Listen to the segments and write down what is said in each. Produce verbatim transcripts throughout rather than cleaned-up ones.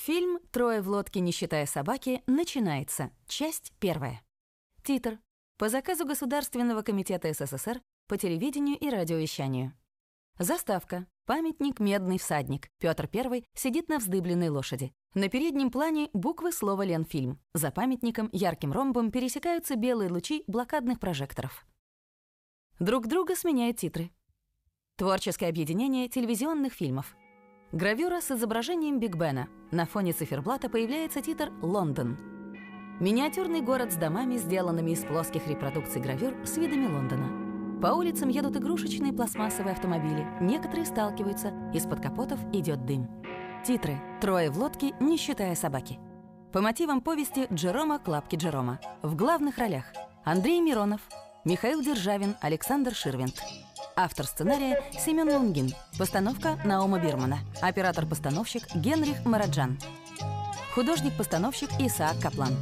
Фильм «Трое в лодке, не считая собаки» начинается. Часть первая. Титр. По заказу Государственного комитета СССР по телевидению и радиовещанию. Заставка. Памятник «Медный всадник». Петр Первый сидит на вздыбленной лошади. На переднем плане буквы слова «Ленфильм». За памятником ярким ромбом пересекаются белые лучи блокадных прожекторов. Друг друга сменяют титры. Творческое объединение телевизионных фильмов. Гравюра с изображением Биг Бена. На фоне циферблата появляется титр «Лондон». Миниатюрный город с домами, сделанными из плоских репродукций гравюр с видами Лондона. По улицам едут игрушечные пластмассовые автомобили. Некоторые сталкиваются. Из-под капотов идет дым. Титры. «Трое в лодке, не считая собаки». По мотивам повести Джерома Клапки Джерома. В главных ролях Андрей Миронов, Михаил Державин, Александр Ширвинд. Автор сценария Семен Лунгин. Постановка Наума Бирмана. Оператор-постановщик Генрих Мараджан. Художник-постановщик Исаак Каплан.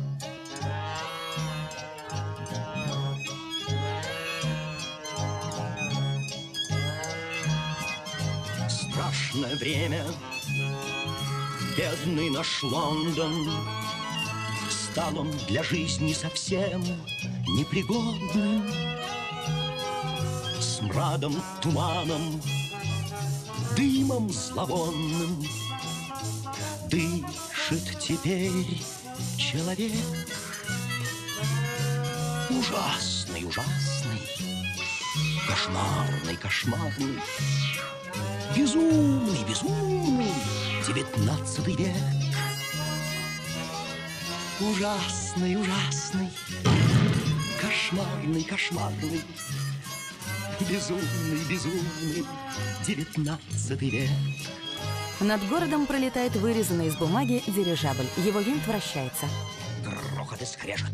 Страшное время, бедный наш Лондон, стал он для жизни совсем непригодным. Смрадом, туманом, дымом зловонным дышит теперь человек. Ужасный, ужасный, кошмарный, кошмарный, безумный, безумный девятнадцатый век. Ужасный, ужасный, кошмарный, кошмарный, безумный, безумный девятнадцатый век. Над городом пролетает вырезанный из бумаги дирижабль. Его винт вращается. Грохот и скрежет,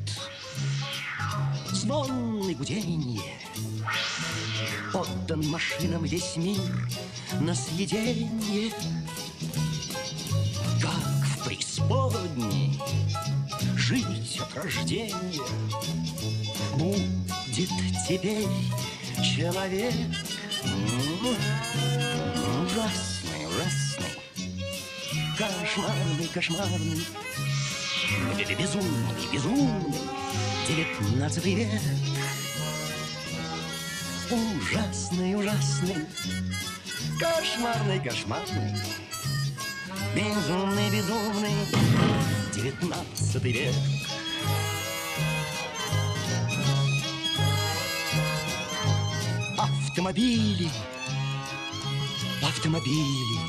звон и гуденье. Отдан машинам весь мир на съеденье. Как в преисподней жить от рождения будет теперь человек. Ужасный, ужасный, кошмарный, кошмарный, безумный, безумный девятнадцатый век. Ужасный, ужасный, кошмарный, кошмарный, безумный, безумный девятнадцатый век. Автомобили, автомобили,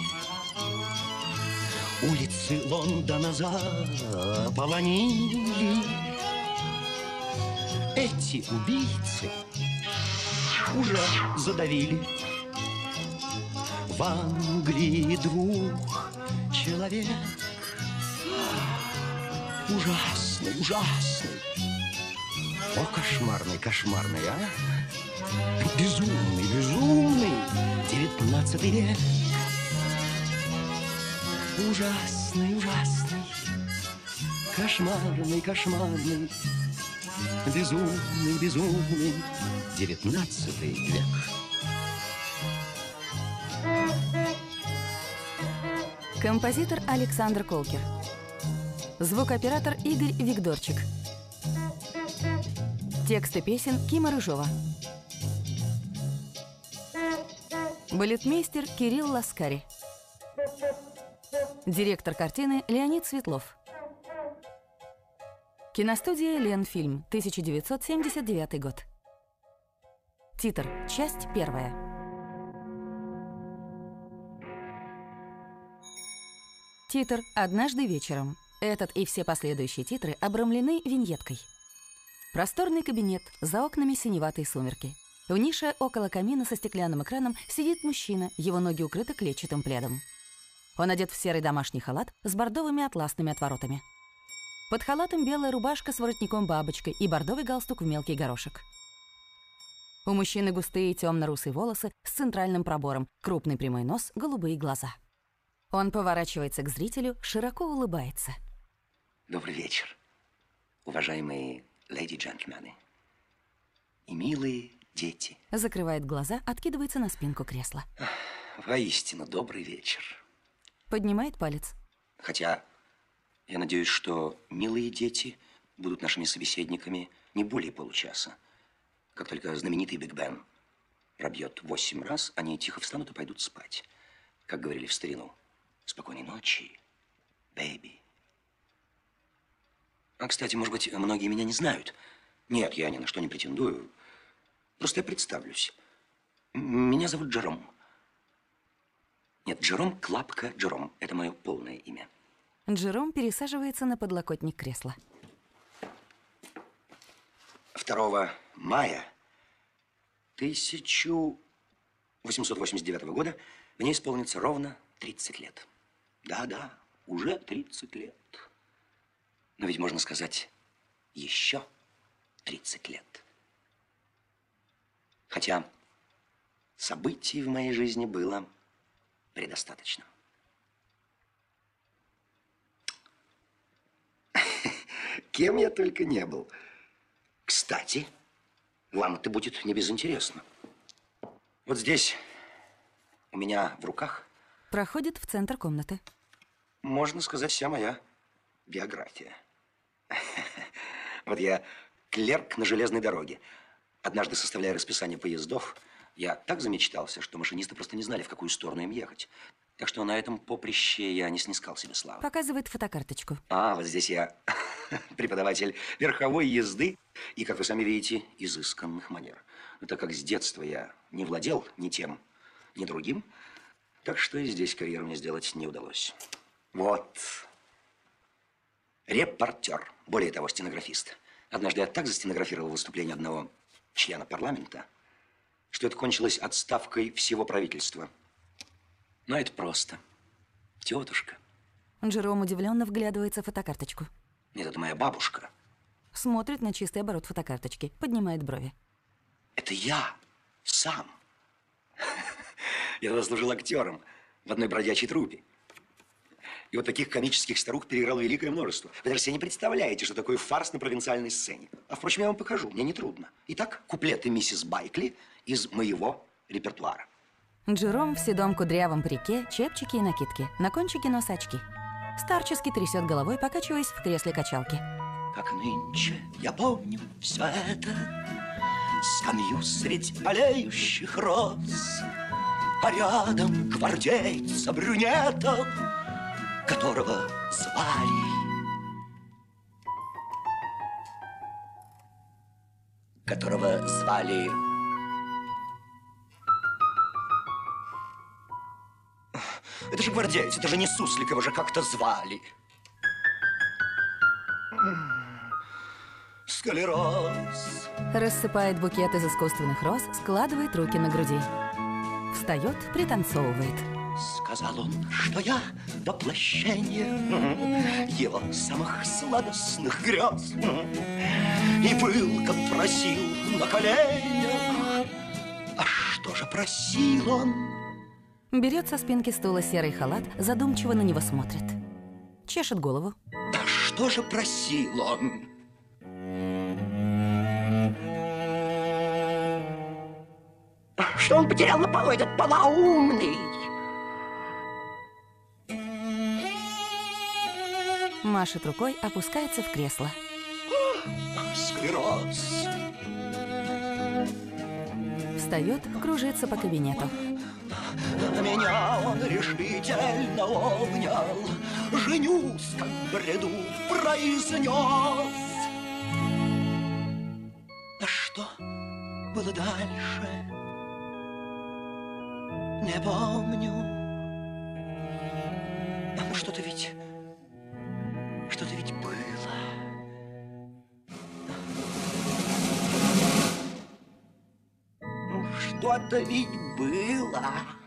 улицы Лондона заполонили. Эти убийцы уже задавили в Англии двух человек. Ужасный, ужасный, о, кошмарный, кошмарный, а? Безумный, безумный девятнадцатый век. Ужасный, ужасный, кошмарный, кошмарный, безумный, безумный девятнадцатый век. Композитор Александр Колкер. Звукооператор Игорь Вигдорчик. Тексты песен Кима Рыжова. Балетмейстер Кирилл Ласкари. Директор картины Леонид Светлов. Киностудия «Ленфильм», тысяча девятьсот семьдесят девятый год. Титр. Часть первая. Титр «Однажды вечером». Этот и все последующие титры обрамлены виньеткой. Просторный кабинет, за окнами синеватые сумерки. В нише около камина со стеклянным экраном сидит мужчина, его ноги укрыты клетчатым пледом. Он одет в серый домашний халат с бордовыми атласными отворотами. Под халатом белая рубашка с воротником-бабочкой и бордовый галстук в мелкий горошек. У мужчины густые темно-русые волосы с центральным пробором, крупный прямой нос, голубые глаза. Он поворачивается к зрителю, широко улыбается. Добрый вечер, уважаемые леди и джентльмены и милые дети. Закрывает глаза, откидывается на спинку кресла. Воистину добрый вечер. Поднимает палец. Хотя Я надеюсь, что милые дети будут нашими собеседниками не более получаса. Как только знаменитый Биг Бен пробьет восемь раз, они тихо встанут и пойдут спать. Как говорили в старину. Спокойной ночи, бэйби. А, кстати, может быть, многие меня не знают. Нет, я ни на что не претендую. Просто я представлюсь. Меня зовут Джером. Нет, Джером Клапка Джером. Это мое полное имя. Джером пересаживается на подлокотник кресла. второго мая тысяча восемьсот восемьдесят девятого года мне исполнится ровно тридцать лет. Да-да, уже тридцать лет. Но ведь можно сказать, еще тридцать лет. Хотя событий в моей жизни было предостаточно. Кем я только не был. Кстати, вам это будет не безинтересно. Вот здесь у меня в руках проходит в центр комнаты. Можно сказать, вся моя биография. Вот я клерк на железной дороге. Однажды, составляя расписание поездов, я так замечтался, что машинисты просто не знали, в какую сторону им ехать. Так что на этом поприще я не снискал себе славы. Показывает фотокарточку. А, вот здесь я преподаватель верховой езды и, как вы сами видите, изысканных манер. Но так как с детства я не владел ни тем, ни другим, так что и здесь карьеру мне сделать не удалось. Вот. Репортер. Более того, стенографист. Однажды я так застенографировал выступление одного члена парламента, что это кончилось отставкой всего правительства. Но это просто. Тетушка. Джером удивленно вглядывается в фотокарточку. Нет, это моя бабушка. Смотрит на чистый оборот фотокарточки, поднимает брови. Это я сам. Я тогда служил актером в одной бродячей труппе. И вот таких комических старух переиграл великое множество. Вы даже себе не представляете, что такое фарс на провинциальной сцене. А, впрочем, я вам покажу, мне не трудно. Итак, куплеты миссис Байкли из моего репертуара. Джером в седом кудрявом парике, чепчики и накидки. На кончике носа очки. Старчески трясет головой, покачиваясь в кресле качалки. Как нынче я помню все это, скамью средь олеющих роз, а рядом гвардейца брюнета, которого звали, которого звали... Это же гвардейец, это же не Суслик, его же как-то звали. Склероз. Рассыпает букет из искусственных роз, складывает руки на груди. Встает, пританцовывает. Сказал он, что я воплощение его самых сладостных грез. И пылко просил на коленях. А что же просил он? Берет со спинки стула серый халат, задумчиво на него смотрит. Чешет голову. Да что же просил он? Что он потерял на полу, этот полоумный? Машет рукой, опускается в кресло. Склероз. Встает, кружится по кабинету. Меня он решительно обнял, женюсь, как в бреду произнес. А что было дальше, не помню. Но что-то ведь, что-то ведь было. Что-то ведь было.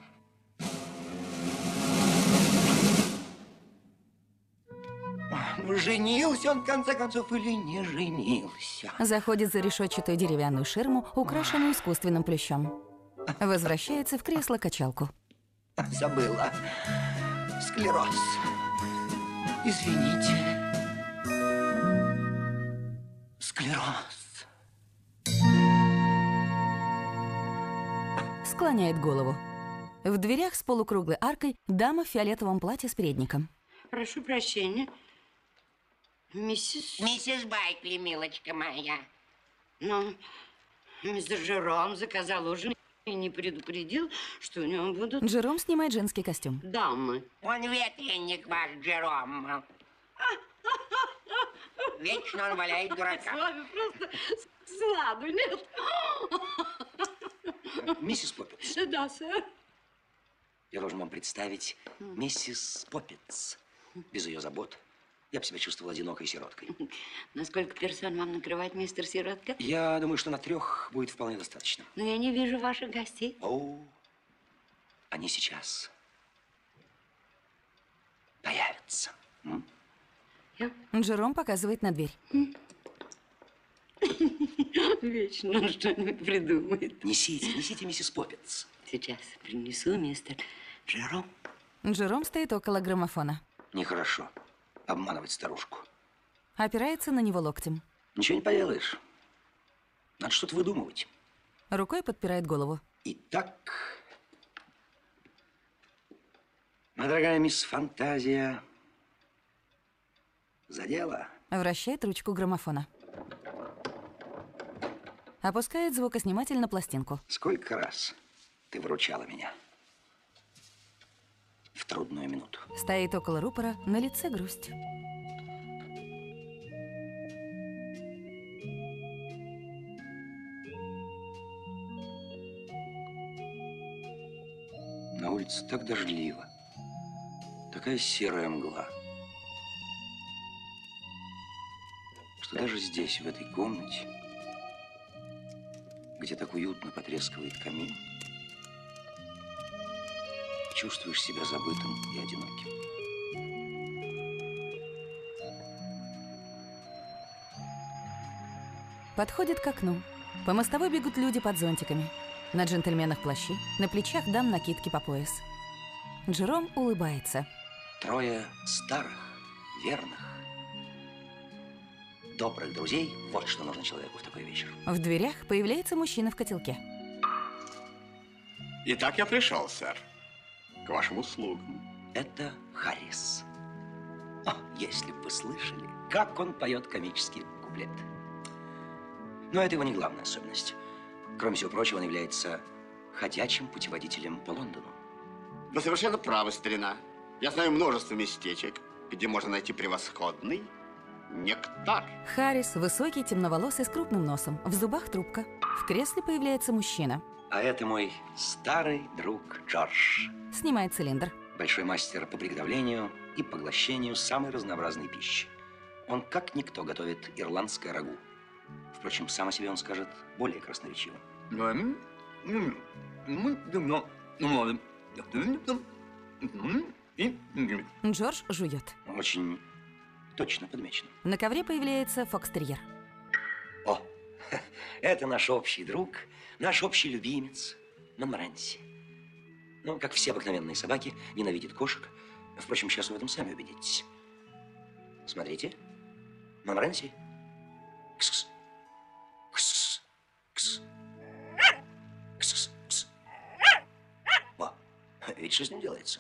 Женился он, в конце концов, или не женился? Заходит за решетчатую деревянную ширму, украшенную искусственным плющом. Возвращается в кресло-качалку. Забыла. Склероз. Извините. Склероз. Склоняет голову. В дверях с полукруглой аркой дама в фиолетовом платье с передником. Прошу прощения. Миссис... Миссис Байкли, милочка моя. Ну, мистер Жером заказал ужин и не предупредил, что у него будут... Джером снимает женский костюм. Дамы. Он ветренник ваш, Джером. Вечно он валяет С дурака. вами просто сладу, нет? Миссис Поппинс, Да, сэр. я должен вам представить миссис Поппинс. Без ее забот я бы себя чувствовал одинокой сироткой. На сколько персон вам накрывать, мистер Сиротка? Я думаю, что на трех будет вполне достаточно. Но я не вижу ваших гостей. О, они сейчас появятся. М? Джером показывает на дверь. Вечно он что-нибудь придумает. Несите, несите, миссис Поппинс. Сейчас принесу, мистер Жером. Джером стоит около граммофона. Нехорошо обманывать старушку. Опирается на него локтем. Ничего не поделаешь. Надо что-то выдумывать. Рукой подпирает голову. Итак, моя дорогая мисс Фантазия, за дело. Вращает ручку граммофона. Опускает звукосниматель на пластинку. Сколько раз ты выручала меня в трудную минуту. Стоит около рупора, на лице грусть. На улице так дождливо. Такая серая мгла. Что даже здесь, в этой комнате, где так уютно потрескивает камин, чувствуешь себя забытым и одиноким. Подходит к окну. По мостовой бегут люди под зонтиками. На джентльменах плащи, на плечах дам накидки по пояс. Джером улыбается. Трое старых, верных, добрых друзей. Вот что нужно человеку в такой вечер. В дверях появляется мужчина в котелке. Итак, я пришел, сэр. К вашим услугам. Это Харрис. О, если бы вы слышали, как он поет комические куплеты. Но это его не главная особенность. Кроме всего прочего, он является ходячим путеводителем по Лондону. Вы совершенно правы, старина. Я знаю множество местечек, где можно найти превосходный нектар. Харрис высокий, темноволосый, с крупным носом. В зубах трубка. В кресле появляется мужчина. А это мой старый друг Джордж. Снимает цилиндр. Большой мастер по приготовлению и поглощению самой разнообразной пищи. Он как никто готовит ирландское рагу. Впрочем, сам о себе он скажет более красноречиво. Джордж жует. Очень точно подмечено. На ковре появляется фокстерьер. О, это наш общий друг, наш общий любимец Монморанси. Ну, как все обыкновенные собаки, ненавидит кошек. Впрочем, сейчас вы в этом сами убедитесь. Смотрите. Монморанси. Кс-кс. Кс-кс. Кс. Кс-кс. Кс. О, видите, что с ним делается?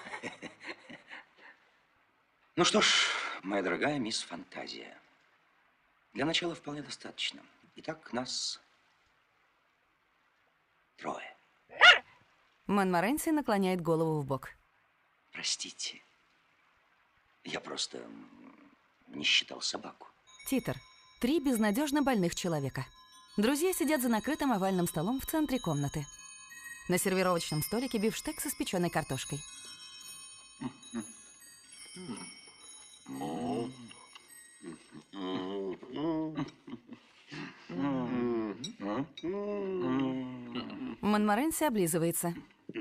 Ну что ж, моя дорогая мисс Фантазия, для начала вполне достаточно. Итак, нас трое. Монморанси наклоняет голову в бок. Простите, я просто не считал собаку. Титр. Три безнадежно больных человека. Друзья сидят за накрытым овальным столом в центре комнаты. На сервировочном столике бифштекс с печеной картошкой. Монморанси облизывается.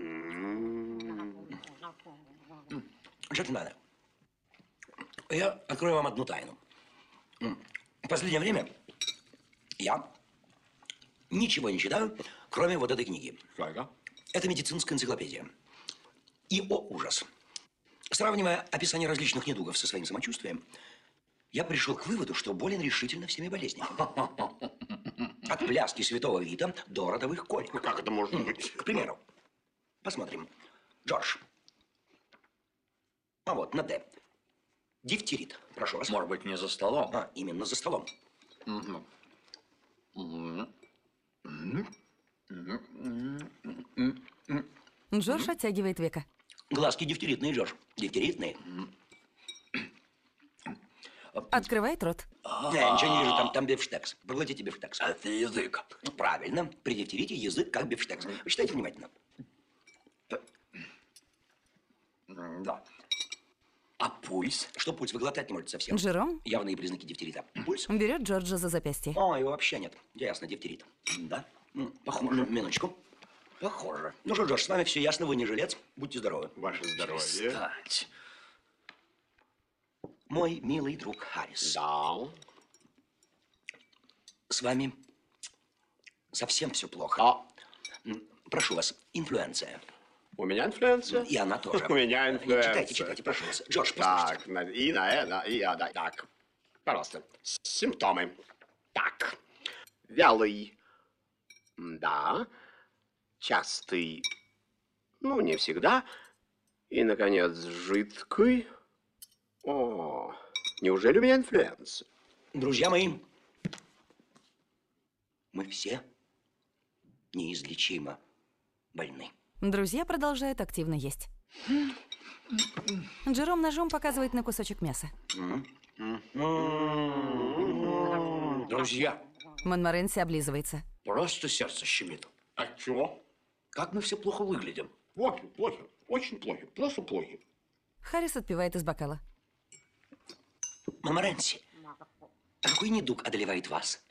Джентльмены, я открою вам одну тайну. В последнее время я ничего не читаю, кроме вот этой книги. Что это? Это медицинская энциклопедия. И, о ужас, сравнивая описание различных недугов со своим самочувствием, я пришел к выводу, что болен решительно всеми болезнями. От пляски святого Вита до родовых колик. Как это может быть? К примеру, посмотрим. Джордж. А вот, на «Д». Дифтерит. Прошу вас. Может быть, не за столом? А, именно за столом. Угу. Угу. Джордж оттягивает века. Глазки дифтеритные, Джордж. Дифтеритные. Открывает рот. Не, ничего не вижу, там, там бифштекс. Проглотите бифштекс. Это язык. Правильно. При дифтерите язык как бифштекс. Вы читайте внимательно. Да. А пульс? Что пульс? Вы глотать не можете совсем. Джером Явные признаки дифтерита. Пульс? берет Джорджа за запястье. О, его вообще нет. Ясно, дифтерит. Да? М, Похоже. Ну, минуточку. Похоже. Ну что, Джордж, с вами все ясно, вы не жилец. Будьте здоровы. Ваше здоровье. Встать. Мой милый друг Харрис. Да. С вами совсем все плохо. А М, Прошу вас, инфлюенция. у меня инфлюенция? И она тоже. У меня инфлюенция. Читайте, читайте, прошу вас. Джордж, Так, послушайте. на- и на это, и а, да, так. Пожалуйста. С- Симптомы. Так. Вялый. Да. Частый. Ну, не всегда. И, наконец, жидкий. О, неужели у меня инфлюенция? Друзья мои, мы все неизлечимо больны. Друзья продолжают активно есть. Джером ножом показывает на кусочек мяса. Друзья, Монморенси облизывается. просто сердце щемит. А чего? Как мы все плохо выглядим. Плохи, плохи. Очень плохи. Просто плохи. Харрис отпивает из бокала. Монморенси, а какой недуг одолевает вас?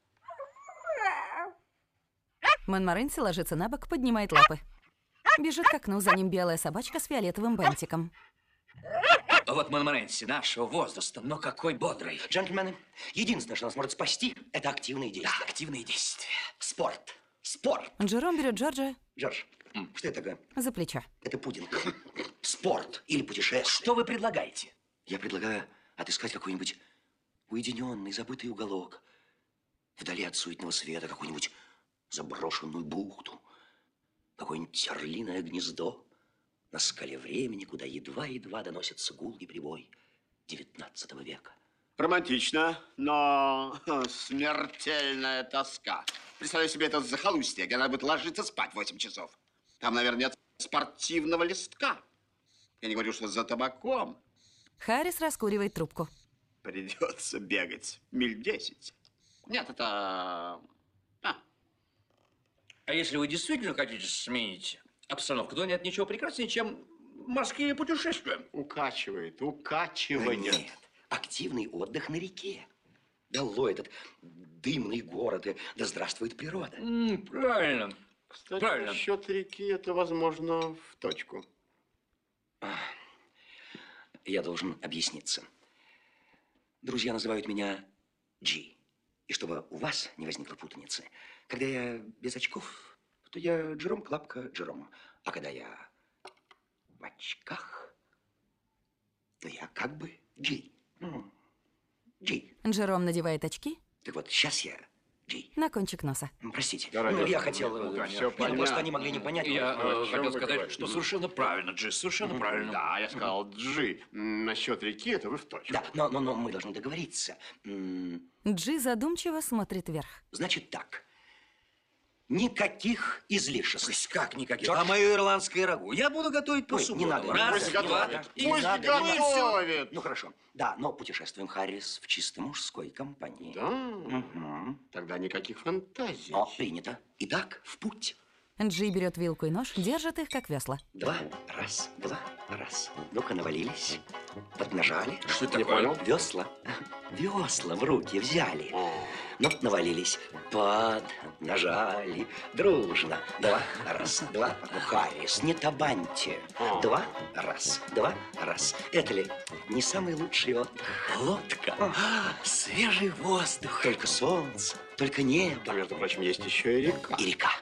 Монморенси ложится на бок, поднимает лапы. Бежит к окну, за ним белая собачка с фиолетовым бантиком. А вот Монморенси нашего возраста, но какой бодрый. Джентльмены, единственное, что нас может спасти, это активные Да, действия. активные действия. Спорт. Спорт. Джером берет Джорджа Джордж, что это такое? за плечо. Это пудинг. Спорт или путешествие. Что вы предлагаете? Я предлагаю отыскать какой-нибудь уединенный, забытый уголок. Вдали от суетного света, какую-нибудь заброшенную бухту. Какое-нибудь орлиное гнездо на скале времени, куда едва-едва доносится гул и прибой девятнадцатого века. Романтично, но смертельная тоска. Представляю себе это захолустье, где надо будет ложиться спать восемь часов. Там, наверное, нет спортивного листка. Я не говорю, что за табаком. Харрис раскуривает трубку. Придется бегать миль десять. Нет, это... А, А если вы действительно хотите сменить обстановку, то нет ничего прекраснее, чем морские путешествия. укачивает, Да укачивает. нет, активный отдых на реке. Долой этот дымный город, и да здравствует природа. М, правильно. Кстати, Правильно. насчет реки это, возможно, в точку. Я должен объясниться. Друзья называют меня Джи. И чтобы у вас не возникло путаницы, когда я без очков, то я Джером Клапка Джером. А когда я в очках, то я как бы Джи. М, Джи. Джером надевает очки Так вот, сейчас я Джи. на кончик носа. М, Простите. Да, Ну, ради я бога, хотел... ну, э, конечно. не, ну, Всё понятно. просто они могли не понять. Я вот. э, о чем хотел вы сказать, говорите? что совершенно правильно, Джи, совершенно правильно. Да, я сказал Джи. М, Насчет реки это вы в точку. Да, но, но, но мы должны договориться. М, Джи задумчиво смотрит вверх. Значит так. Никаких излишеств. Как никаких? Джордж. А мое ирландское рагу я буду готовить по Ой, не субботам. надо, не Раз, Пусть надо, два, готовит. и Пусть надо, не готовит. Ну хорошо. Да, но путешествуем, Харрис, в чисто мужской компании. Да? Мгм. Тогда никаких фантазий. О, принято. Итак, в путь. Джи берет вилку и нож, держит их, как весла. Два, раз, два, раз. Ну-ка, навалились. Поднажали. Что это Не такое? понял. Весла. Весла в руки взяли. О, Ну, навалились. Под, нажали. Дружно. Два, раз, два. Ну, Харрис, не табаньте. О. Два, раз, два, раз. Это ли не самый лучший отдых? Лодка. А, Свежий воздух. Только солнце, только небо а между прочим, есть еще и река. и река.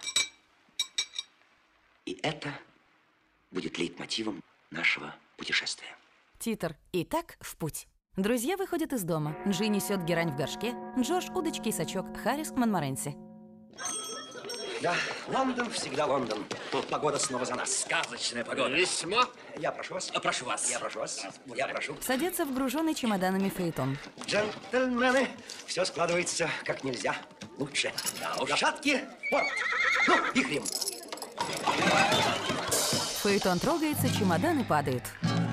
И это будет лейтмотивом нашего путешествия. Титр. Итак, в путь. Друзья выходят из дома. Джи несет герань в горшке, Джордж удочки и сачок, Харрис Монморенси. Да, Лондон всегда Лондон. Погода снова за нас. Сказочная погода. Весьма. Я прошу вас. Прошу вас. Я прошу вас. Я прошу. Садится в груженный чемоданами фаэтон. Джентльмены, все складывается как нельзя лучше. Лошадки, порт. Ну, и Рим. Фаэтон трогается, чемоданы падают.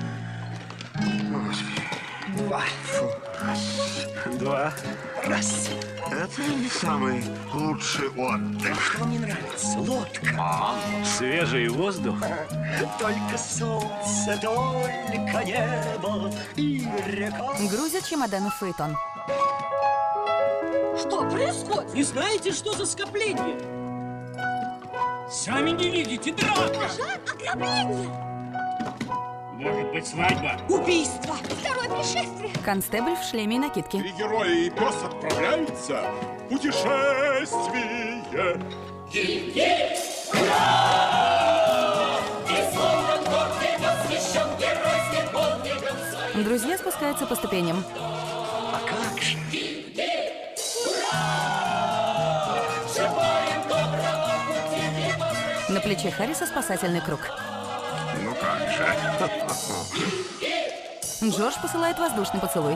Два. Фу. Два. Раз. Это не самый лучший отдых. Что вам не нравится? Лодка. Свежий воздух. Только солнце, только небо и река. Грузят чемоданы в фаэтон. Что происходит? Не знаете, что за скопление? Сами не видите, драка! Пожар, ограбление! Может быть, свадьба? Убийство! Второе пришествие! Констебль в шлеме и накидке. Три героя и пес отправляются в путешествие. Друзья спускаются по ступеням. А как же? На плече Харриса спасательный круг. Ну как же. Джордж посылает воздушный поцелуй.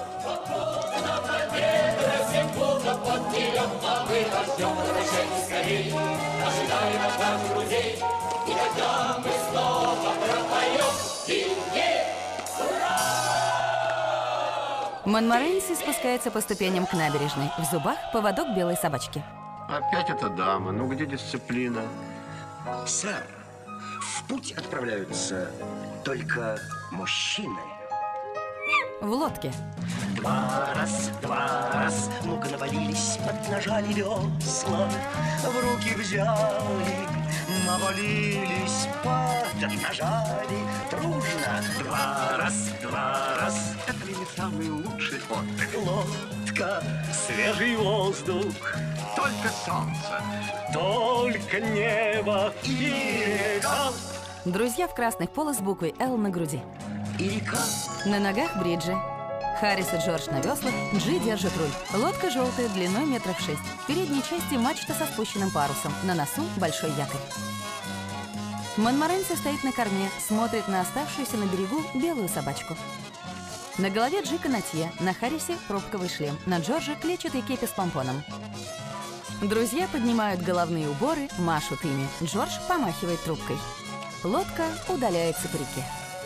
Монморенси спускается по ступеням к набережной. В зубах поводок белой собачки. Опять эта дама. Ну где дисциплина? Сэр, в путь отправляются только мужчины. В лодке. Два раз, два раз, ну-ка навалились, поднажали весла, в руки взяли, навалились, поднажали, дружно. Два раз, два раз, Это ли не самый лучший отдых? лодка. Свежий воздух. Только солнце. Только небо и река. Друзья в красных поло с буквой «Л» на груди. И река. На ногах бриджи. Харрис и Джордж на веслах, Джи держит руль. Лодка желтая, длиной метров шесть. В передней части мачта со спущенным парусом. На носу большой якорь. Монморенси стоит на корме, смотрит на оставшуюся на берегу белую собачку. На голове Джи канатье, на Харрисе пробковый шлем, на Джордже клетчатый кепи с помпоном. Друзья поднимают головные уборы, машут ими. Джордж помахивает трубкой. Лодка удаляется по реке.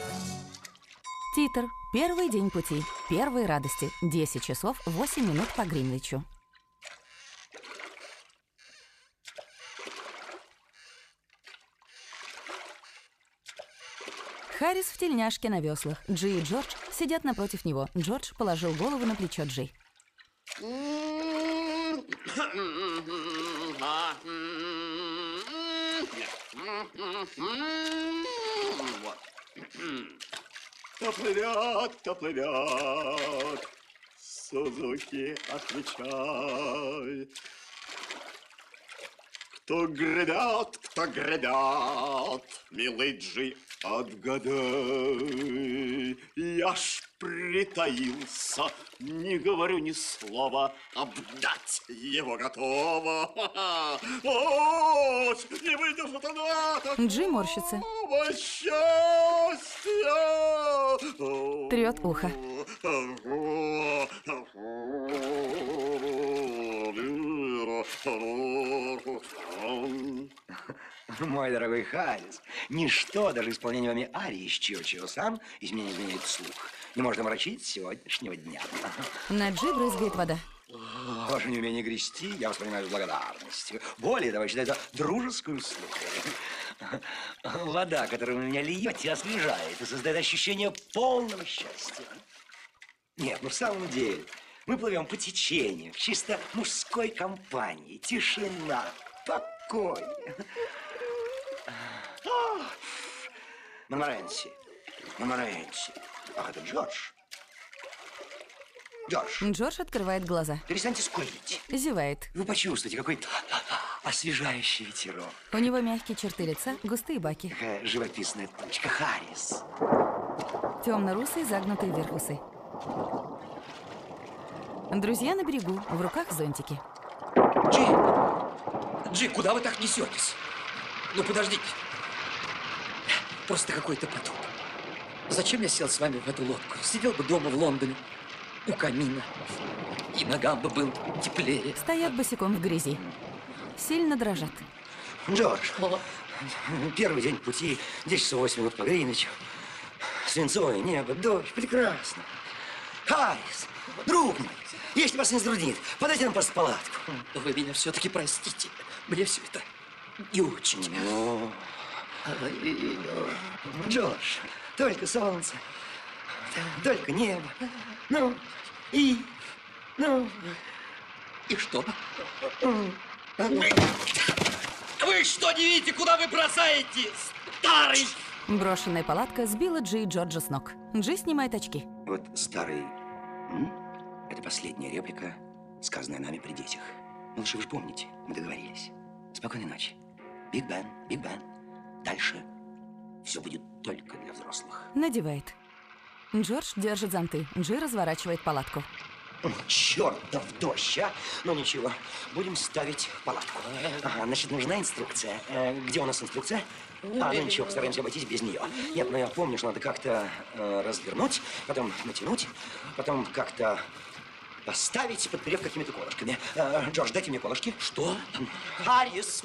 Титр. Первый день пути. Первые радости. десять часов восемь минут по Гринвичу. Харрис в тельняшке на веслах. Джи и Джордж сидят напротив него. Джордж положил голову на плечо Джи. Вот. То плывет, то плывет, Сузуки, отвечай. Кто гребет, кто гребет, милый Джи, отгадай. Я ж притаился, не говорю ни слова, обдать его готово. Вот, не выдержит она. Джи морщится. Во счастье! Трет ухо. Мой дорогой Харрис, ничто, даже исполнение вами арии из Чио-Чио-сан, из меня изменяет слух, не может омрачить сегодняшнего дня. На Джи брызгает вода. Ваше неумение грести я воспринимаю с благодарностью. Более того, считаю это дружескую услугу. Вода, которую вы меня льете, освежает и создает ощущение полного счастья. Нет, ну в самом деле, мы плывем по течению, в чисто мужской компании. Тишина, покой. Монморенси, Монморенси. Ах, это Джордж. Джордж. Джордж открывает глаза. Перестаньте скулить. Зевает. Вы почувствуете какой-то освежающий ветерок. У него мягкие черты лица, густые баки. Какая живописная точка. Харрис. Темно-русые, загнутые вверх усы. Друзья на берегу, в руках зонтики. Джи! Джи, куда вы так несетесь? Ну, подождите. Просто какой-то потоп. Зачем я сел с вами в эту лодку? Сидел бы дома в Лондоне, у камина, и ногам бы было теплее. Стоят босиком в грязи. Сильно дрожат. Джордж, первый день пути, десять часов восемь минут по Гринвичу. Свинцовое небо, дождь, прекрасно. Харрис, друг мой, если вас не затруднит, подайте нам просто палатку. Вы меня все-таки простите. Мне все это не очень. Ну, Джордж, только солнце, только небо. Ну, и, ну, и что? Вы что не видите, куда вы бросаете, старый? Брошенная палатка сбила Джи и Джорджа с ног. Джи снимает очки. Вот старый, м? Это последняя реплика, сказанная нами при детях. Малыши, вы же помните, мы договорились. Спокойной ночи. Биг Бен, Биг Бен. Дальше все будет только для взрослых. Надевает. Джордж держит зонты. Джи разворачивает палатку. Чертов дождь, а? Ну ничего, будем ставить палатку. Ага, значит, нужна инструкция. Э, где у нас инструкция? А, ну ничего, постараемся обойтись без нее. Нет, ну я помню, что надо как-то э, развернуть, потом натянуть, потом как-то поставить, подперев какими-то колышками. Э, Джордж, дайте мне колышки. Что? Харрис!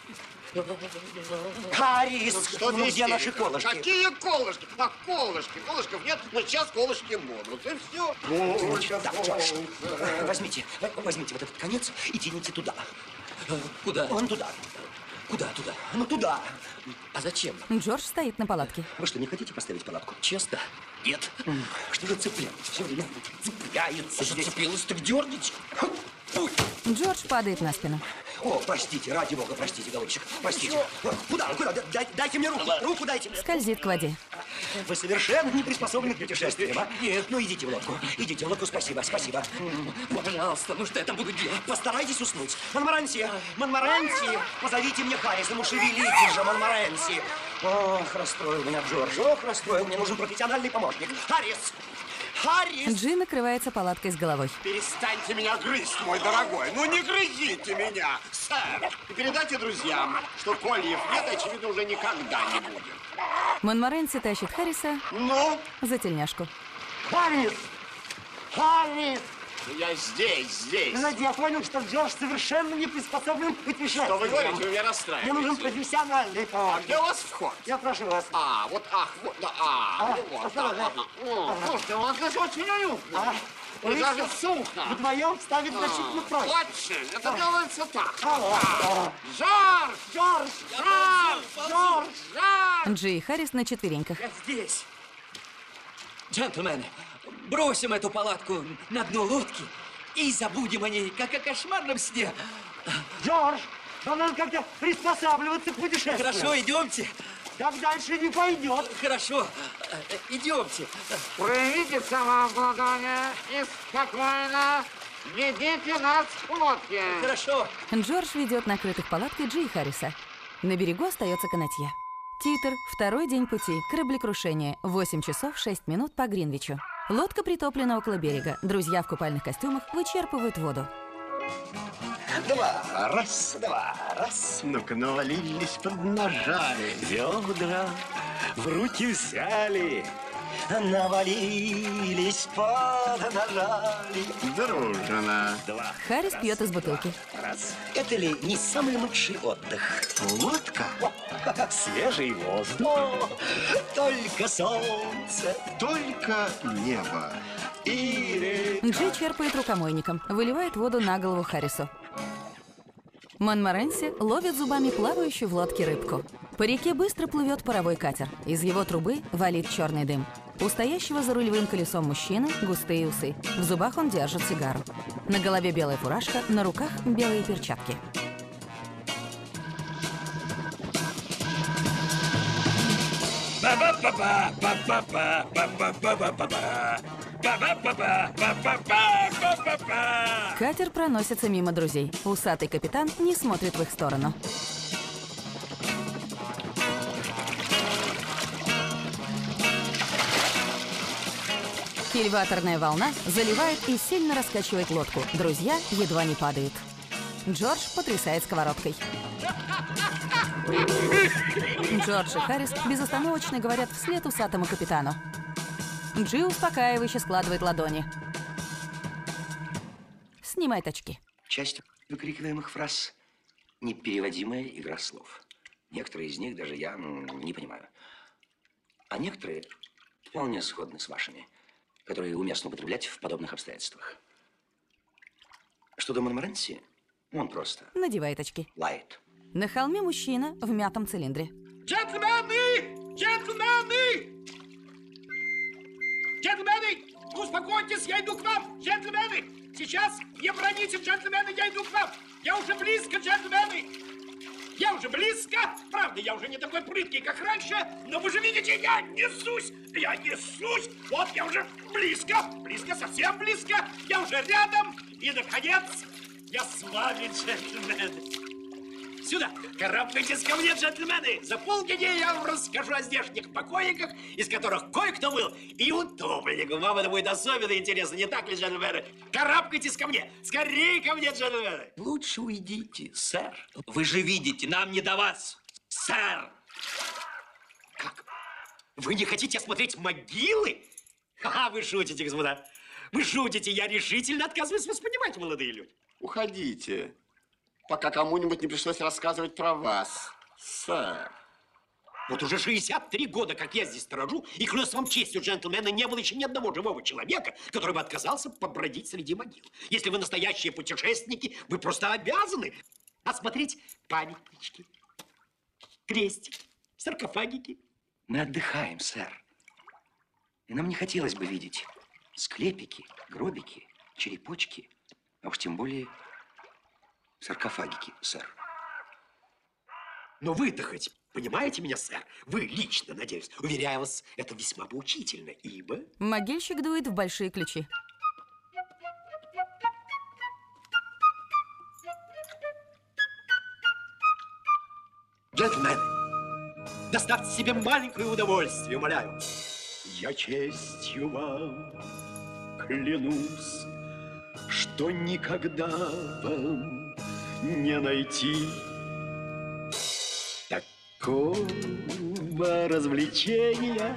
Харрис! Ну, что ну, здесь где наши истерика? колышки? Какие колышки? А, колышки. Колышков нет, но сейчас колышки будут. И все. Да, Джордж, возьмите, возьмите вот этот конец и тяните туда. Куда? Вон туда. Куда туда? Ну туда. А зачем? Джордж стоит на палатке. Вы что, не хотите поставить палатку? Честно? Нет. Что же цепляется? Все время цепляется. Зацепилась, так дерните. Ой. Джордж падает на спину. О, простите, ради бога, простите, голубчик. Простите. Куда? Куда? Дай, дайте мне руку. Руку дайте мне. Скользит к воде. Вы совершенно не приспособлены к путешествиям, а? Нет. Ну, идите в лодку. Идите в лодку. Спасибо, спасибо. Пожалуйста, ну что я там буду делать? Постарайтесь уснуть. Монморанси, Монморанси, позовите мне Харриса, ну шевелитесь же, Монморанси. Ох, расстроил меня Джордж, ох, расстроил. Мне нужен профессиональный помощник. Харрис! Харрис! Джи накрывается палаткой с головой. Перестаньте меня грызть, мой дорогой. Ну не грызите меня, сэр. И передайте друзьям, что кольев нет, очевидно, уже никогда не будет. Монморанси тащит Харриса Ну? за тельняшку. Харрис! Харрис! Я здесь, здесь. Знаете, я понял, что Джордж совершенно не приспособлен к путешествиям. Что вы говорите? Вы меня расстраиваете. Мне нужен профессиональный помощник. А где у вас вход? Я прошу вас. А, вот, ах, вот, да, а, А, ну вот, осторожно. ага. О, слушайте, у вас здесь очень уютно. А? И даже сухо. Вдвоем ставить значительно проще. Очень, это делается так. А, Джордж! Джордж! Джордж! Джордж! Джордж! Джи и Харрис на четвереньках. Я здесь. Джентльмены, бросим эту палатку на дно лодки и забудем о ней, как о кошмарном сне. Джордж, нам надо как-то приспосабливаться к путешествию. Хорошо, идемте. Так дальше не пойдет. Хорошо, идемте. Проявите самообладание и спокойно ведите нас к лодке. Хорошо. Джордж ведет накрытых палаткой Джи и Харриса. На берегу остается канатье. Титр. Второй день пути. Кораблекрушение. восемь часов шесть минут по Гринвичу. Лодка притоплена около берега. Друзья в купальных костюмах вычерпывают воду. Два, раз, два, раз. Ну-ка, навалились, поднажали. Ведра в руки взяли. Навалились, поднажали. Дружина. Два. Харрис пьет из бутылки. Раз. Это ли не самый лучший отдых? Лодка. Свежий воздух. О, только солнце. Только небо. И Джи черпает рукомойником, выливает воду на голову Харрису. Монморанси ловит зубами плавающую в лодке рыбку. По реке быстро плывет паровой катер. Из его трубы валит черный дым. У стоящего за рулевым колесом мужчины густые усы. В зубах он держит сигару. На голове белая фуражка, на руках белые перчатки. Катер проносится мимо друзей. Усатый капитан не смотрит в их сторону. Кильваторная волна заливает и сильно раскачивает лодку. Друзья едва не падают. Джордж потрясает сковородкой. Джордж и Харрис безостановочно говорят вслед усатому капитану. Джи успокаивающе складывает ладони. Снимает очки. Часть выкрикиваемых фраз – непереводимая игра слов. Некоторые из них даже я ну, не понимаю. А некоторые вполне сходны с вашими, которые уместно употреблять в подобных обстоятельствах. Что до Монморанси, он просто надевает очки. Лает. На холме мужчина в мятом цилиндре. Джентльмены! Джентльмены! Джентльмены! Успокойтесь, я иду к вам! Джентльмены! Сейчас не броните, джентльмены, я иду к вам! Я уже близко, джентльмены! Я уже близко! Правда, я уже не такой прыткий, как раньше, но вы же видите, я несусь! Я несусь! Вот я уже близко! Близко, совсем близко! Я уже рядом! И, наконец, я с вами, джентльмены! Сюда! Карабкайтесь ко мне, джентльмены! За полдня я вам расскажу о здешних покойниках, из которых кое-кто был и утопленником. Вам это будет особенно интересно, не так ли, джентльмены? Карабкайтесь ко мне! Скорее ко мне, джентльмены! Лучше уйдите, сэр. Вы же видите, нам не до вас, сэр! Как? Вы не хотите осмотреть могилы? Ха-ха, вы шутите, господа. Вы шутите, я решительно отказываюсь вас понимать, молодые люди. Уходите, пока кому-нибудь не пришлось рассказывать про вас, сэр. Вот уже шестьдесят три года, как я здесь сторожу, и, клянусь вам честью, джентльмены, не было еще ни одного живого человека, который бы отказался побродить среди могил. Если вы настоящие путешественники, вы просто обязаны осмотреть памятнички, крестики, саркофагики. Мы отдыхаем, сэр. И нам не хотелось бы видеть склепики, гробики, черепочки, а уж тем более саркофагики, сэр. Но вы-то хоть понимаете меня, сэр? Вы лично, надеюсь. Уверяю вас, это весьма поучительно, ибо... Могильщик дует в большие ключи. Джентльмены, доставьте себе маленькое удовольствие, умоляю. Я честью вам клянусь, что никогда вам не найти такого развлечения.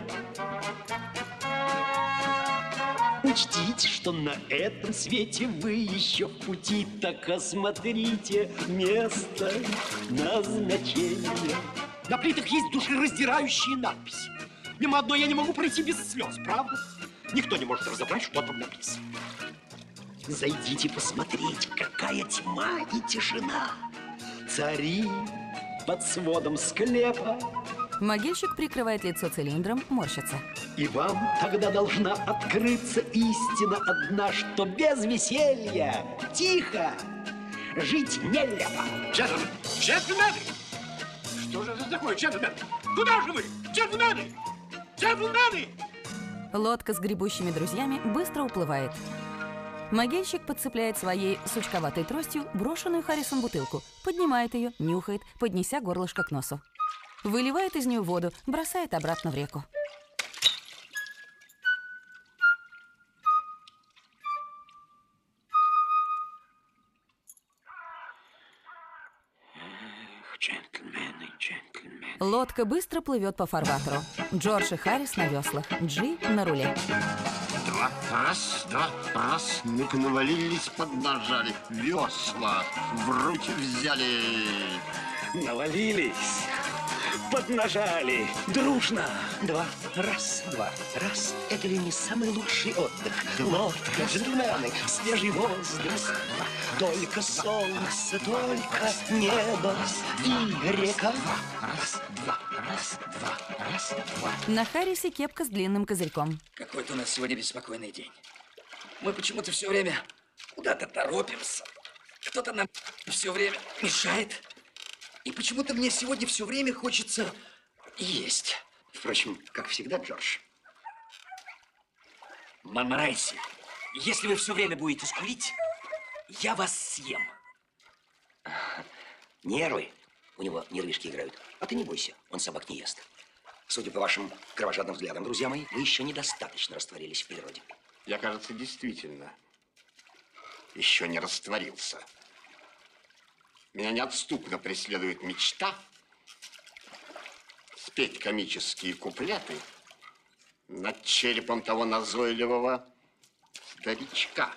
Учтите, что на этом свете вы еще в пути, так осмотрите место назначения. На плитах есть душераздирающие надписи. Мимо одной я не могу пройти без слез, правда? Никто не может разобрать, что там написано. Зайдите посмотреть, какая тьма и тишина Цари под сводом склепа. Могильщик прикрывает лицо цилиндром, морщится. И вам тогда должна открыться истина одна, что без веселья, тихо, жить нелепо. Джентльмены! Джентльмены! Что же это такое, джентльмены? Куда же вы, джентльмены? Джентльмены! Лодка с гребущими друзьями быстро уплывает. Могильщик подцепляет своей сучковатой тростью брошенную Харрисом бутылку, поднимает ее, нюхает, поднеся горлышко к носу. Выливает из нее воду, бросает обратно в реку. Джентльмены, джентльмены. Лодка быстро плывет по фарватеру. Джордж и Харрис на веслах, Джи на руле. Два, раз, два, раз. Ну-ка навалились, поднажали. Весла в руки взяли. Навалились, поднажали, дружно. Два, раз, два, раз. Это ли не самый лучший отдых? Лодка, джентльмены, свежий воздух. Только солнце, только небо и река. Раз, два, раз, два, раз, два. На Харрисе кепка с длинным козырьком. Какой-то у нас сегодня беспокойный день. Мы почему-то все время куда-то торопимся. Кто-то нам все время мешает. И почему-то мне сегодня все время хочется есть. Впрочем, как всегда, Джордж. Монморанси, если вы все время будете скулить, я вас съем. Нервы. У него нервишки играют. А ты не бойся, он собак не ест. Судя по вашим кровожадным взглядам, друзья мои, вы еще недостаточно растворились в природе. Я, кажется, действительно еще не растворился. Меня неотступно преследует мечта спеть комические куплеты над черепом того назойливого старичка.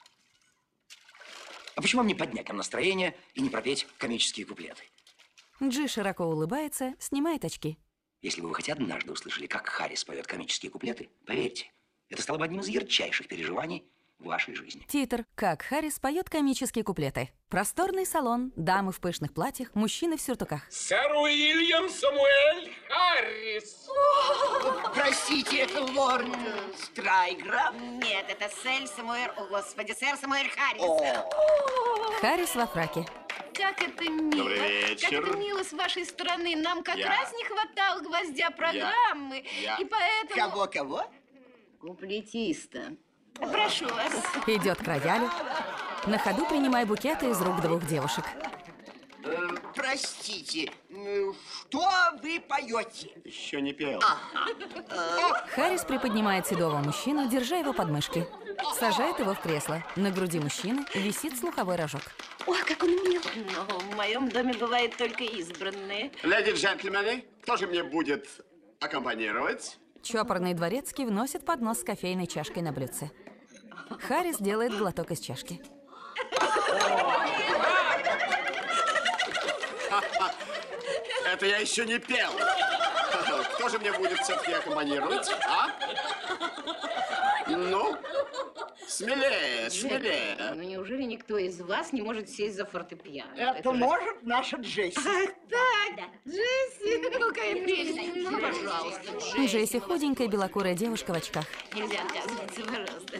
А почему вам не поднять нам настроение и не пропеть комические куплеты? Джи широко улыбается, снимает очки. Если бы вы хоть однажды услышали, как Харрис поет комические куплеты, поверьте, это стало бы одним из ярчайших переживаний в вашей жизни. Титр. Как Харрис поет комические куплеты. Просторный салон, дамы в пышных платьях, мужчины в сюртуках. Сэр Уильям Самуэль Харрис. Простите, это лорд Страйграф? Нет, это сэр Самуэль, о господи, сэр Самуэль Харрис. Харрис во фраке. Как это мило. Добрый вечер. Как это мило с вашей стороны. Нам как Я. раз не хватало гвоздя программы. Я. И поэтому... Кого-кого? Куплетиста. Прошу вас. Идет к роялю. На ходу принимая букеты из рук двух девушек. Э, простите, э, что вы поете? Еще не пел. Харрис приподнимает седого мужчину, держа его под мышки. Сажает его в кресло. На груди мужчины висит слуховой рожок. Ой, как он мил. Но в моем доме бывают только избранные. Леди и джентльмены, кто же мне будет аккомпанировать? Чопорный дворецкий вносит поднос с кофейной чашкой на блюдце. Харрис делает глоток из чашки. Это я еще не пел. Кто же мне будет все-таки аккомпанировать, а? Ну, смелее, смелее. Ну неужели никто из вас не может сесть за фортепиано? Это же- может наша Джесси. Так, Джесси, какая прелесть. Ну, пожалуйста, Джесси. Джесси худенькая белокурая девушка в очках. Нельзя отказываться, пожалуйста.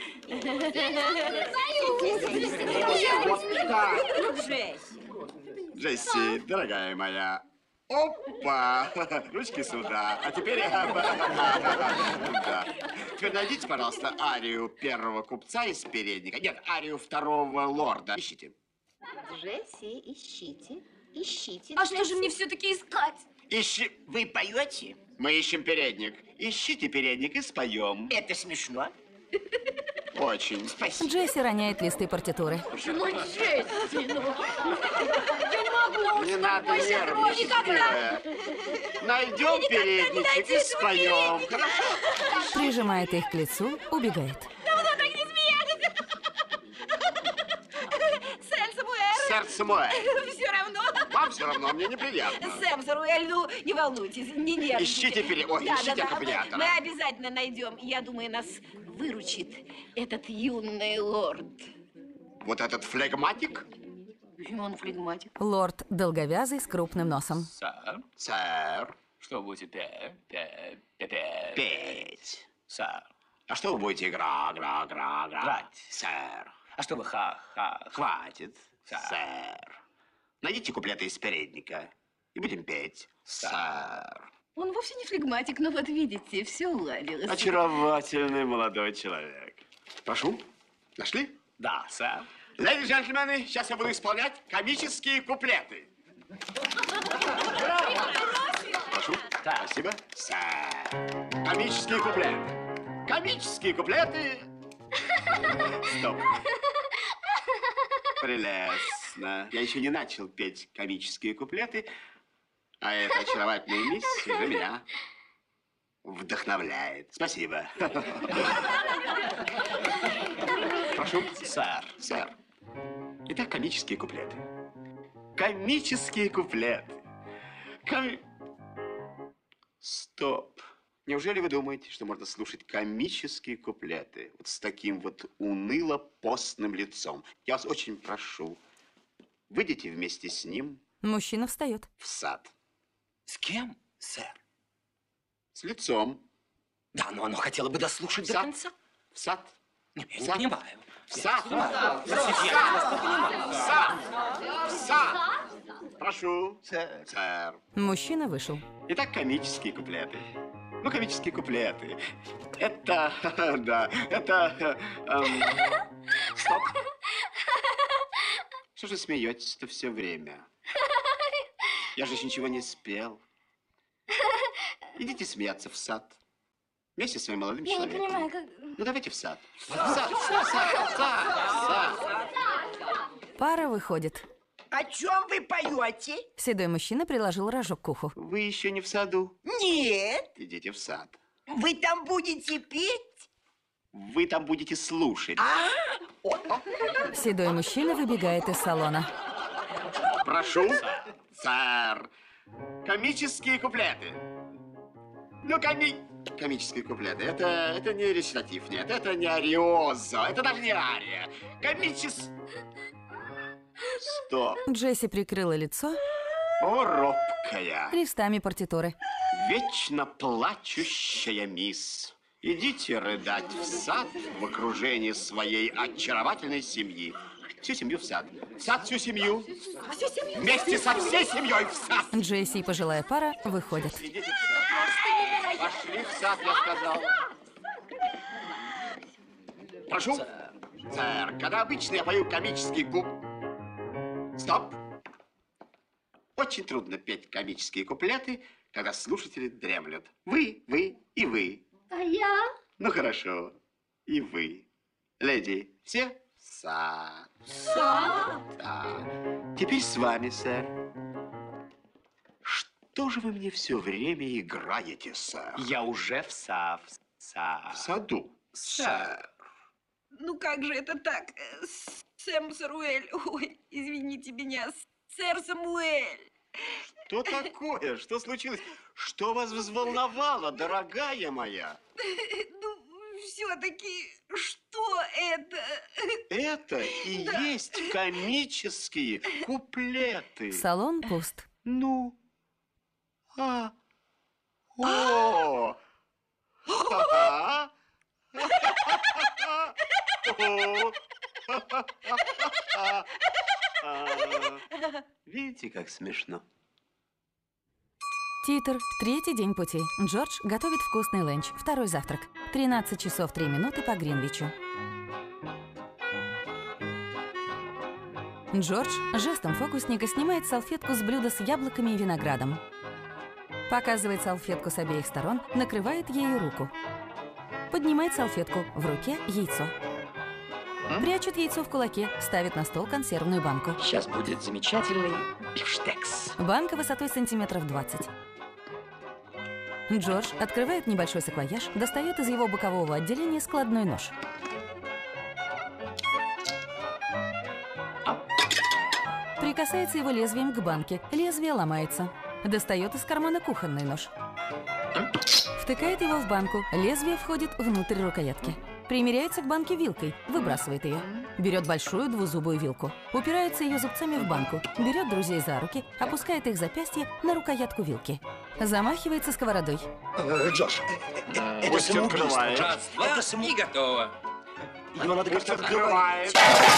Вот так. Джесси. Джесси, дорогая моя. Опа! Ручки сюда. А теперь... Да. Теперь найдите, пожалуйста, арию первого купца из передника. Нет, арию второго лорда. Ищите. Джесси, ищите, ищите. А что же мне все-таки искать? Ищи... Вы поете? Мы ищем передник. Ищите передник и споем. Это смешно. Очень. Спасибо. Джесси роняет листы партитуры. Ну, Джесси, ну. Я не могу. Не надо Больше нервничать, никогда. милая. Найдем передничек и споем. Хорошо? Прижимает их к лицу, убегает. Давно так не смеялись. Сэр Самуэль. Сэр Самуэль. Все равно. Вам все равно, мне неприятно. Сэм Самуэль, ну, не волнуйтесь, не нервничайте. Ищите пере... Ой, Да, ищите да, да. аккомпаниатора. Мы обязательно найдем. Я думаю, нас выручит этот юный лорд. Вот этот флегматик? Почему он флегматик? Лорд долговязый с крупным носом. Сэр, Сэр. что будете петь? Петь, петь. Петь. Сэр. А что вы будете игра, игра, игра, игра? Играть. Сэр. А что вы ха-ха? Хватит. Сэр. Сэр. Найдите куплеты из передника и будем петь. Сэр. Он вовсе не флегматик, но вот видите, все уладилось. Очаровательный молодой человек. Прошу. Нашли? Да, сэр. Леди и джентльмены, сейчас я буду исполнять комические куплеты. Прошу. Так. Спасибо. Сэр. Комические куплеты. Комические куплеты. Стоп. Прелестно. Я еще не начал петь комические куплеты, а эта очаровательная мисс уже меня вдохновляет. Спасибо. Прошу. Сэр. Сэр. Итак, комические куплеты. Комические куплеты. Коми... Стоп. Неужели вы думаете, что можно слушать комические куплеты вот с таким вот уныло-постным лицом? Я вас очень прошу, выйдите вместе с ним Мужчина встает. в сад. С кем, сэр? С лицом. Да, но оно хотело бы дослушать В до сад. конца. В сад. Нет, я В сад. не понимаю. В сад. В сад. В сад. В сад. Прошу. Сэр. Мужчина вышел. Итак, комические куплеты. Ну, комические куплеты. Это, да, это... эм, Стоп. Что же смеетесь-то все время? Я же еще ничего не спел. Идите смеяться в сад. Вместе с своим молодым Я не человеком. понимаю, как... Ну, давайте в сад. В сад, в сад, в сад, в сад. Пара выходит. О чем вы поете? Седой мужчина приложил рожок к уху. Вы еще не в саду? Нет. Идите в сад. Вы там будете петь? Вы там будете слушать. А? Седой мужчина выбегает из салона. Прошу, сэр. Комические куплеты. Ну, коми... комические куплеты. Это, это не речитатив, нет. Это не ариозо. Это даже не ария. Комичес... Стоп. Джесси прикрыла лицо. О, робкая. Листами партитуры. Вечно плачущая мисс. Идите рыдать в сад в окружении своей очаровательной семьи. Всю семью в сад. В сад всю семью. Всю семью? Вместе со всей семьей в сад. Джесси и пожилая пара выходят. Идите в сад. Пошли в сад, я сказал. Прошу. Сэр, когда обычно я пою комический куп... Стоп. Очень трудно петь комические куплеты, когда слушатели дремлют. Вы, вы и вы. А я? Ну, хорошо. И вы. Леди, все в сад. В сад? Да. Теперь с вами, сэр. Что же вы мне все время играете, сэр? Я уже в сад. В саду, сэр. Ну как же это так? Сэм Саруэль. Ой, извините меня, сэр Самуэль. Что такое? Что случилось? Что вас взволновало, дорогая моя? Ну, все-таки, что это? Это и Да. есть комические куплеты. Салон пуст. Ну. А. О. Ха-ха. О. Видите, как смешно? Титр. Третий день пути. Джордж готовит вкусный ленч. Второй завтрак. тринадцать часов три минуты по Гринвичу. Джордж жестом фокусника снимает салфетку с блюда с яблоками и виноградом. Показывает салфетку с обеих сторон, накрывает ею руку. Поднимает салфетку, в руке яйцо. Прячет яйцо в кулаке, ставит на стол консервную банку. Сейчас будет замечательный бифштекс. Банка высотой сантиметров двадцать. Джордж открывает небольшой саквояж, достает из его бокового отделения складной нож. Прикасается его лезвием к банке. Лезвие ломается. Достает из кармана кухонный нож. Втыкает его в банку. Лезвие входит внутрь рукоятки. Примеряется к банке вилкой, выбрасывает ее. Берет большую двузубую вилку. Упирается ее зубцами в банку. Берет друзей за руки, опускает их запястье на рукоятку вилки. Замахивается сковородой. Э, Джош, э, э, это самоубийство. Раз, два, это само... и готово. Его надо как-то открывать.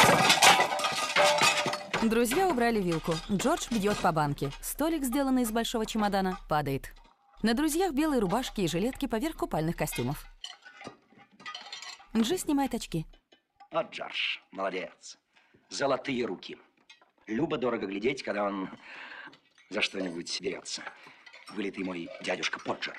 Друзья убрали вилку. Джордж бьет по банке. Столик, сделанный из большого чемодана, падает. На друзьях белые рубашки и жилетки поверх купальных костюмов. Джи снимает очки. Вот Джордж, молодец. Золотые руки. Любо-дорого глядеть, когда он за что-нибудь берется. Вылитый мой дядюшка Поджер.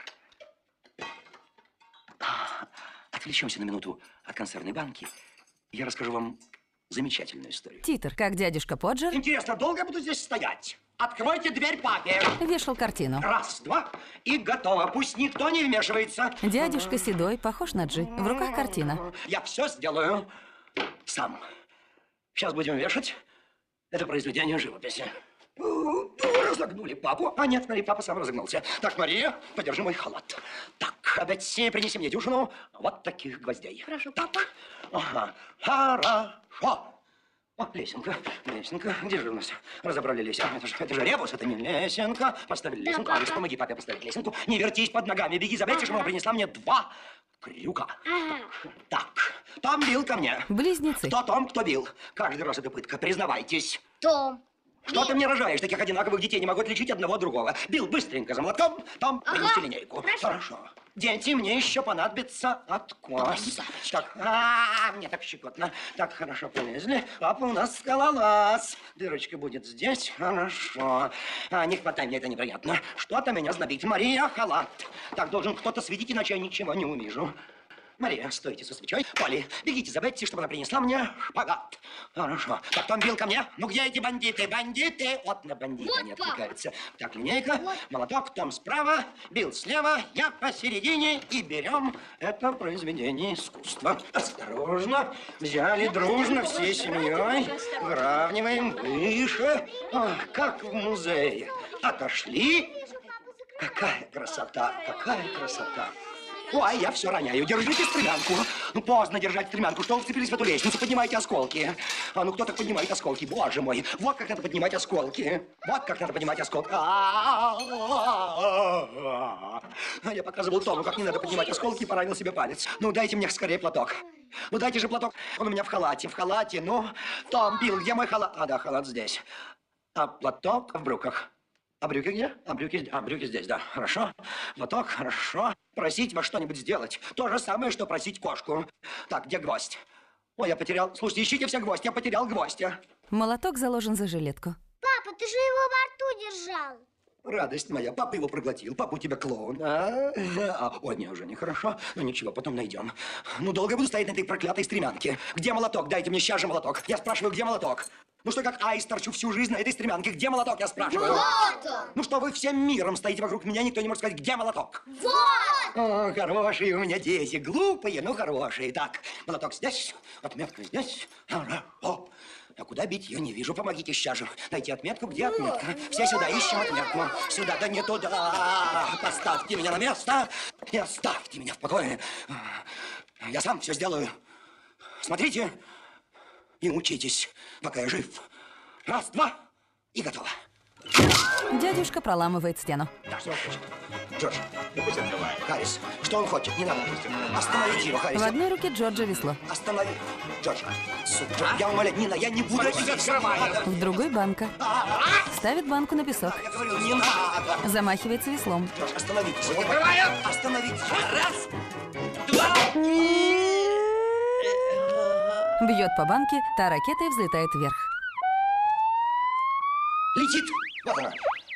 Отвлечемся на минуту от консервной банки. Я расскажу вам замечательную историю. Титр, как дядюшка Поджер. Интересно, долго я буду здесь стоять? Откройте дверь папе. Вешал картину. Раз, два, и готово. Пусть никто не вмешивается. Дядюшка седой, похож на Джи. В руках картина. Я все сделаю сам. Сейчас будем вешать. Это произведение живописи. Разогнули папу. А нет, смотри, папа сам разогнулся. Так, Мария, подержи мой халат. Так, Бетси, принеси мне дюжину вот таких гвоздей. Хорошо, папа. Ага, хорошо. О, лесенка, лесенка, где же у нас? Разобрали лесенку. Это же, это же ребус, это не лесенка. Поставили Да, лесенку. папа. Алекс, помоги папе поставить лесенку. Не вертись под ногами, беги за Бетси, чтобы она принесла мне два крюка. Ага. Так, Том бил ко мне. Близнецы. Кто Том, кто бил? Каждый раз это пытка, признавайтесь. Том. Что ты мне рожаешь? Таких одинаковых детей не могу отличить одного от другого. Бил быстренько за молотком. Том, принеси Ага, линейку. хорошо. Хорошо. Дети, мне еще понадобится откос. Так, а, мне так щекотно. Так, хорошо, полезли. Папа у нас скалолаз. Дырочка будет здесь. Хорошо. А, не хватай, мне это неприятно. Что-то меня знобит. Мария, халат. Так, должен кто-то светить, иначе я ничего не увижу. Мария, стойте со свечой. Поли, бегите за Бетти, чтобы она принесла мне шпагат. Хорошо. Так, кто бил ко мне? Ну, где эти бандиты? Бандиты! Вот на бандита вот, не отвлекаются. Так, линейка, вот. Молоток, Том справа, Билл слева, я посередине. И берем это произведение искусства. Осторожно. Взяли дружно всей семьей. Выравниваем выше. О, как в музее. Отошли. Какая красота, какая красота. Ой, я все роняю. Держите стремянку. Ну, поздно держать стремянку. Что вы вцепились в эту лестницу? Поднимайте осколки. А ну, кто так поднимает осколки? Боже мой. Вот как надо поднимать осколки. Вот как надо поднимать осколки. Я показывал Тому, как не надо поднимать осколки, и поранил себе палец. Ну, дайте мне скорее платок. Ну, дайте же платок. Он у меня в халате. В халате. Ну, Том, Билл, где мой халат? А, да, халат здесь. А платок в брюках. А брюки где? А брюки, а брюки здесь, да. Хорошо. Платок, хорошо. Просить вас что-нибудь сделать. То же самое, что просить кошку. Так, где гвоздь? Ой, я потерял. Слушайте, ищите все гвоздь. Я потерял гвоздя. Молоток заложен за жилетку. Папа, ты же его во рту держал. Радость моя. Папа его проглотил. Папа у тебя клоун. А, а, ой, мне уже нехорошо. Ну ничего, потом найдем. Ну долго буду стоять на этой проклятой стремянке. Где молоток? Дайте мне сейчас же молоток. Я спрашиваю, где молоток? Ну что, как аист торчу всю жизнь на этой стремянке. Где молоток, я спрашиваю? Вот он! Ну что, вы всем миром стоите вокруг меня, никто не может сказать, где молоток? Вот! О, хорошие у меня дети, глупые, но хорошие. Так, молоток здесь, отметка здесь. О, а куда бить, я не вижу. Помогите сейчас же. Дайте отметку, где отметка? Все сюда, ищем отметку. Сюда, да не туда. Поставьте меня на место и оставьте меня в покое. Я сам все сделаю. Смотрите и учитесь, пока я жив. Раз, два, и готово. Дядюшка проламывает стену. Да, что он хочет? Джордж, ну пусть открывает. Харрис, что он хочет? Не надо. Остановите его, Харрис. В одной руке Джорджа весло. Останови. Джордж, Джордж, я умоляю, Нина, я не буду здесь открывать. В другой банка. Ставит банку на песок. Я говорю, не надо. Замахивается веслом. Джордж, остановитесь. Открываем. Остановитесь. Раз, два. Бьет по банке, та ракетой взлетает вверх. Летит. Вот она.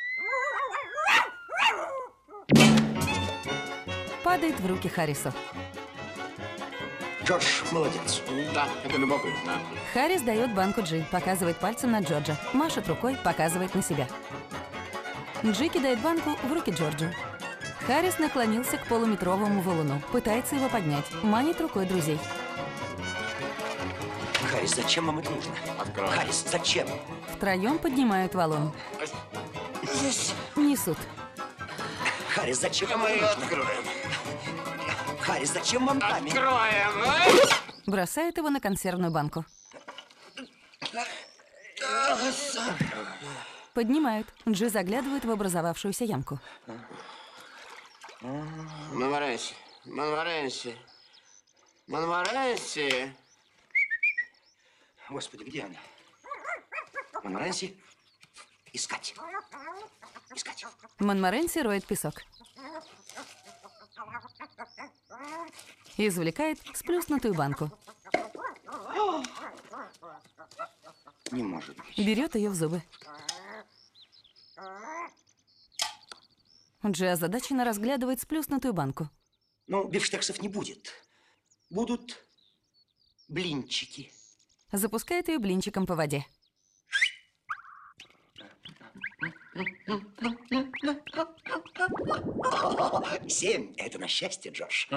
Падает в руки Харрису. Джордж, молодец. Да, это любопытно. Харрис дает банку Джи, показывает пальцем на Джорджа. Машет рукой, показывает на себя. Джи кидает банку в руки Джорджу. Харрис наклонился к полуметровому валуну. Пытается его поднять. Манит рукой друзей. Харрис, зачем вам это нужно? Открой. Харрис, зачем? Втроем поднимают валун. Несут. Харрис, зачем вам это нужно? Откроем. Харрис, зачем вам камень? Откроем. Бросает его на консервную банку. Поднимают. Джи заглядывает в образовавшуюся ямку. Монморенси, Монморенси, Монморенси. Господи, где она? Монморенси? Искать. Искать. Монморенси роет песок. Извлекает сплюснутую банку. Не может быть. Берет ее в зубы. Джи озадаченно разглядывает сплюснутую банку. Ну, бифштексов не будет. Будут блинчики. Запускает ее блинчиком по воде. Семь. Это на счастье, Джордж.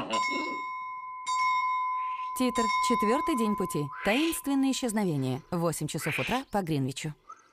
Титр. Четвертый день пути. Таинственное исчезновение. Восемь часов утра по Гринвичу.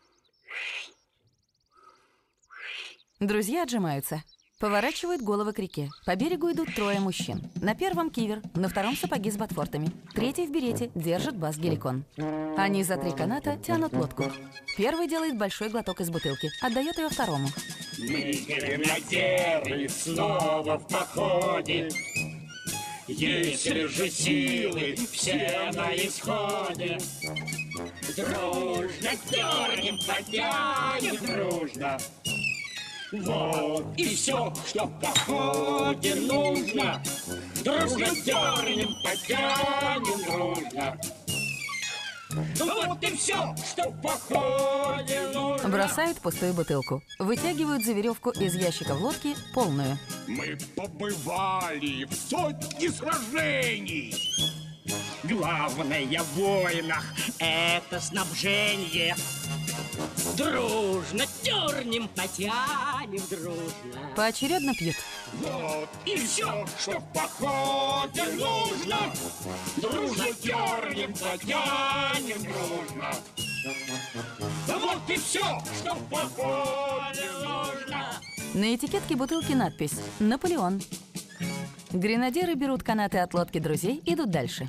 Друзья отжимаются. Поворачивают головы к реке. По берегу идут трое мужчин. На первом кивер, на втором сапоги с ботфортами. Третий в берете держит бас-геликон. Они за три каната тянут лодку. Первый делает большой глоток из бутылки. Отдает ее второму. Мы, гренадеры, снова в походе. Если же силы все на исходе, дружно дернем, потянем дружно. Вот и все, что в походе нужно. Дружно дернем, потянем дружно. Вот и все, что в походе нужно. Бросают пустую бутылку. Вытягивают за веревку из ящика в лодке полную. Мы побывали в сотне сражений. Главное в войнах – это снабжение. Дружно дернем, потянем дружно. Поочередно пьют. Вот и все, что в походе нужно. Дружно дернем, потянем дружно. Вот и все, что в походе нужно. На этикетке бутылки надпись «Наполеон». Гренадеры берут канаты от лодки друзей, идут дальше.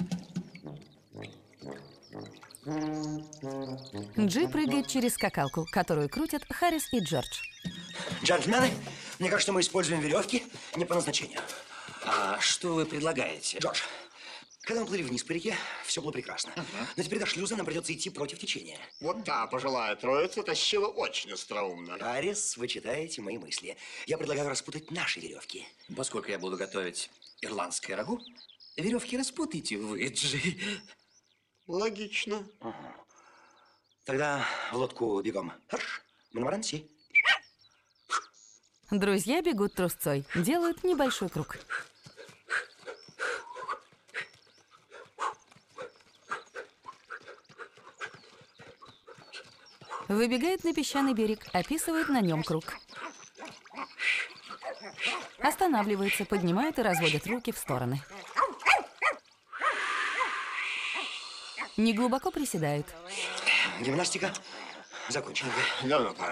Джи прыгает через скакалку, которую крутят Харрис и Джордж. Джентльмены, мне кажется, мы используем веревки не по назначению. А что вы предлагаете? Джордж, когда мы плыли вниз по реке, все было прекрасно. Uh-huh. Но теперь до шлюза нам придется идти против течения. Вот та пожилая троица тащила очень остроумно. Харрис, вы читаете мои мысли. Я предлагаю распутать наши веревки. Поскольку я буду готовить ирландское рагу, веревки распутайте вы, Джи. Логично. Угу. Тогда в лодку бегом. Харш, Монмаранси. Друзья бегут трусцой, делают небольшой круг. Выбегает на песчаный берег, описывает на нем круг. Останавливается, поднимает и разводит руки в стороны. Неглубоко приседают. Гимнастика закончена. Давно пора.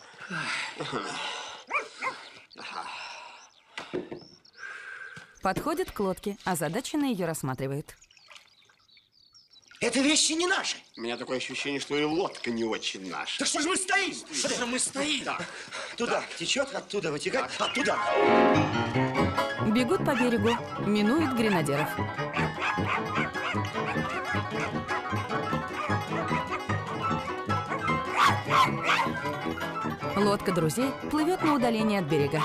Подходит к лодке, озадаченно ее рассматривает. Это вещи не наши. У меня такое ощущение, что и лодка не очень наша. Да что же мы стоим? Что же мы стоим? Так. Туда так. Течет, оттуда вытекает, так. Оттуда. Бегут по берегу, минуют гренадеров. Лодка друзей плывет на удаление от берега.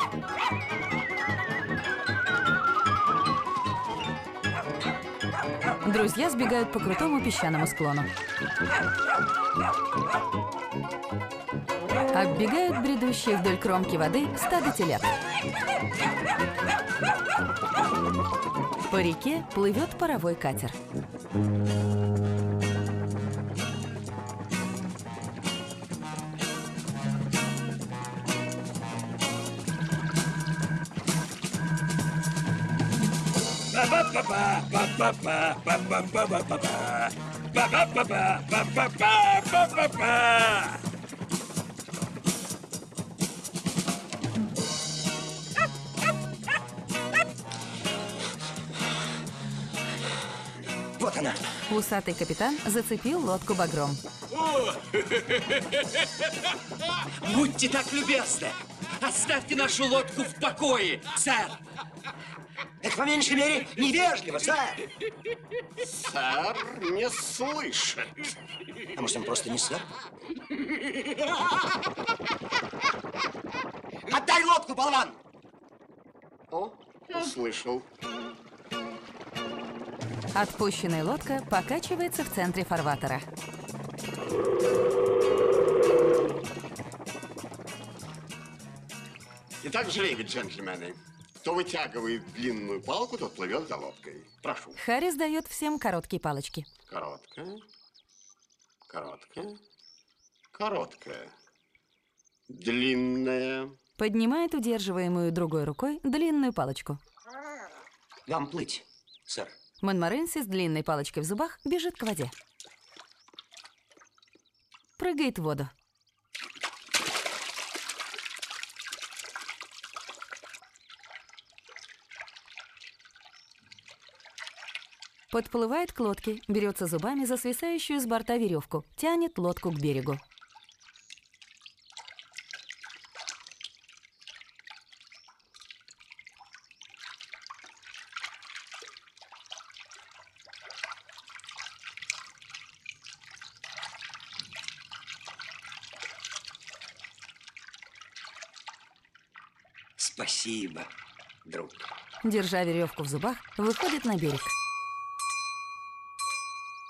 Друзья сбегают по крутому песчаному склону. Оббегают бредущие вдоль кромки воды стадо телят. По реке плывет паровой катер. Вот она. Усатый капитан зацепил лодку багром. Будьте так любезны, оставьте нашу лодку в покое, сэр. Это по меньшей мере невежливо, сэр. Сэр не слышит. А может, он просто не сэр? Отдай лодку, болван! О, услышал. Отпущенная лодка покачивается в центре фарватера. Итак, жребий, джентльмены. Кто вытягивает длинную палку, тот плывет за лодкой. Прошу. Харрис дает всем короткие палочки. Короткая, короткая, короткая, длинная. Поднимает удерживаемую другой рукой длинную палочку. Вам плыть, сэр. Монморенси с длинной палочкой в зубах бежит к воде. Прыгает в воду. Подплывает к лодке, берется зубами за свисающую с борта веревку, тянет лодку к берегу. Спасибо, друг. Держа веревку в зубах, выходит на берег.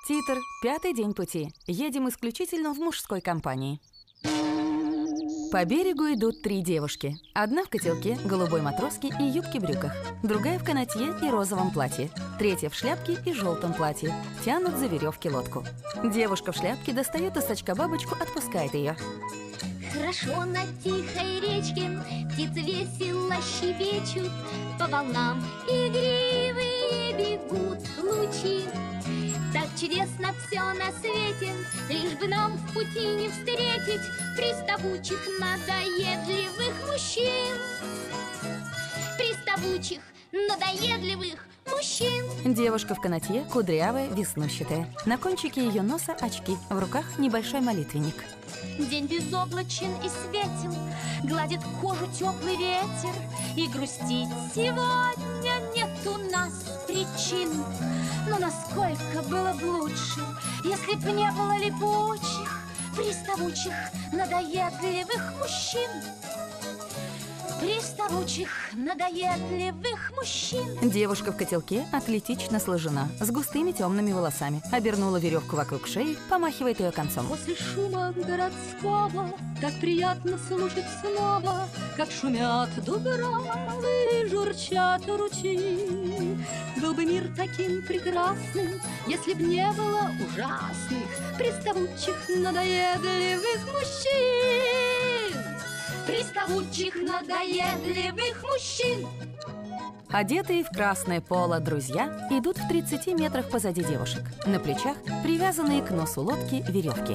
Титр. Пятый день пути. Едем исключительно в мужской компании. По берегу идут три девушки. Одна в котелке, голубой матроске и юбке-брюках. Другая в канатье и розовом платье. Третья в шляпке и желтом платье. Тянут за веревки лодку. Девушка в шляпке достает из сачка бабочку, отпускает ее. Хорошо на тихой речке птицы весело щебечут, по волнам игривые бегут лучи. Так чудесно все на свете, лишь бы нам в пути не встретить приставучих, надоедливых мужчин. Приставучих, надоедливых мужчин. Девушка в канатье, кудрявая, веснущатая. На кончике ее носа очки, в руках небольшой молитвенник. День безоблачен и светел, гладит кожу теплый ветер, и грустить сегодня нет у нас причин. Но насколько было бы лучше, если б не было липучих, приставучих, надоедливых мужчин. Приставучих, надоедливых мужчин. Девушка в котелке атлетично сложена, с густыми темными волосами. Обернула веревку вокруг шеи, помахивает ее концом. После шума городского так приятно слушать снова, как шумят дубравы и журчат ручьи. Был бы мир таким прекрасным, если б не было ужасных, приставучих, надоедливых мужчин. Приставучих, надоедливых мужчин. Одетые в красное поло друзья идут в тридцати метрах позади девушек. На плечах привязанные к носу лодки веревки.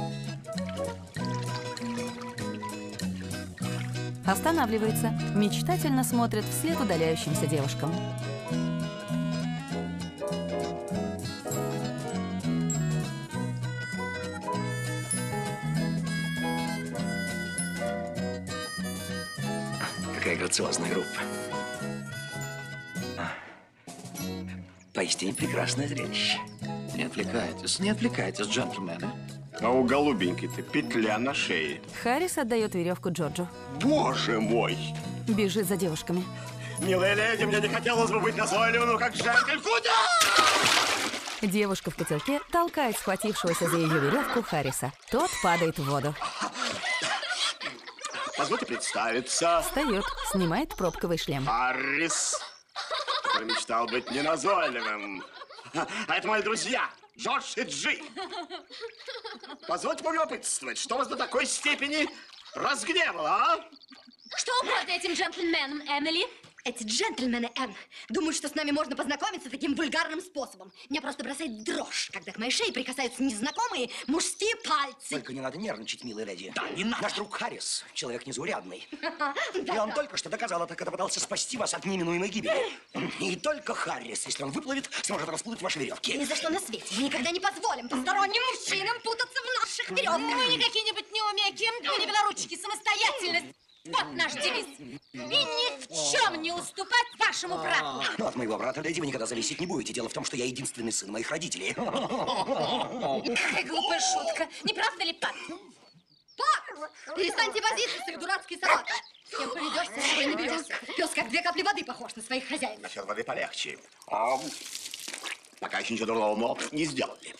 Останавливается, мечтательно смотрят вслед удаляющимся девушкам. Какая грациозная группа. Поистине прекрасное зрелище. Не отвлекайтесь, не отвлекайтесь, джентльмены. А у голубенькой-то петля на шее. Харрис отдает веревку Джорджу. Боже мой! Бежит за девушками. Милая леди, мне не хотелось бы быть назойливым, но как джентльмен. Куда? Девушка в котелке толкает схватившегося за ее веревку Харриса. Тот падает в воду. Позвольте представиться. Встает, снимает пробковый шлем. Харрис, который мечтал быть неназойливым. А это мои друзья, Джордж и Джи. Позвольте полюбопытствовать, что вас до такой степени разгневало, а? Что угодно этим джентльменам, Эмили? Эти джентльмены, Энн, думают, что с нами можно познакомиться таким вульгарным способом. Меня просто бросает дрожь, когда к моей шее прикасаются незнакомые мужские пальцы. Только не надо нервничать, милая леди. Да, не надо. Наш друг Харрис, человек незаурядный. И он только что доказал это, когда пытался спасти вас от неминуемой гибели. И только Харрис, если он выплывет, сможет распутать ваши веревки. Ни за что на свете. Мы никогда не позволим посторонним мужчинам путаться в наших веревках. Мы не какие-нибудь неумеки, мы не белоручки, самостоятельность. Вот наш девиз. И ни в чем не уступать вашему брату. Но от моего брата, леди, вы никогда зависеть не будете. Дело в том, что я единственный сын моих родителей. Какая глупая шутка. Не правда ли, пап? Пап, перестаньте возиться с их дурацкой собакой. С кем поведешься, с кем не берешься. Пес как две капли воды похож на своих хозяев. Насчет воды полегче. А, пока еще ничего дурного мы не сделали.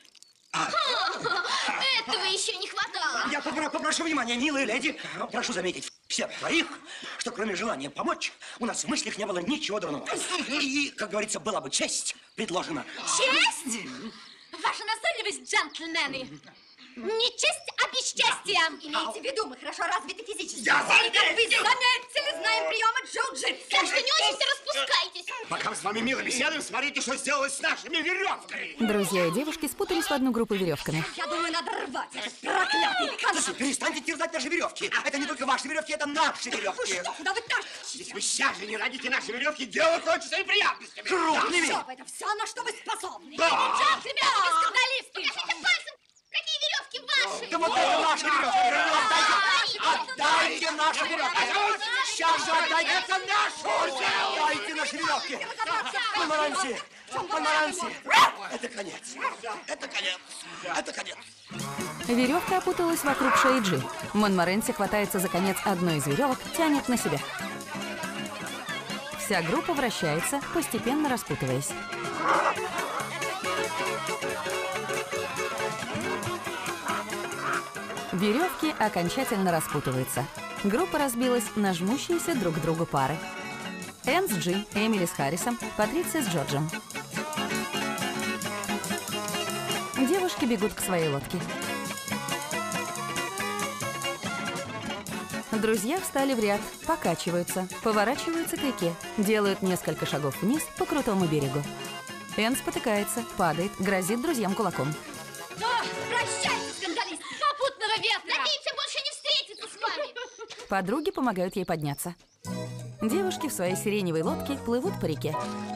Этого еще не хватало. Я попрошу внимания, милые леди. Прошу заметить всех троих, что кроме желания помочь, у нас в мыслях не было ничего дурного. И, как говорится, была бы честь предложена. Честь? Ваша назойливость, джентльмены. Не честь, а бесчестие. Имейте в виду, мы хорошо развиты физически. Я Только вы заметили, знаем приемы джиу-джитсу. Так что не очень-то распускайтесь. Пока мы с вами мило беседуем, смотрите, что сделалось с нашими веревками. Друзья и девушки спутались в одну группу веревками. Я думаю, надо рвать этот проклятый канат. Слушай, перестаньте терзать наши веревки. Это не только ваши веревки, это наши веревки. Что, куда вы тащите? Если вы сейчас же не родите наши веревки, дело кончится неприятностями. Крупными. Да, все, это все, на что вы способны. Да. Джентльмены, скандалисты. Покажите пальцем, какие веревки ваши. Да вот это наши веревки. Отдайте, отдайте наши веревки. Сейчас же отдайте. Это наши. Отдайте наши веревки. Монмаранси, Монмаранси. Это конец. Это конец. Это конец. Веревка опуталась вокруг шеи Джи. Монмаранси хватается за конец одной из веревок, тянет на себя. Вся группа вращается, постепенно распутываясь. Веревки окончательно распутываются. Группа разбилась на жмущиеся друг к другу пары. Энн с Джи, Эмили с Харрисом, Патриция с Джорджем. Девушки бегут к своей лодке. Друзья встали в ряд, покачиваются, поворачиваются к реке, делают несколько шагов вниз по крутому берегу. Энн спотыкается, падает, грозит друзьям кулаком. О, прощайте, скандалист! Попутного ветра! Надеемся, больше не встретиться с вами! Подруги помогают ей подняться. Девушки в своей сиреневой лодке плывут по реке.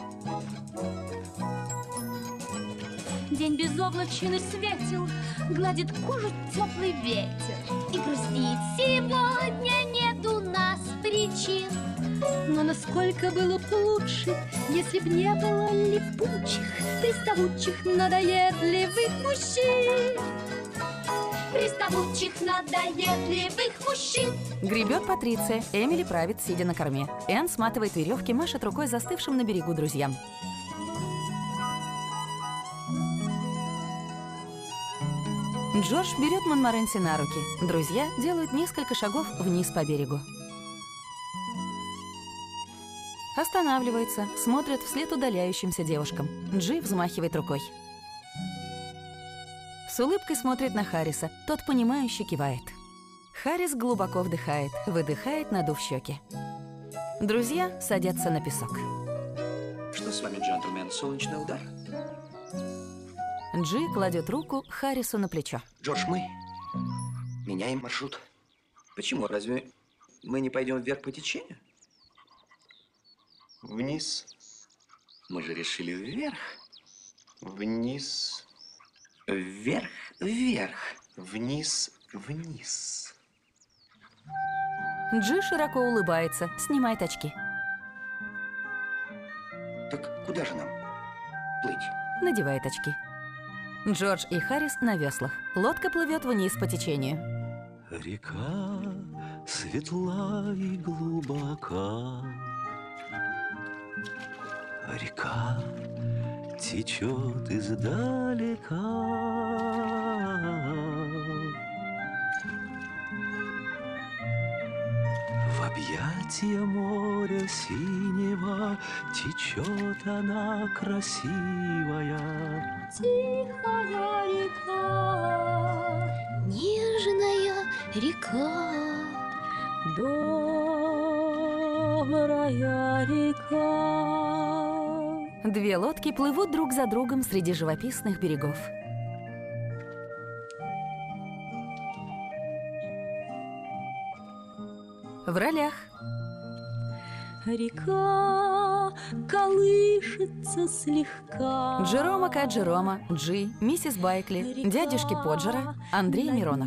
День безоблачен и светел, гладит кожу теплый ветер. И грустит, сегодня нет у нас причин. Но насколько было б лучше, если б не было липучих, приставучих, надоедливых мужчин. Приставучих, надоедливых мужчин. Гребет Патриция, Эмили правит, сидя на корме. Энн сматывает веревки, машет рукой застывшим на берегу друзьям. Джордж берет Монморенси на руки. Друзья делают несколько шагов вниз по берегу. Останавливаются, смотрят вслед удаляющимся девушкам. Джи взмахивает рукой. С улыбкой смотрит на Харриса. Тот, понимающе кивает. Харрис глубоко вдыхает, выдыхает, надув щеки. Друзья садятся на песок. Что с вами, джентльмен? Солнечный удар? Джи кладет руку Харрису на плечо. Джордж, мы меняем маршрут. Почему? Разве мы не пойдем вверх по течению? Вниз. Мы же решили вверх. Вниз. Вверх, вверх. Вниз, вниз. Джи широко улыбается, снимает очки. Так куда же нам плыть? Надевает очки. Джордж и Харрис на веслах. Лодка плывет вниз по течению. Река светла и глубока. Река течет издалека. В объятия моря синего течет она красивая. Тихая река, нежная река, добрая река. Две лодки плывут друг за другом среди живописных берегов. В ролях: река колышется слегка. Джерома К. Джерома, Джи, миссис Байкли, дядюшки Поджера, Андрей Миронов.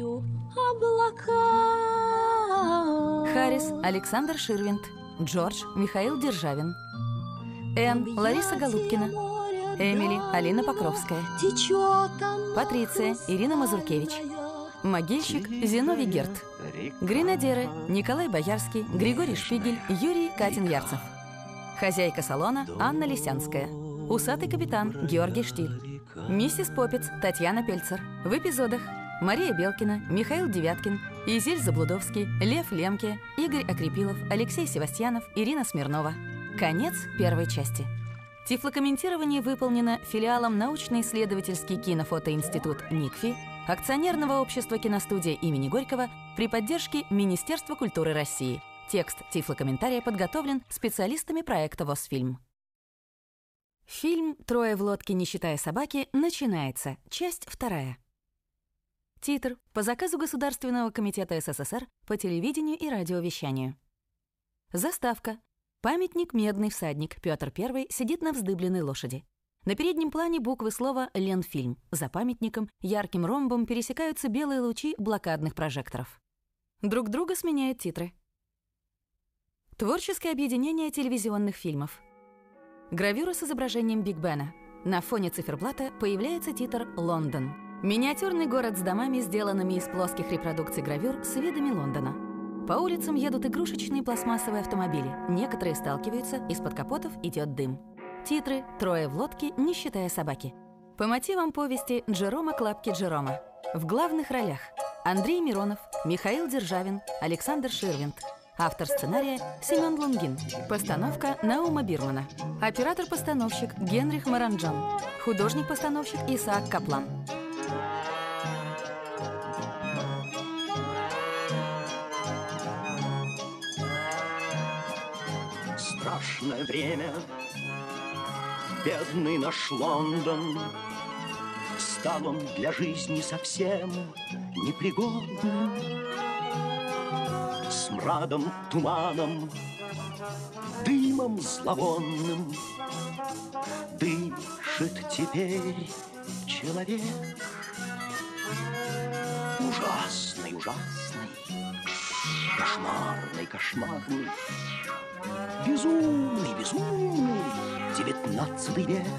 Облака. Харрис Александр Ширвинд, Джордж Михаил Державин. Энн Лариса Голубкина. Эмили Алина Покровская. Патриция Ирина Мазуркевич. Могильщик Зиновий Герт. Гренадеры Николай Боярский, Григорий Шпигель, Юрий Катин-Ярцев. Хозяйка салона Анна Лисянская. Усатый капитан Георгий Штиль. Миссис Попец Татьяна Пельцер. В эпизодах: Мария Белкина, Михаил Девяткин, Изель Заблудовский, Лев Лемке, Игорь Акрепилов, Алексей Севастьянов, Ирина Смирнова. Конец первой части. Тифлокомментирование выполнено филиалом научно-исследовательский кинофотоинститут НИКФИ, акционерного общества киностудия имени Горького при поддержке Министерства культуры России. Текст тифлокомментария подготовлен специалистами проекта «Восфильм». Фильм «Трое в лодке, не считая собаки» начинается. Часть вторая. Титр по заказу Государственного комитета СССР по телевидению и радиовещанию. Заставка. Памятник «Медный всадник» Петр Первый сидит на вздыбленной лошади. На переднем плане буквы слова «Ленфильм». За памятником ярким ромбом пересекаются белые лучи блокадных прожекторов. Друг друга сменяют титры. Творческое объединение телевизионных фильмов. Гравюра с изображением Биг Бена. На фоне циферблата появляется титр «Лондон». Миниатюрный город с домами, сделанными из плоских репродукций гравюр с видами Лондона. По улицам едут игрушечные пластмассовые автомобили. Некоторые сталкиваются, из-под капотов идет дым. Титры «Трое в лодке, не считая собаки». По мотивам повести Джерома Клапки Джерома. В главных ролях: Андрей Миронов, Михаил Державин, Александр Ширвинд. Автор сценария Семен Лунгин. Постановка Наума Бирмана. Оператор-постановщик Генрих Маранджан. Художник-постановщик Исаак Каплан. Страшное время, бедный наш Лондон, стал он для жизни совсем непригодным. Смрадом, туманом, дымом зловонным дышит теперь человек. Ужасный, ужасный, кошмарный, кошмарный, безумный, безумный девятнадцатый век.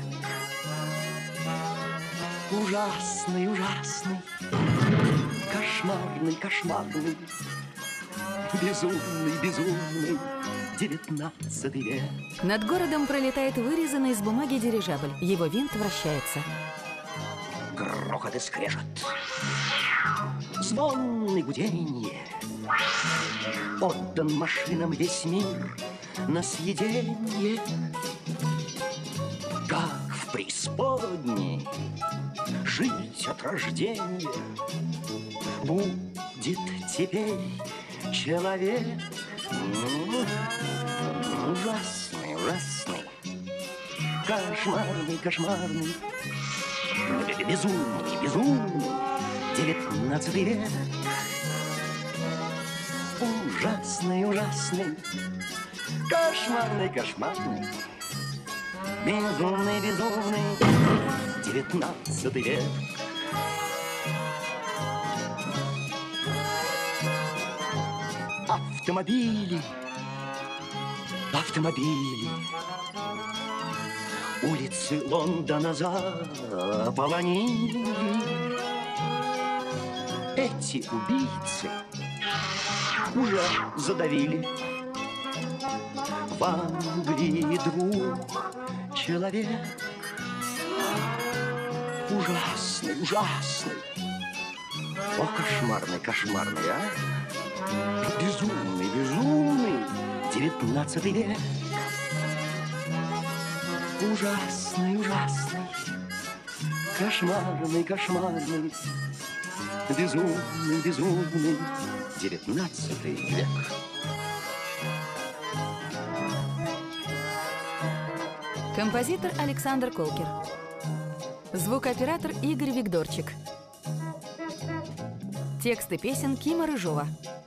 Ужасный, ужасный, кошмарный, кошмарный, безумный, безумный девятнадцатый век. Над городом пролетает вырезанный из бумаги дирижабль. Его винт вращается. Грохот и скрежет, звон и гуденье. Отдан машинам весь мир на съеденье. Как в преисподней жить от рождения будет теперь человек. Ужасный, ужасный, кошмарный, кошмарный, безумный, безумный девятнадцатый век. Ужасный, ужасный, кошмарный, кошмарный, безумный, безумный девятнадцатый век. Автомобили, автомобили, улицы Лондона заполонили. Эти убийцы уже задавили в Англии двух человек. Ужасный, ужасный, о, кошмарный, кошмарный, а? Безумный, безумный девятнадцатый век. Ужасный, ужасный, кошмарный, кошмарный, безумный, безумный девятнадцатый век. Композитор Александр Колкер. Звукооператор Игорь Вигдорчик. Тексты песен Кима Рыжова.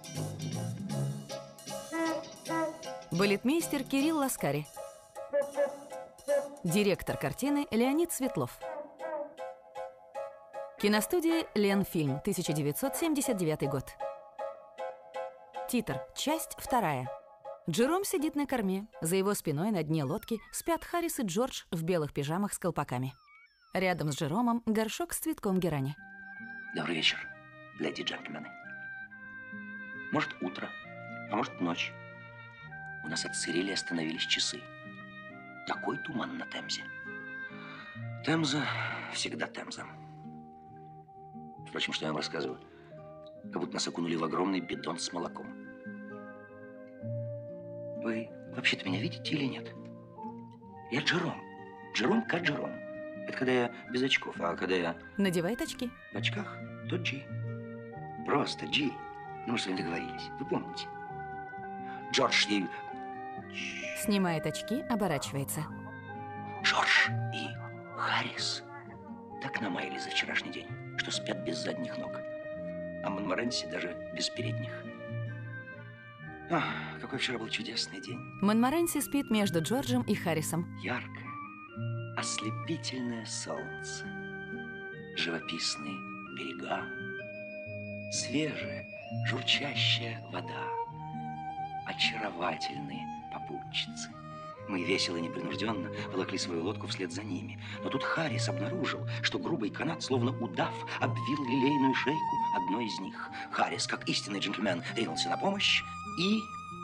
Балетмейстер Кирилл Ласкари. Директор картины Леонид Светлов. Киностудия «Ленфильм», тысяча девятьсот семьдесят девятый год. Титр. Часть вторая. Джером сидит на корме. За его спиной на дне лодки спят Харрис и Джордж в белых пижамах с колпаками. Рядом с Джеромом горшок с цветком герани. Добрый вечер, леди и джентльмены. Может, утро, а может, ночь. У нас отсырели и остановились часы. Такой туман на Темзе. Темза всегда Темза. Впрочем, что я вам рассказываю? Как будто нас окунули в огромный бидон с молоком. Вы вообще-то меня видите или нет? Я Джером. Джером как Джером. Это когда я без очков, а когда я... Надевает очки. В очках, то Джи. Просто Джи. Ну, мы с вами договорились. Вы помните? Джордж и... Снимает очки, оборачивается. Джордж и Харрис так намаяли за вчерашний день, что спят без задних ног. А Монморанси даже без передних. Ах, какой вчера был чудесный день. Монморанси спит между Джорджем и Харрисом. Яркое, ослепительное солнце, живописные берега, свежая, журчащая вода, очаровательные попутчицы. Мы весело и непринужденно волокли свою лодку вслед за ними. Но тут Харрис обнаружил, что грубый канат, словно удав, обвил лилейную шейку одной из них. Харрис, как истинный джентльмен, ринулся на помощь и...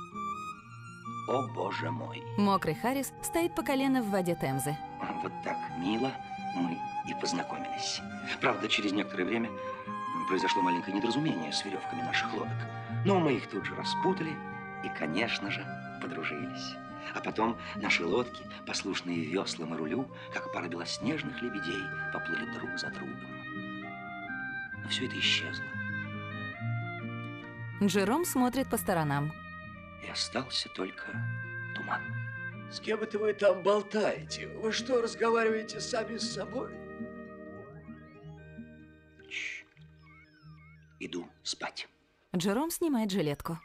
О, боже мой! Мокрый Харрис стоит по колено в воде Темзы. Вот так мило мы и познакомились. Правда, через некоторое время произошло маленькое недоразумение с веревками наших лодок. Но мы их тут же распутали и, конечно же, подружились. А потом наши лодки, послушные веслам и рулю, как пара белоснежных лебедей, поплыли друг за другом. Но все это исчезло. Джером смотрит по сторонам. И остался только туман. С кем это вы там болтаете? Вы что, разговариваете сами с собой? Ч. Иду спать. Джером снимает жилетку.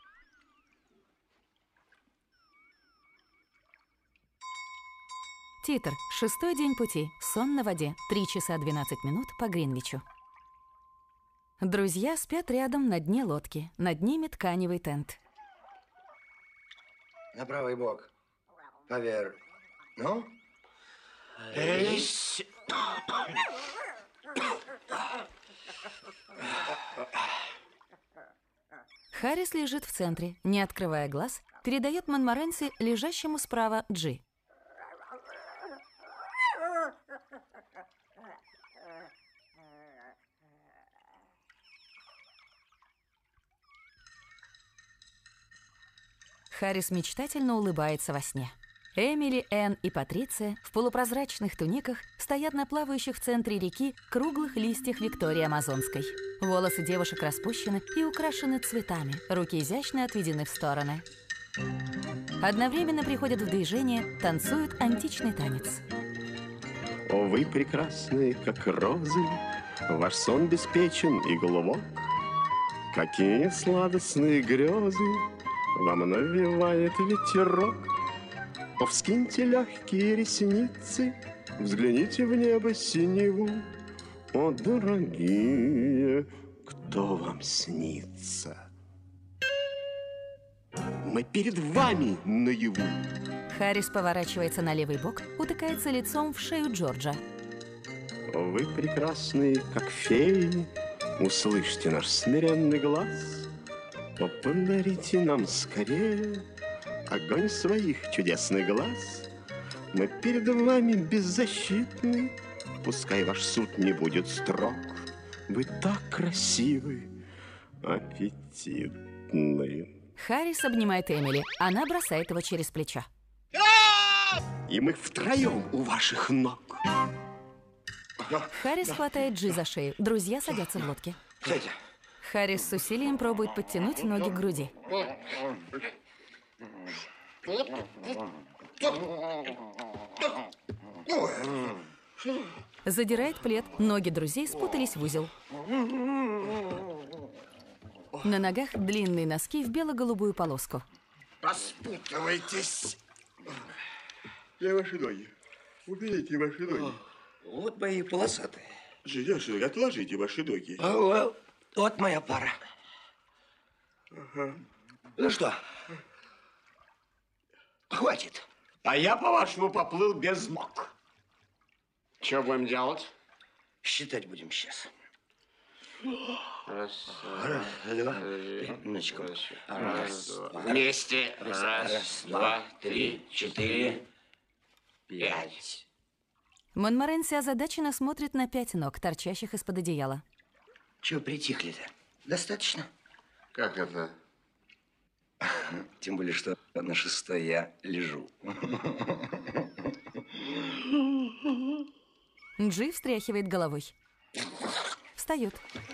Титр. Шестой день пути. Сон на воде. Три часа двенадцать минут по Гринвичу. Друзья спят рядом на дне лодки. Над ними тканевый тент. На правый бок. Поверх. Ну? Эйс. Харрис лежит в центре, не открывая глаз, передает Монморенси лежащему справа Джи. Харрис мечтательно улыбается во сне. Эмили, Энн и Патриция в полупрозрачных туниках стоят на плавающих в центре реки круглых листьях Виктории Амазонской. Волосы девушек распущены и украшены цветами, руки изящно отведены в стороны. Одновременно приходят в движение, танцуют античный танец. О, вы прекрасные, как розы, ваш сон беспечен и глубок. Какие сладостные грезы вам навевает ветерок. О, вскиньте легкие ресницы, взгляните в небо синеву. О, дорогие, кто вам снится? Мы перед вами наяву. Харрис поворачивается на левый бок, утыкается лицом в шею Джорджа. О, вы прекрасные, как феи, услышьте наш смиренный глаз. О, подарите нам скорее огонь своих чудесных глаз. Мы перед вами беззащитны, пускай ваш суд не будет строг. Вы так красивы, аппетитны. Харрис обнимает Эмили, она бросает его через плечо. И мы втроем у ваших ног. Харрис хватает Джи за шею, друзья садятся в лодке. Кстати. Харрис с усилием пробует подтянуть ноги к груди. Задирает плед, ноги друзей спутались в узел. На ногах длинные носки в бело-голубую полоску. Распутывайтесь. Где ваши ноги? Уберите ваши ноги. Вот мои полосатые. Жидяши, отложите ваши ноги. А, вот моя пара. Ага. Ну что? Хватит. А я, по-вашему, поплыл без ног. Что будем делать? Считать будем сейчас. Раз, раз, два, три. Минуточку. Раз, два. Вместе. Раз, раз, два, три, четыре, пять. Монморенси озадаченно смотрит на пять ног, торчащих из-под одеяла. Чего притихли-то? Достаточно? Как это? Тем более, что на шестой я лежу. Джи встряхивает головой. Встает.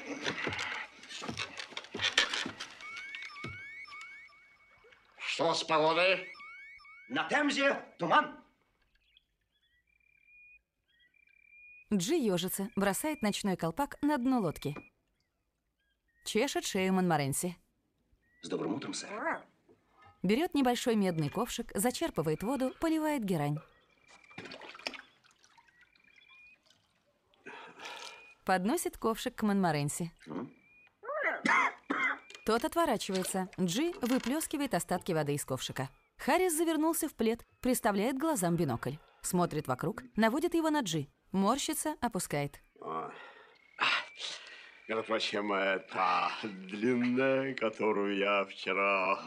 Что с погодой? На Темзе туман. Джи ежится, бросает ночной колпак на дно лодки. Чешет шею Монморенси. С добрым утром, сэр. Берет небольшой медный ковшик, зачерпывает воду, поливает герань. Подносит ковшик к Монморенси. Тот отворачивается. Джи выплескивает остатки воды из ковшика. Харрис завернулся в плед, приставляет глазам бинокль. Смотрит вокруг, наводит его на Джи. Морщится, опускает. Между прочим, это длинная, которую я вчера...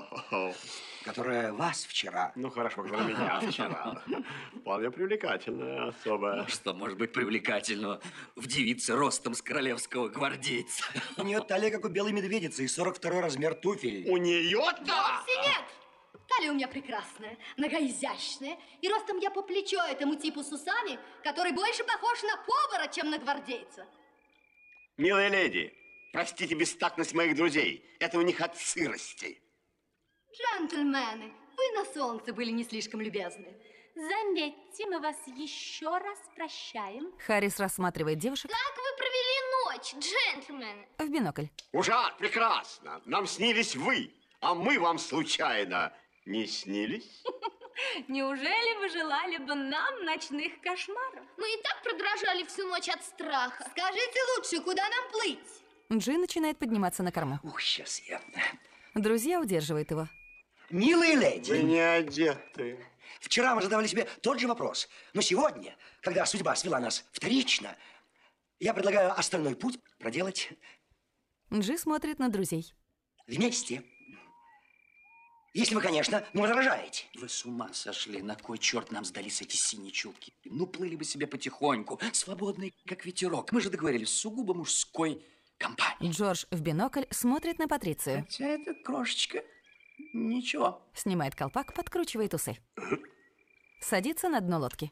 Которая вас вчера? Ну, хорошо, которая меня вчера. Вполне привлекательная особая. Ну, что может быть привлекательного в девице ростом с королевского гвардейца? У нее талия, как у белой медведицы, и сорок второй размер туфель. У нее, да? Вовсе нет! Талия у меня прекрасная, нога изящная, и ростом я по плечо этому типу с усами, который больше похож на повара, чем на гвардейца. Милая леди, простите бестактность моих друзей. Это у них от сырости. Джентльмены, вы на солнце были не слишком любезны. Заметьте, мы вас еще раз прощаем. Харрис рассматривает девушек. Как вы провели ночь, джентльмены? В бинокль. Ужасно, прекрасно. Нам снились вы, а мы вам случайно не снились? Неужели вы желали бы нам ночных кошмаров? Мы и так продрожали всю ночь от страха. Скажите лучше, куда нам плыть? Джин начинает подниматься на корму. Ух, сейчас я... Друзья удерживают его. Милые леди. Вы не одеты. Вчера мы задавали себе тот же вопрос. Но сегодня, когда судьба свела нас вторично, я предлагаю остальной путь проделать... Джи смотрит на друзей. Вместе. Если вы, конечно, не возражаете. Вы с ума сошли? На кой черт нам сдались эти синие чулки? Ну, плыли бы себе потихоньку, свободные, как ветерок. Мы же договорились с сугубо мужской компанией. Джордж в бинокль смотрит на Патрицию. Хотя эта крошечка ничего. Снимает колпак, подкручивает усы. Садится на дно лодки.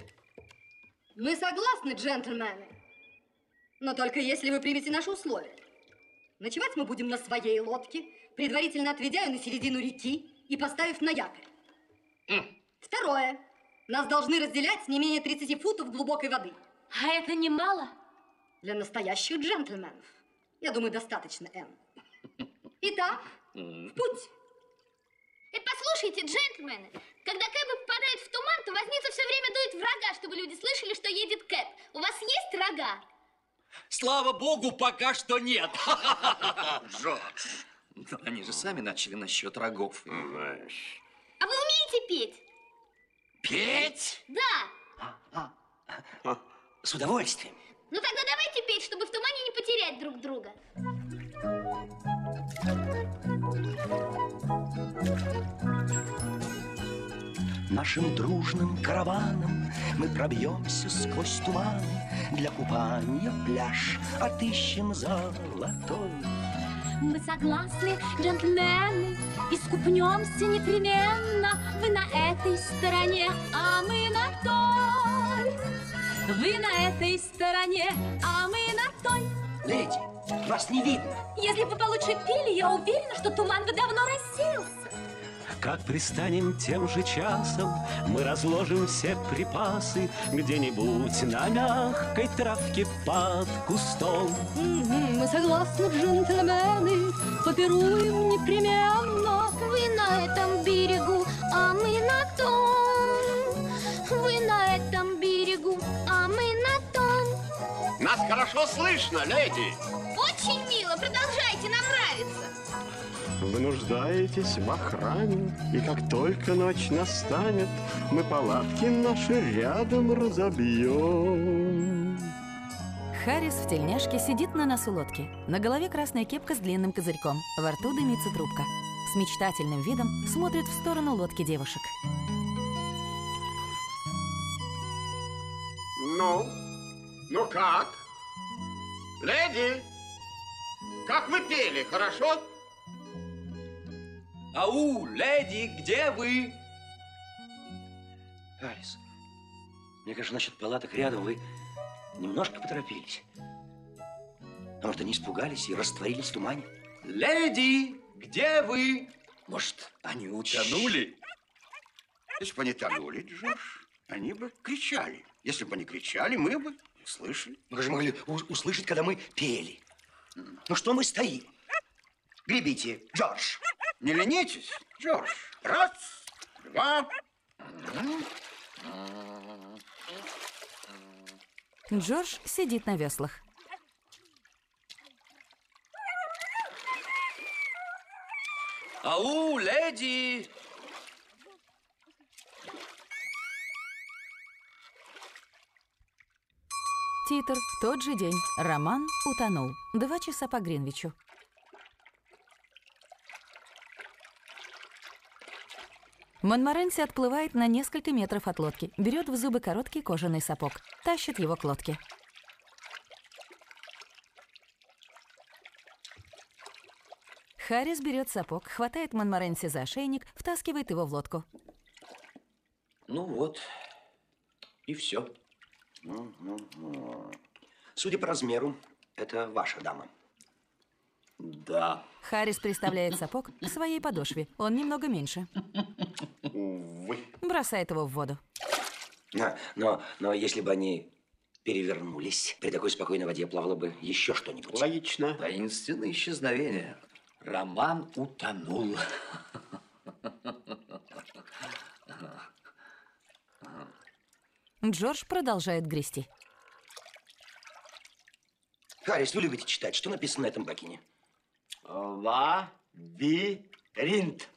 Мы согласны, джентльмены. Но только если вы примете наши условия. Ночевать мы будем на своей лодке, предварительно отведя ее на середину реки и поставив на якорь. Mm. Второе. Нас должны разделять не менее тридцати футов глубокой воды. А это немало? Для настоящих джентльменов. Я думаю, достаточно, Энн. Итак, mm. в путь. И послушайте, джентльмены, когда Кэбы попадают в туман, то возница все время дует в рога, чтобы люди слышали, что едет Кэб. У вас есть рога? Слава богу, пока что нет. Джордж. Но они же сами начали насчет рогов. Знаешь. А вы умеете петь? Петь? Да. С удовольствием. Ну тогда давайте петь, чтобы в тумане не потерять друг друга. Нашим дружным караваном мы пробьемся сквозь туманы, для купания пляж отыщем золотой. Мы согласны, джентльмены, искупнемся непременно. Вы на этой стороне, а мы на той. Вы на этой стороне, а мы на той. Леди, вас не видно. Если бы получше пели, я уверена, что туман бы давно рассеялся. Как пристанем тем же часом, мы разложим все припасы где-нибудь на мягкой травке под кустом. Мы согласны, джентльмены, попируем непременно. Вы на этом берегу, а мы на том. Вы на этом берегу, а мы на том. Нас хорошо слышно, леди. Очень мило, продолжайте, нам нравится. Вы нуждаетесь в охране, и как только ночь настанет, мы палатки наши рядом разобьем. Харрис в тельняшке сидит на носу лодки. На голове красная кепка с длинным козырьком. Во рту дымится трубка. С мечтательным видом смотрит в сторону лодки девушек. Ну, ну как? Леди, как вы пели, хорошо? Ау, леди, где вы? Харрис, мне кажется, насчет палаток рядом вы немножко поторопились. А может, они испугались и растворились в тумане? Леди, где вы? Может, они утонули? Если бы они тонули, Джордж, они бы кричали. Если бы они кричали, мы бы слышали. Мы же могли услышать, когда мы пели. Ну что мы стоим? Гребите, Джордж. Не ленитесь, Джордж. Раз, два. Джордж сидит на веслах. Ау, леди! Титр. Тот же день. Роман утонул. Два часа по Гринвичу. Монморенси отплывает на несколько метров от лодки, берет в зубы короткий кожаный сапог, тащит его к лодке. Харрис берет сапог, хватает Монморенси за ошейник, втаскивает его в лодку. Ну вот, и все. Судя по размеру, это ваша дама. Да. Харрис приставляет сапог к своей подошве. Он немного меньше. Увы. Бросает его в воду. Но, но, но если бы они перевернулись, при такой спокойной воде плавало бы еще что-нибудь. Логично. Таинственное исчезновение. Роман утонул. Джордж продолжает грести. Харрис, вы любите читать? Что написано на этом бакине? Лабиринт.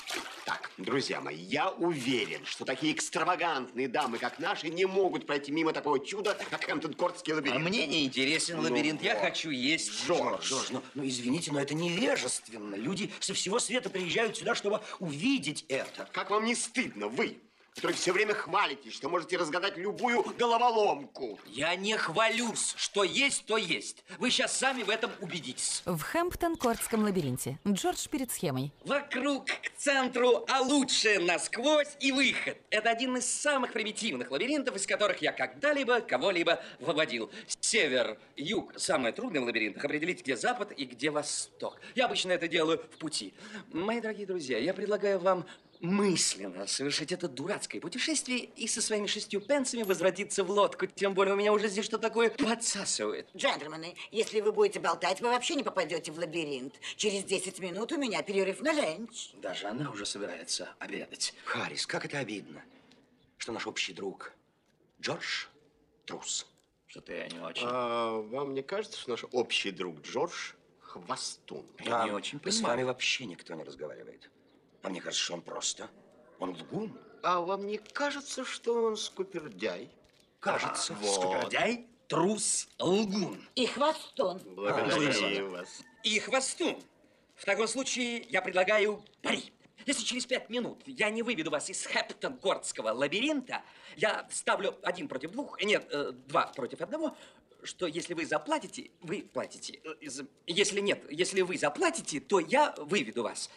Так, друзья мои, я уверен, что такие экстравагантные дамы, как наши, не могут пройти мимо такого чуда, как Хэмптон-Кортский лабиринт. А мне не интересен лабиринт, ну, я вот. хочу есть. Джордж, Джордж, ну, ну извините, но это невежественно. Люди со всего света приезжают сюда, чтобы увидеть это. Как вам не стыдно, вы, который все время хвалитесь, что можете разгадать любую головоломку? Я не хвалюсь. Что есть, то есть. Вы сейчас сами в этом убедитесь. В Хэмптон-Кортском лабиринте. Джордж перед схемой. Вокруг, к центру, а лучше насквозь и выход. Это один из самых примитивных лабиринтов, из которых я когда-либо кого-либо выводил. Север, юг. Самое трудное в лабиринтах — определить, где запад и где восток. Я обычно это делаю в пути. Мои дорогие друзья, я предлагаю вам мысленно совершить это дурацкое путешествие и со своими шестью пенсами возвратиться в лодку. Тем более у меня уже здесь что такое подсасывает. Джентльмены, если вы будете болтать, вы вообще не попадете в лабиринт. Через десять минут у меня перерыв на ленч. Даже она уже собирается обедать. Харрис, как это обидно, что наш общий друг Джордж трус. Что-то я не очень. А, вам не кажется, что наш общий друг Джордж хвостун? Я а, не очень понимаю. С вами вообще никто не разговаривает. А мне кажется, что он просто, он лгун. А вам не кажется, что он скупердяй? Кажется. А, вот. Скупердяй, трус, лгун. И хвостун. Благодарю вас. И хвостун. В таком случае я предлагаю пари. Если через пять минут я не выведу вас из Хэмптон-Кортского лабиринта, я ставлю один против двух, нет, два против одного, что если вы заплатите, вы платите. Если нет, если вы заплатите, то я выведу вас.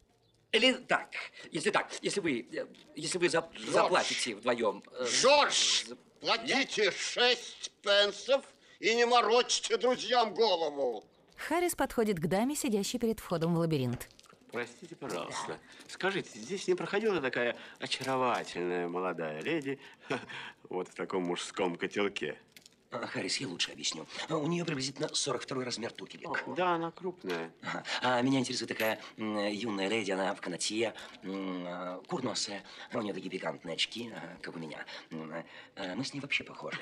Или так, если так, если вы, если вы за, заплатите вдвоем... Джордж, э, платите шесть пенсов и не морочьте друзьям голову. Харрис подходит к даме, сидящей перед входом в лабиринт. Простите, пожалуйста. Скажите, здесь не проходила такая очаровательная молодая леди вот в таком мужском котелке? Харрис, я лучше объясню. У нее приблизительно сорок второй размер туфелек. О, да, она крупная. Ага. А меня интересует такая юная леди, она в канатье, курносая. У нее такие пикантные очки, как у меня. Мы с ней вообще похожи.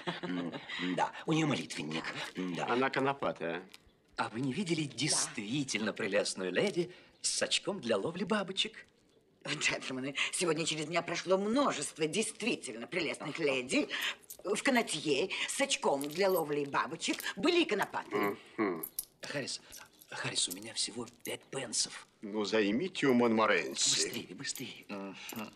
Да, у нее молитвенник. Да. Она конопатая. А вы не видели действительно прелестную леди с очком для ловли бабочек? Джентльмены, сегодня через меня прошло множество действительно прелестных леди в канатье с очком для ловли бабочек. Были и конопатые. Mm-hmm. Харрис, Харрис, у меня всего пять пенсов. Ну, займите у Монморенси. Быстрее, быстрее. Mm-hmm.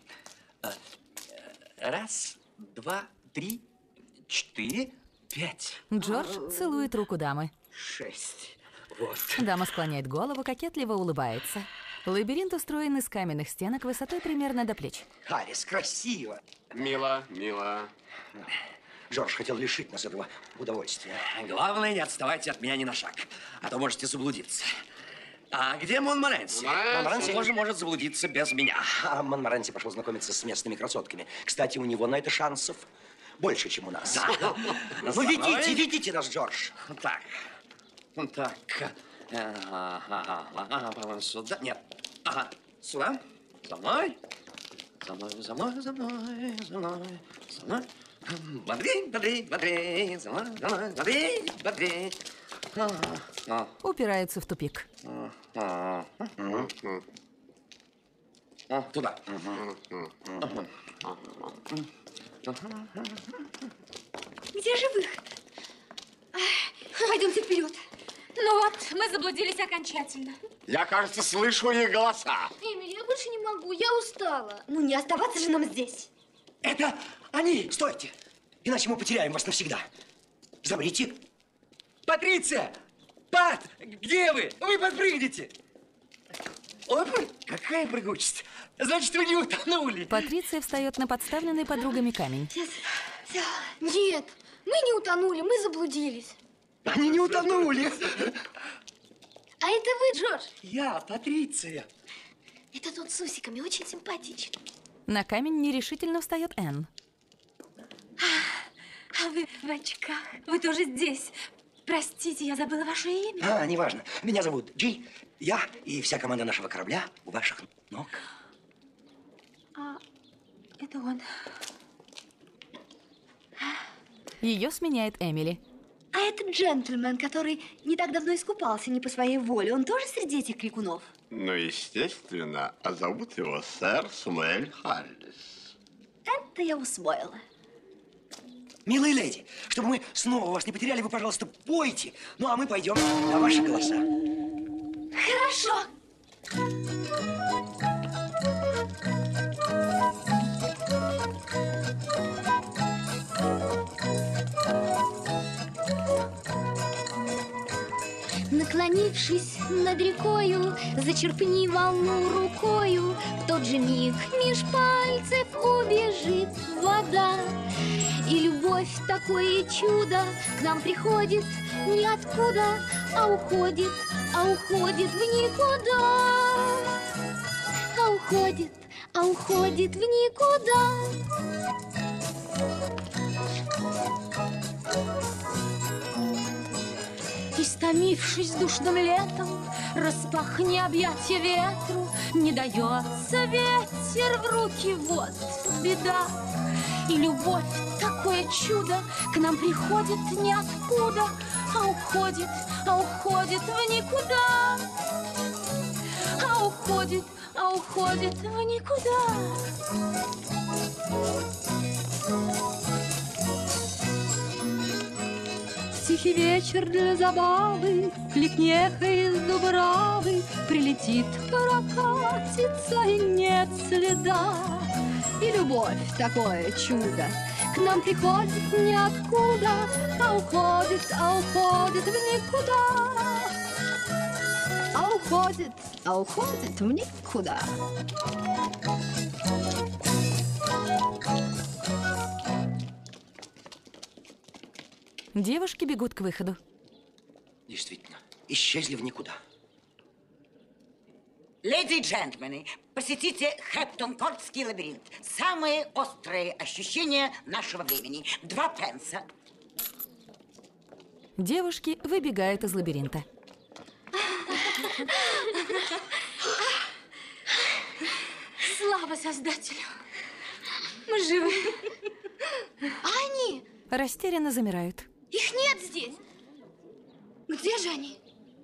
Раз, два, три, четыре, пять. Джордж целует руку дамы. Шесть. Вот. Дама склоняет голову, кокетливо улыбается. Лабиринт устроен из каменных стенок высотой примерно до плеч. Харрис, красиво. Мило, мило. Джордж хотел лишить нас этого удовольствия. Главное, не отставайте от меня ни на шаг, а то можете заблудиться. А где Монморенси? Монморенси может, может заблудиться без меня. А Монморенси пошел знакомиться с местными красотками. Кстати, у него на это шансов больше, чем у нас. Да. Ну, ведите, ведите нас, Джордж. Так, так. Ага, ага, ага, сюда. Нет. Ага, сюда. За мной. За мной, за мной, за мной, за мной, за мной. Бодрей, бодрей, бодрей. За мной, за мной, бодрей, бодрей. Упирается в тупик. Туда. Где же выход? Пойдемте вперед. Ну вот, мы заблудились окончательно. Я, кажется, слышу их голоса. Эмили, я больше не могу, я устала. Ну, не оставаться же нам здесь. Это они! Стойте! Иначе мы потеряем вас навсегда. Замрите. Патриция! Пат! Где вы? Вы подпрыгните! Опа! Какая прыгучесть! Значит, вы не утонули. Патриция встает на подставленный подругами камень. Нет, мы не утонули, мы заблудились. Они не утонули. А это вы, Джордж? Я, Патриция. Это тот с усиками, очень симпатичный. На камень нерешительно встает Энн. А вы в очках. Вы тоже здесь. Простите, я забыла ваше имя. А, неважно. Меня зовут Джи. Я и вся команда нашего корабля у ваших ног. А, это он. Ее сменяет Эмили. А этот джентльмен, который не так давно искупался не по своей воле, он тоже среди этих крикунов? Ну, естественно. А зовут его сэр Самуэль Харрис. Это я усвоила. Милые леди, чтобы мы снова вас не потеряли, вы, пожалуйста, пойте. Ну, а мы пойдем на ваши голоса. Хорошо. Наклонившись над рекою, зачерпни волну рукою. В тот же миг меж пальцев убежит вода. И любовь, такое чудо, к нам приходит ниоткуда, а уходит, а уходит в никуда. А уходит, а уходит в никуда. Истомившись душным летом, распахни объятия ветру. Не дается ветер в руки, вот беда. И любовь, такое чудо, к нам приходит ниоткуда, а уходит, а уходит в никуда. А уходит, а уходит в никуда. Тихий вечер для забавы, кликни эхо из дубравы, прилетит, прокатится и нет следа. И любовь, такое чудо, к нам приходит ниоткуда, а уходит, а уходит в никуда. А уходит, а уходит в никуда. Девушки бегут к выходу. Действительно, исчезли в никуда. Леди и джентльмены, посетите Хэптон-Кортский лабиринт. Самые острые ощущения нашего времени. Два пенса. Девушки выбегают из лабиринта. Слава Создателю. Мы живы. А они? Растерянно замирают. Их нет здесь. Где же они?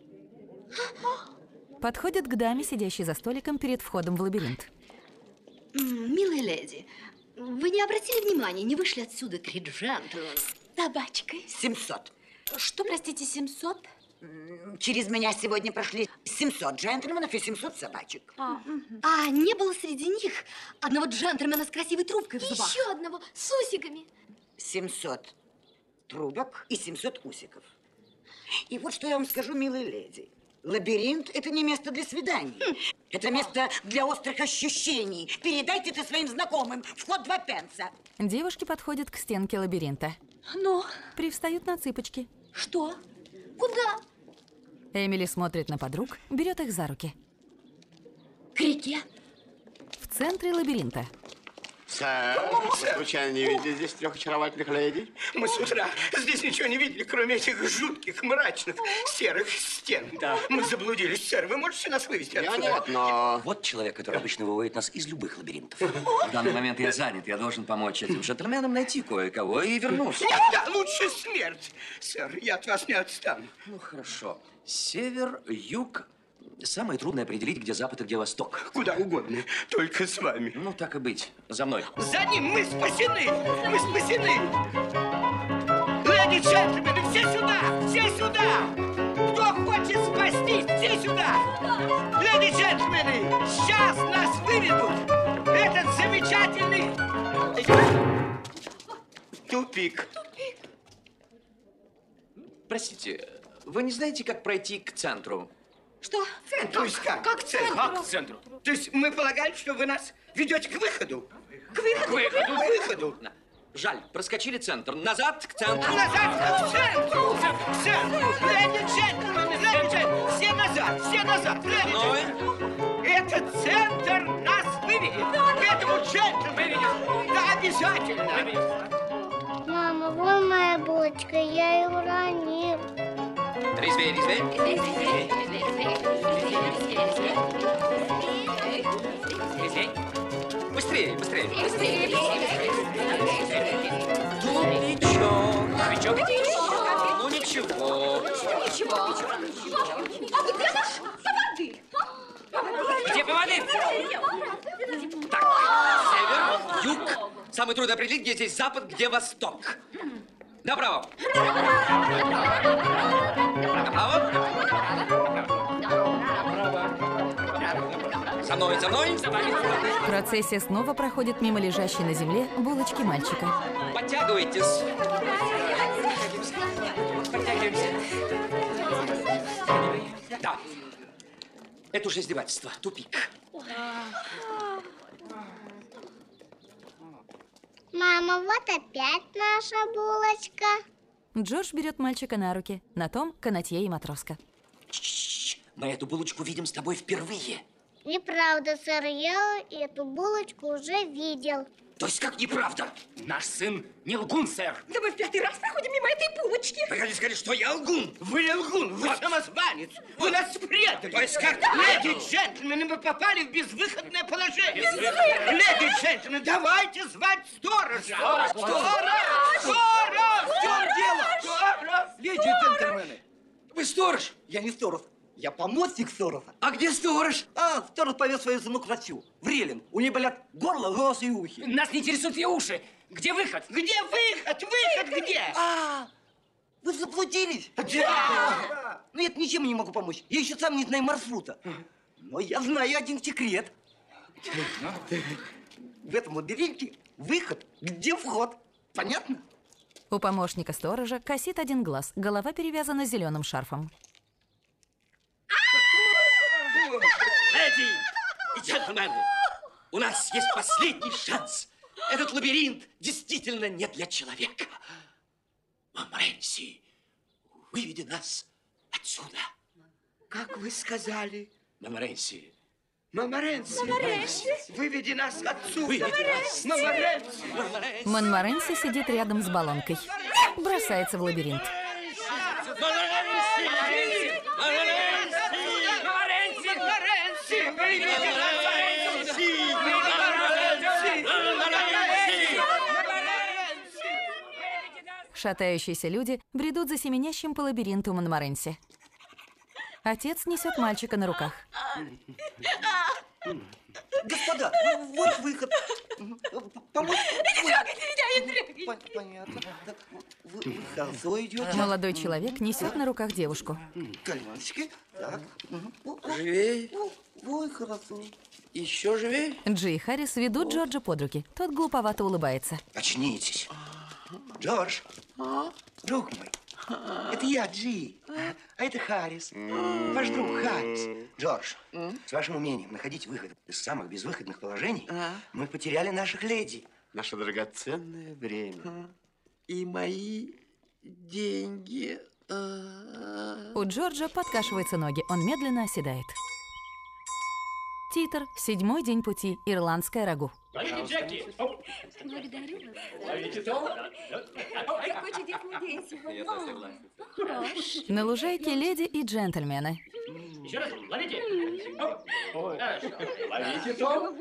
Подходят к даме, сидящей за столиком перед входом в лабиринт. Милая леди, вы не обратили внимания, не вышли отсюда три джентльмена? С собачкой. семьсот. Что, простите, семьсот? Через меня сегодня прошли семьсот джентльменов и семьсот собачек. А, а не было среди них одного джентльмена с красивой трубкой в зубах? Еще одного с усиками. семьсот трубок и семьсот усиков. И вот что я вам скажу, милые леди. Лабиринт – это не место для свиданий. Это место для острых ощущений. Передайте это своим знакомым. Вход два пенса. Девушки подходят к стенке лабиринта. Ну? Привстают на цыпочки. Что? Куда? Эмили смотрит на подруг, берет их за руки. К реке. В центре лабиринта. Сэр, вы случайно не видели здесь трех очаровательных леди? Мы с утра здесь ничего не видели, кроме этих жутких, мрачных, серых стен. Да. Мы заблудились, сэр. Вы можете нас вывести Я отсюда? нет, но... Вот человек, который обычно выводит нас из любых лабиринтов. В данный момент я занят. Я должен помочь этим джентльменам найти кое-кого и вернуться. Нет, да, лучше смерть. Сэр, я от вас не отстану. Ну, хорошо. Север, юг. Самое трудное определить, где запад и где восток. Куда угодно, только с вами. Ну, так и быть. За мной. За ним мы спасены! Мы спасены! Леди, джентльмены, все сюда! Все сюда! Кто хочет спастись, все сюда! Леди и джентльмены, сейчас нас выведут! Этот замечательный... Тупик. Простите, вы не знаете, как пройти к центру? Что? Центр? То есть как? Как к центру? Как к центру? То есть мы полагали, что вы нас ведете к выходу? К выходу? К выходу? К выходу. Жаль, проскочили центр. Назад к центру. Назад к центру! К центру! Леди и джентльмены, леди и джентльмены, все назад, все назад! Леди и джентльмены. Этот центр нас выведет! К этому джентльмену! Да, обязательно! Мама, вон моя булочка, я ее уронил. Резвей, резвей. Резвей. Быстрее, быстрее. Тупичок. Тупичок. Ну ничего. Ничего. А где наш поводырь? Где поводырь? Так, север, юг. Самый трудно определить, где здесь запад, где восток. Направо. Направо. За мной, за мной. Процессия снова проходит мимо лежащей на земле булочки мальчика. Подтягивайтесь. Подтягиваемся. Да. Это уже издевательство. Тупик. Мама, вот опять наша булочка. Джордж берет мальчика на руки. На том канатье и матроска. Мы эту булочку видим с тобой впервые. Неправда, сэр, я эту булочку уже видел. То есть как неправда? Наш сын не лгун, сэр. Да мы в пятый раз проходим мимо этой булочки. Вы хотите сказать, что я лгун? Вы не лгун, вы самозванец. Вы нас предали. То есть как? Леди и джентльмены, мы попали в безвыходное положение. Безвыходное. Леди и джентльмены, давайте звать сторожа. Сторож, Сторож! Сторож! В чем дело? Сторож! Леди и джентльмены, вы сторож? Я не сторож. Я помощник сторожа. А где сторож? А, сторож повез свою жену к врачу. В Релин. У нее болят горло, голос и ухи. Нас не интересуют ее уши. Где выход? Где выход? Выход где? А, вы заблудились? Да. Нет, ничем не могу помочь. Я еще сам не знаю маршрута. Но я знаю один секрет. В этом лабиринте выход, где вход. Понятно? У помощника сторожа косит один глаз, голова перевязана зеленым шарфом. Леди и джентльмены, у нас есть последний шанс. Этот лабиринт действительно не для человека. Монморенси, выведи нас отсюда. Как вы сказали? Монморенси. Монморенси. Монморенси. Выведи нас отсюда. Выведи нас. Монморенси. Монморенси сидит рядом с баллонкой. Бросается в лабиринт. Шатающиеся люди бредут за семенящим по лабиринту Монморенси. Отец несет мальчика на руках. Господа, вот выход. Помочь? Не трогайте меня, не трогайте. Понятно. Вы, вы хорошо идете. Молодой человек несет на руках девушку. Карманчики. Так. Живей. Ой, хорошо. Еще живей. Джи и Харрис ведут Джорджа под руки. Тот глуповато улыбается. Очнитесь. Джордж, друг мой, это я, Джи, а это Харрис, ваш друг Харрис. Джордж, с вашим умением находить выход из самых безвыходных положений, мы потеряли наших леди. Наше драгоценное время. И мои деньги. У Джорджа подкашиваются ноги, он медленно оседает. Титр. Седьмой день пути. Ирландское рагу. Ловите Джеки! Благодарю вас. Ловите то. Какой чудесный день сегодня. Хорош. На лужайке леди и джентльмены. Еще раз, ловите! Ловите то.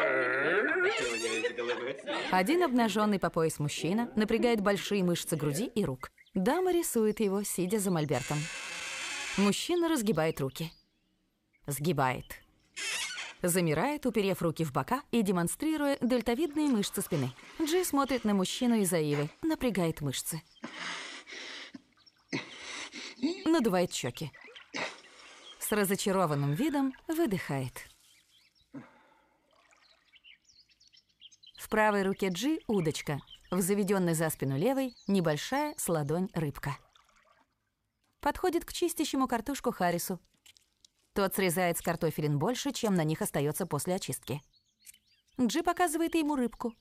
Один обнаженный по пояс мужчина напрягает большие мышцы груди и рук. Дама рисует его, сидя за мольбертом. Мужчина разгибает руки. Сгибает. Замирает, уперев руки в бока и демонстрируя дельтовидные мышцы спины. Джи смотрит на мужчину из-за ивы, напрягает мышцы. надувает щеки. С разочарованным видом выдыхает. В правой руке Джи удочка, в заведенной за спину левой небольшая с ладонь рыбка. Подходит к чистящему картошку Харрису. Тот срезает с картофелин больше, чем на них остается после очистки. Джи показывает ему рыбку.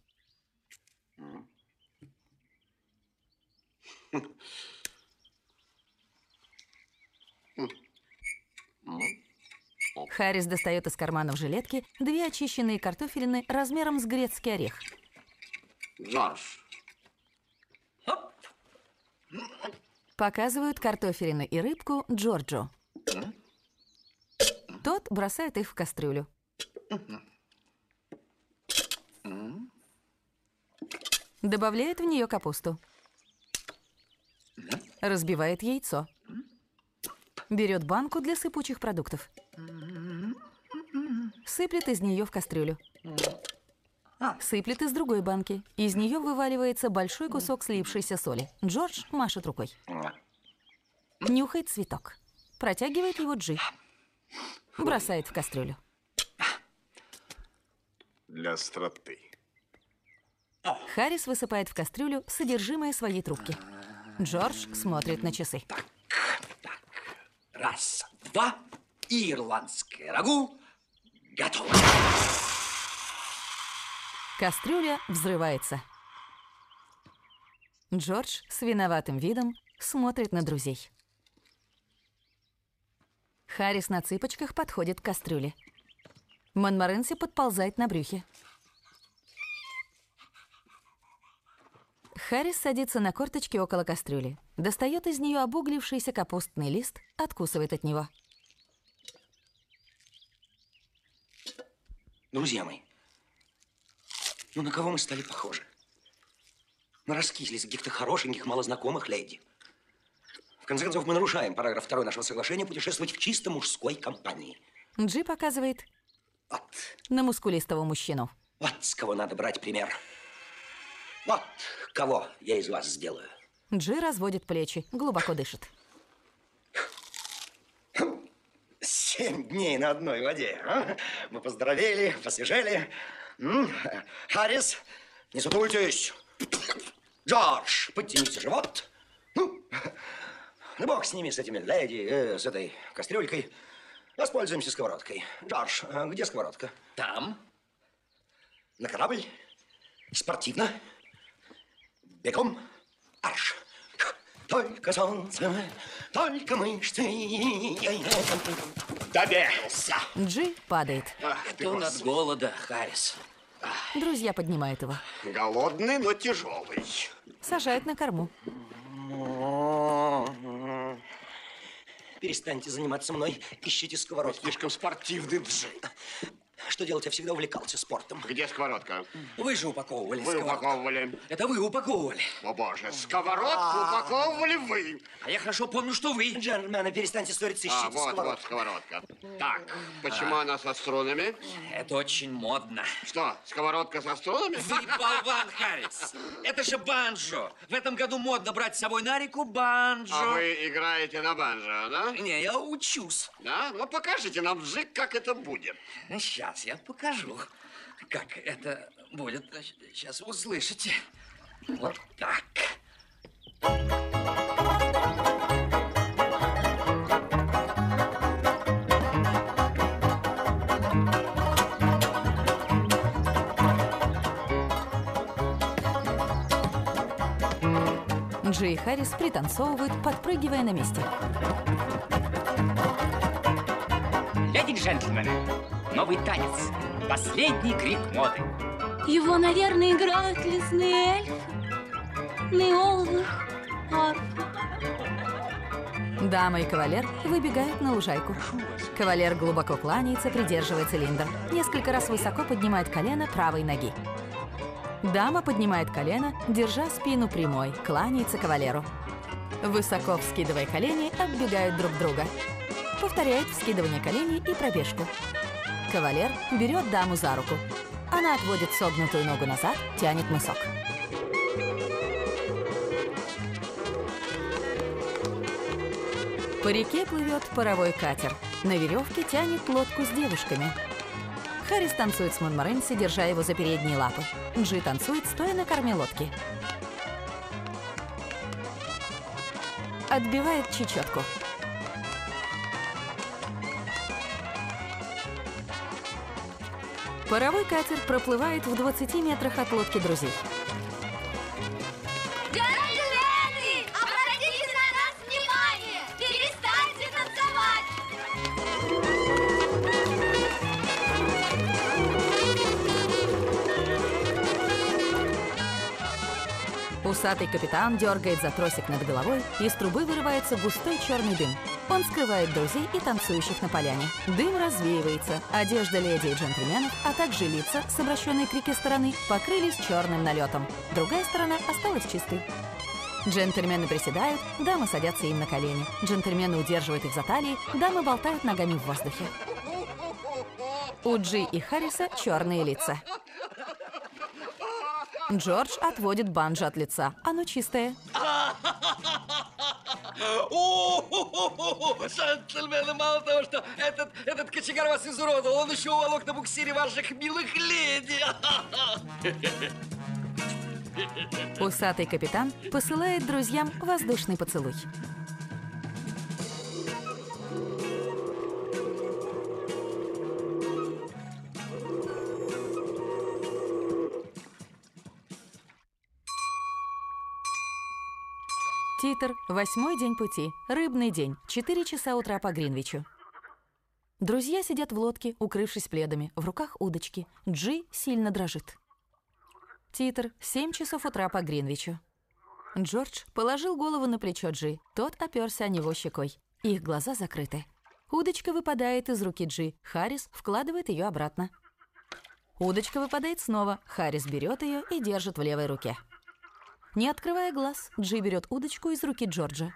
Харрис достает из карманов жилетки две очищенные картофелины размером с грецкий орех. Джордж. Показывают картофелины и рыбку Джорджу. Тот бросает их в кастрюлю. Добавляет в нее капусту. Разбивает яйцо. Берет банку для сыпучих продуктов. Сыплет из нее в кастрюлю. Сыплет из другой банки. Из нее вываливается большой кусок слипшейся соли. Джордж машет рукой. Нюхает цветок. Протягивает его Джи. Бросает в кастрюлю. Для остроты. Харрис высыпает в кастрюлю содержимое своей трубки. Джордж смотрит на часы. Так, так. Раз, два. Ирландское рагу готово. Кастрюля взрывается. Джордж с виноватым видом смотрит на друзей. Харрис на цыпочках подходит к кастрюле. Монморенси подползает на брюхе. Харрис садится на корточки около кастрюли, достает из нее обуглившийся капустный лист, откусывает от него. Друзья мои, ну на кого мы стали похожи? Мы раскислись каких-то хорошеньких, малознакомых леди. В конце концов, мы нарушаем параграф второй нашего соглашения путешествовать в чисто мужской компании. Джи показывает вот на мускулистого мужчину. Вот с кого надо брать пример. Вот кого я из вас сделаю. Джи разводит плечи, глубоко дышит. Семь дней на одной воде. А? Мы поздоровели, посвежели. М? Харрис, не сутультесь. Джордж, подтяните живот. Ну, ну, бог с ними, с этими леди, э, с этой кастрюлькой. Воспользуемся сковородкой. Джордж, а где сковородка? Там. На корабль. Спортивно. Бегом. Арш. Только солнце, только мышцы. Добегался. Джи падает. Ах, Кто от голода, Харрис? Друзья поднимают его. Голодный, но тяжелый. Сажают на корму. Перестаньте заниматься мной, ищите сковородку. Слишком спортивный Джи. Что делать? Я всегда увлекался спортом. Где сковородка? Вы же упаковывали Вы сковородку. упаковывали. Это вы упаковывали. О боже, сковородку упаковывали вы. А я хорошо помню, что вы. Джентльмены, перестаньте ссориться, ищите А, вот, сковородку. вот сковородка. Так, почему А. она со струнами? Это очень модно. Что, сковородка со струнами? Вы болван, Харрис. Это же банджо. В этом году модно брать с собой на реку банджо. А вы играете на банджо, да? Не, я учусь. Да? Ну, покажите нам, Джик, как это будет. Сейчас я покажу, как это будет. Сейчас услышите. Вот так. Джи и Харрис пританцовывают, подпрыгивая на месте. Леди и джентльмены, новый танец. Последний крик моды. Его, наверное, играют лесные эльфы на иоловых арфах. Дама и кавалер выбегают на лужайку. Кавалер глубоко кланяется, придерживая цилиндр. Несколько раз высоко поднимает колено правой ноги. Дама поднимает колено, держа спину прямой, кланяется кавалеру. Высоко вскидывая колени, оббегают друг друга. Повторяет вскидывание коленей и пробежку. Кавалер берет даму за руку. Она отводит согнутую ногу назад, тянет мысок. По реке плывет паровой катер. На веревке тянет лодку с девушками. Харрис танцует с Монморенси, держа его за передние лапы. Джи танцует, стоя на корме лодки. Отбивает чечетку. Паровой катер проплывает в двадцати метрах от лодки друзей. Джентльмены, обратите на нас внимание! Перестаньте танцевать! Усатый капитан дергает за тросик над головой, из трубы вырывается густой черный дым. Он скрывает друзей и танцующих на поляне. Дым развеивается. Одежда леди и джентльменов, а также лица, с обращенной к реке стороны, покрылись черным налетом. Другая сторона осталась чистой. Джентльмены приседают, дамы садятся им на колени. Джентльмены удерживают их за талии, дамы болтают ногами в воздухе. У Джи и Харриса черные лица. Джордж отводит банджо от лица. Оно чистое. Джентльмены, мало того, что этот, этот кочегар вас изуродовал, он еще уволок на буксире ваших милых леди. Усатый капитан посылает друзьям воздушный поцелуй. Титр. Восьмой день пути. Рыбный день. Четыре часа утра по Гринвичу. Друзья сидят в лодке, укрывшись пледами. В руках удочки. Джи сильно дрожит. Титр. Семь часов утра по Гринвичу. Джордж положил голову на плечо Джи. Тот оперся о него щекой. Их глаза закрыты. Удочка выпадает из руки Джи. Харрис вкладывает ее обратно. Удочка выпадает снова. Харрис берет ее и держит в левой руке. Не открывая глаз, Джи берет удочку из руки Джорджа.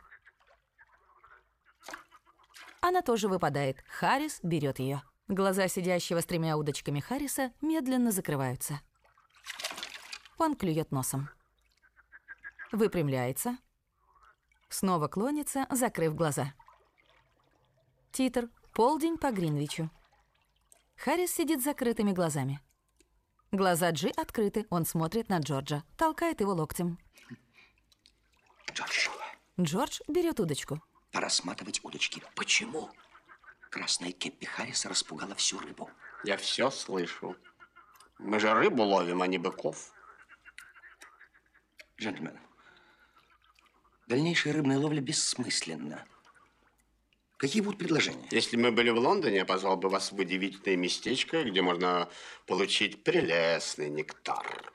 Она тоже выпадает. Харрис берет ее. Глаза сидящего с тремя удочками Харриса медленно закрываются. Он клюет носом. Выпрямляется. Снова клонится, закрыв глаза. Титр. Полдень по Гринвичу. Харрис сидит с закрытыми глазами. Глаза Джи открыты, он смотрит на Джорджа, толкает его локтем. Джордж. Джордж берет удочку. Пора сматывать удочки. Почему? Красная кепи Харриса распугала всю рыбу. Я все слышу. Мы же рыбу ловим, а не быков. Джентльмен, дальнейшая рыбная ловля бессмысленна. Какие будут предложения? Если мы были в Лондоне, я позвал бы вас в удивительное местечко, где можно получить прелестный нектар.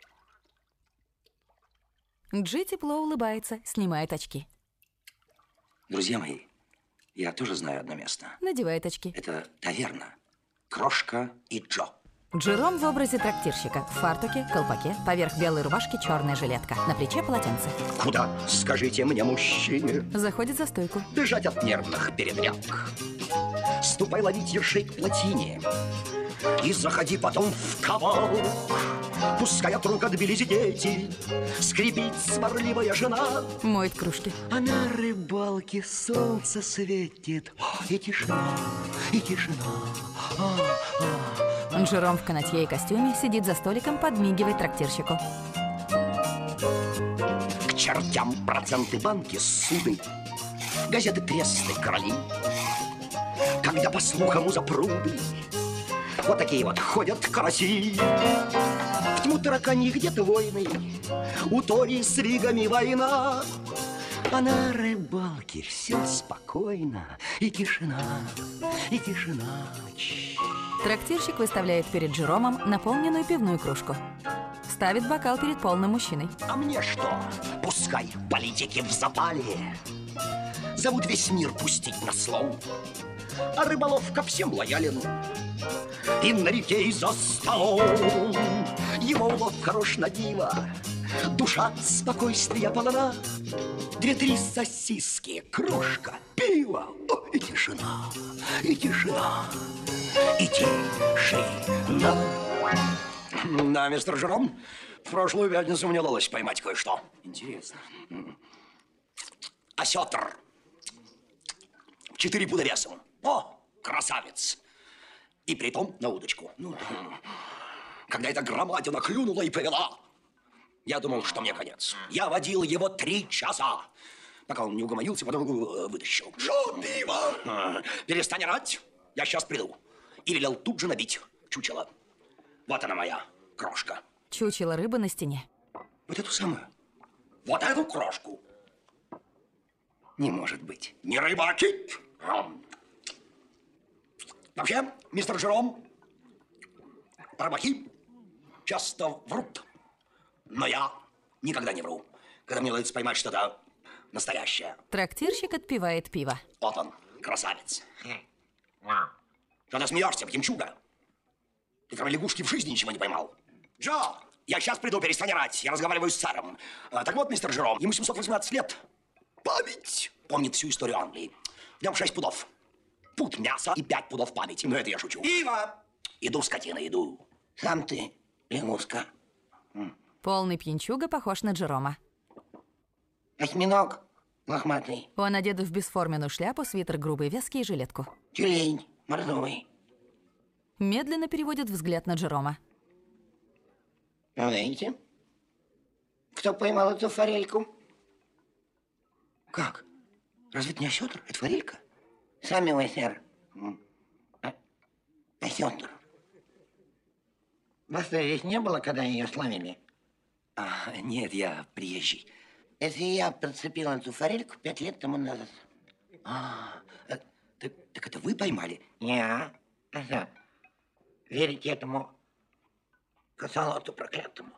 Джи тепло улыбается, снимает очки. Друзья мои, я тоже знаю одно место. Надевает очки. Это таверна. Крошка и Джо. Джером в образе трактирщика. В фартуке, колпаке, поверх белой рубашки черная жилетка. На плече полотенце. Куда, скажите мне, мужчине? Заходит за стойку. Бежать от нервных передряг. Ступай ловить ершей к плотине. И заходи потом в кавал. Пускай от рук отбились дети. Скрипит сварливая жена. Моет кружки. А на рыбалке солнце светит. И тишина, и тишина. А, а. Джером в канатье и костюме сидит за столиком, подмигивает трактирщику. К чертям проценты банки, суды, газеты прессы, короли. Когда, по слухам, у запруды вот такие вот ходят караси. В тьму таракани где-то войны, у Тори с ригами война. А на рыбалке все спокойно. И тишина, и тишина. Трактирщик выставляет перед Джеромом наполненную пивную кружку. Ставит бокал перед полным мужчиной. А мне что? Пускай политики в запале зовут весь мир пустить на слом. А рыболов ко всем лоялен. И на реке, и за столом. Его улов хорош на диво. Душа спокойствия полна. Две-три сосиски, кружка, пиво. О, и тишина, и тишина, и тишина. Да, мистер Жером, в прошлую пятницу мне удалось поймать кое-что. Интересно. Осетр. четыре пуда весом. О, красавец! И притом на удочку. Ну, когда эта громадина клюнула и повела, я думал, что мне конец. Я водил его три часа, пока он не угомонился, потом вытащил. Джо, пиво! Перестань орать, я сейчас приду. И велел тут же набить чучело. Вот она моя крошка. Чучело рыбы на стене. Вот эту самую. Вот эту крошку. Не может быть. Не рыба, а кит. Вообще, мистер Жером, рыбаки часто врут. Но я никогда не вру, когда мне удается поймать что-то настоящее. Трактирщик отпивает пиво. Вот он, красавец. Что ты смеешься, пьянчуга? Ты кроме лягушки в жизни ничего не поймал. Джо, я сейчас приду, перестань орать. Я разговариваю с царем. А, так вот, мистер Жером, ему семьсот восемнадцать лет. Память. Помнит всю историю Англии. В нем шесть пудов. Пуд мяса и пять пудов памяти. Но это я шучу. Ива! Иду, скотина, иду. Сам ты, лягушка. Полный пьянчуга похож на Джерома. Осьминог лохматый. Он одет в бесформенную шляпу, свитер грубой вязки и жилетку. Тюлень мордовый. Медленно переводит взгляд на Джерома. Знаете, кто поймал эту форельку? Как? Разве это не осетр? Это форелька? Сами вы, сэр. А, осетр. Вас здесь не было, когда ее словили? А, нет, я приезжий. Это я подцепил эту форельку пять лет тому назад. А, так, так это вы поймали? Я. Ага. Верите этому косолоту проклятому?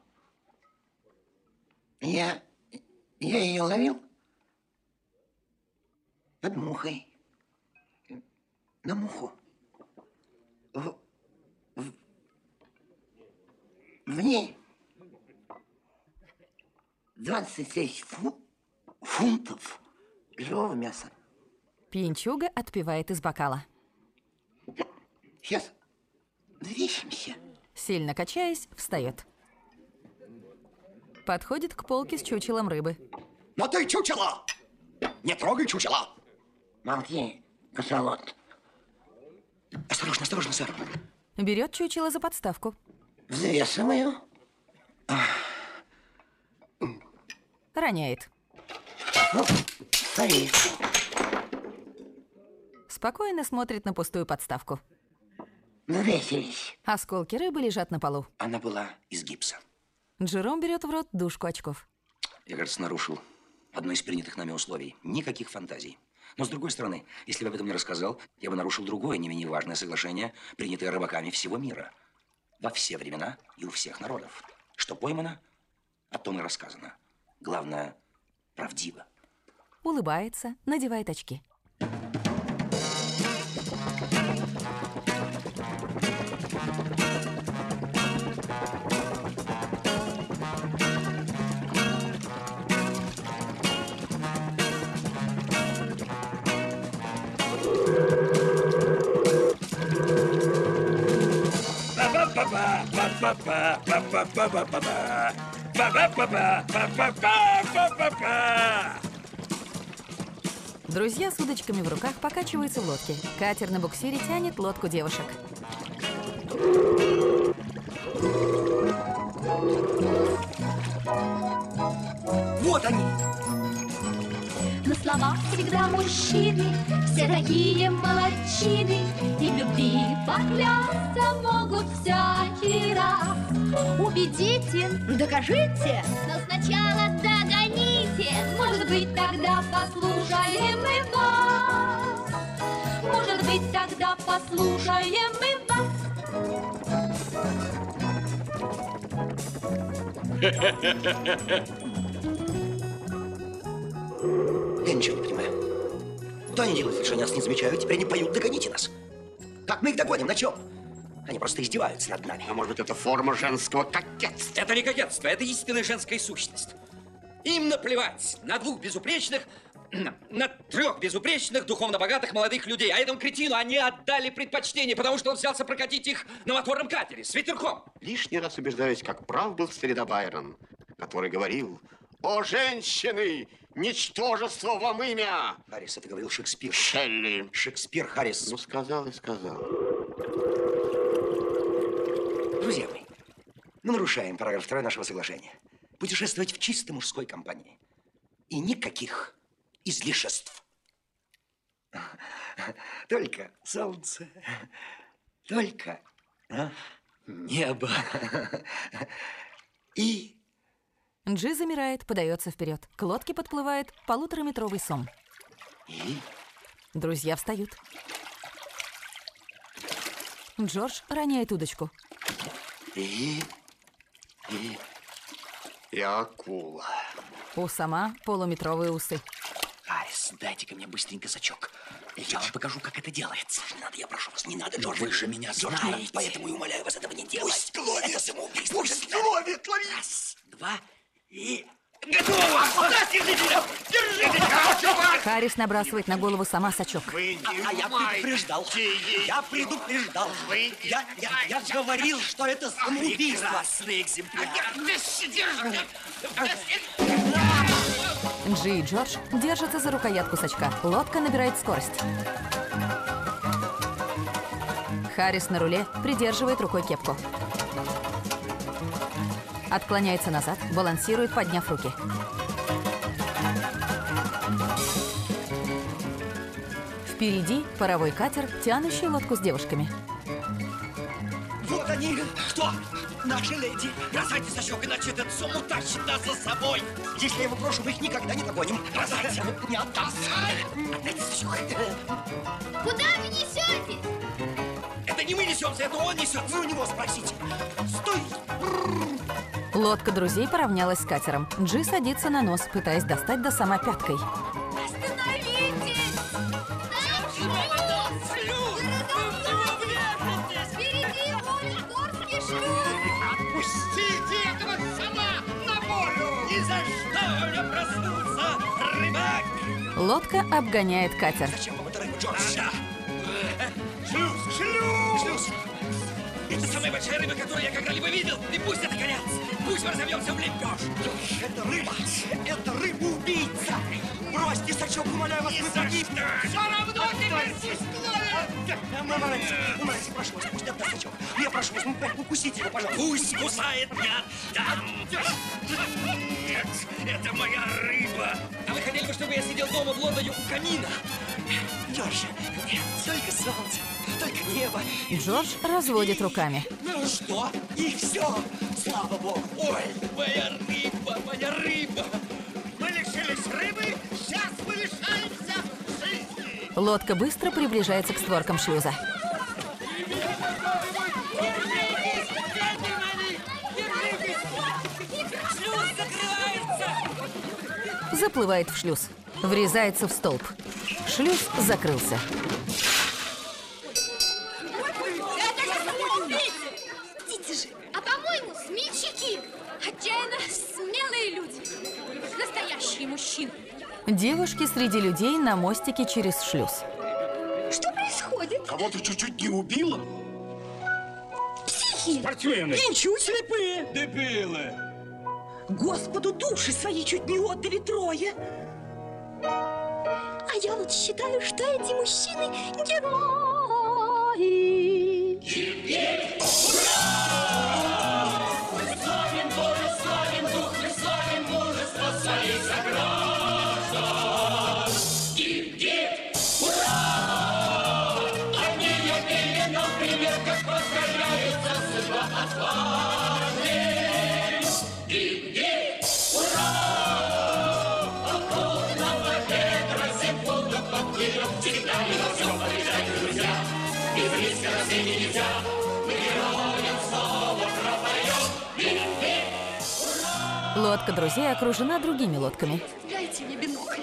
Я, я ее ловил под мухой. На муху. В, в, в ней двадцать шесть фу, фунтов живого мяса. Пьянчуга отпивает из бокала. Сейчас взвесимся. Сильно качаясь, встает. Подходит к полке с чучелом рыбы. Но ты чучело! Не трогай чучело! Молчи, косолот. Осторожно, осторожно, сэр. Берет чучело за подставку. Взвешиваю. Роняет. Стоит. Спокойно смотрит на пустую подставку. Взвесились. Осколки рыбы лежат на полу. Она была из гипса. Джером берет в рот дужку очков. Я, кажется, нарушил одно из принятых нами условий. Никаких фантазий. Но, с другой стороны, если бы об этом не рассказал, я бы нарушил другое, не менее важное соглашение, принятое рыбаками всего мира. Во все времена и у всех народов. Что поймано, о том и рассказано. Главное, правдиво. Улыбается, надевает очки. Друзья с удочками в руках покачиваются в лодке. Катер на буксире тянет лодку девушек. Вот они! На словах всегда мужчины, все такие молодчины, и в любви поклясться могут всякий раз. Убедителен, докажите, но сначала догоните. Может быть, тогда послушаем мы вас. Может быть, тогда послушаем мы вас. Я ничего не понимаю. Что они делают, если нас не замечают? Теперь они поют «Догоните нас». Как мы их догоним? На чем? Они просто издеваются над нами. А может быть, это форма женского кокетства? Это не кокетство, это истинная женская сущность. Им наплевать на двух безупречных, на трех безупречных, духовно богатых молодых людей. А этому кретину они отдали предпочтение, потому что он взялся прокатить их на моторном катере с ветерком. Лишний раз убеждаюсь, как прав был старина Байрон, который говорил: «О, женщины, Ничтожество вам имя! Харрис, это говорил Шекспир. Шелли. Шекспир, Харрис. Ну, сказал и сказал. Друзья мои, мы нарушаем параграф второй нашего соглашения. Путешествовать в чисто мужской компании. И никаких излишеств. Только солнце, только а, небо. И... Джи замирает, подается вперед. К лодке подплывает полутораметровый сом. И... Друзья встают. Джордж роняет удочку. И... И... И акула. У сома полуметровые усы. Харрис, дайте-ка мне быстренько сачок. Я вам покажу, как это делается. Не надо, я прошу вас, не надо, Джордж. Вы же меня Джордж, знаете. Поэтому и умоляю вас этого не делать. Пусть ловит. Это самоубийство. Пусть ловит, лови. Раз, два и... Готово! Держите! Держите! Харрис набрасывает на голову сома сачок. Вы а, а я предупреждал. Я предупреждал. Вы я, я, я говорил, что это самоубийство. Прекрасный экземпляр. Джи и Джордж держатся за рукоятку сачка. Лодка набирает скорость. Харрис на руле придерживает рукой кепку. Отклоняется назад, балансирует, подняв руки. Впереди паровой катер, тянущий лодку с девушками. Вот они! Кто? Наши леди! Бросайте сачок, иначе этот сом утащит нас за собой! Если я его брошу, мы их никогда не догоним. Бросайте! Не отдаст! Отдайте сачок! Куда вы несете? Это не мы несемся, это он несет! Вы у него спросите! Стой! Лодка друзей поравнялась с катером. Джи садится на нос, пытаясь достать до сома пяткой. Остановитесь! Впереди Ольгорский шлюз! Отпустите этого сома на волю! Ни за что не проснуться, рыбак! Лодка обгоняет катер. Зачем вам эта рыба, Джордж? Шлюз! Шлюз! Шлюз! Это самая большая рыба, которую я когда-либо видел! И пусть это конец! Пусть мы разобьемся в лепешку! Это рыба! Это рыба-убийца! Бросьте сачок, умоляю вас, вы погибнете! Все равно теперь пусть Умоляйте, умоляйте, прошу вас, пусть отдаст сачок. Я прошу вас, укусите его, пожалуйста. Пусть кусает, я дам! Нет, это моя рыба! А вы хотели бы, чтобы я сидел дома в Лондоне у камина? Джордж, нет, только солнце, только небо. Джордж разводит руками. Ну что? И все, слава богу. Ой, моя рыба, моя рыба! Мы лишились рыбы, сейчас мы лишаемся жизни! Лодка быстро приближается к створкам шлюза. Шлюз закрывается! Заплывает в шлюз. Врезается в столб. Шлюз закрылся. Идите же! А по-моему, смельчаки! Отчаянно смелые люди! Настоящие мужчины! Девушки среди людей на мостике через шлюз. Что происходит? Кого-то чуть-чуть не убило? Психи! Спортсмены! Ничуть слепые! Дебилы! Господу души свои чуть не отдали трое. А я вот считаю, что эти мужчины герои. Теперь! Славен Боже, славен Дух, славен мужество своих сограждан! Гиб-гиб! Ура! Они явили нам пример, как воскоряются судьба отважных! Гиб-гиб! Ура! Вокруг нам опять рассыпут подпиров, всегда и во всем побеждать, друзья! И близко разве нельзя? Мы героям снова пропоем! Гиб-гиб! Лодка друзей окружена другими лодками. Дайте мне бинокль.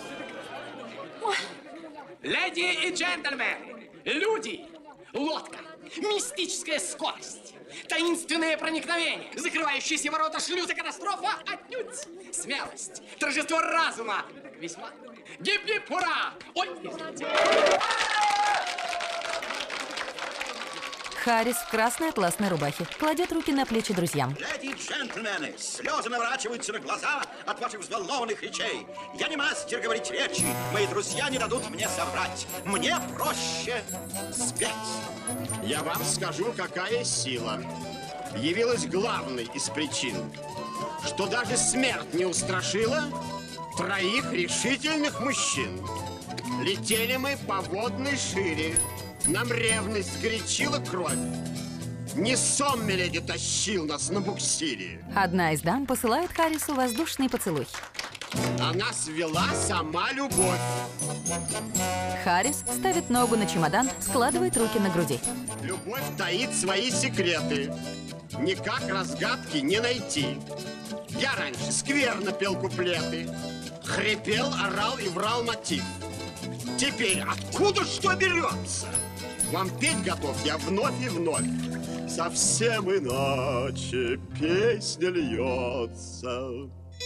Леди и джентльмены, люди, лодка, мистическая скорость, таинственное проникновение, закрывающиеся ворота шлюза, катастрофа отнюдь, смелость, торжество разума, весьма. Гип-гип, ура! Ой, извините. Харрис в красной атласной рубахе кладет руки на плечи друзьям. Леди и джентльмены, слезы наворачиваются на глаза от ваших взволнованных речей. Я не мастер говорить речи, мои друзья не дадут мне соврать. Мне проще спеть. Я вам скажу, какая сила явилась главной из причин, что даже смерть не устрашила троих решительных мужчин. Летели мы по водной шире, нам ревность горячила кровь. Не сон, миледи, тащил нас на буксире. Одна из дам посылает Харрису воздушный поцелуй. А нас вела сама любовь. Харрис ставит ногу на чемодан, складывает руки на груди. Любовь таит свои секреты. Никак разгадки не найти. Я раньше скверно пел куплеты, хрипел, орал и врал мотив. Теперь откуда что берется? Вам петь готов я вновь и вновь. Совсем иначе песня льется,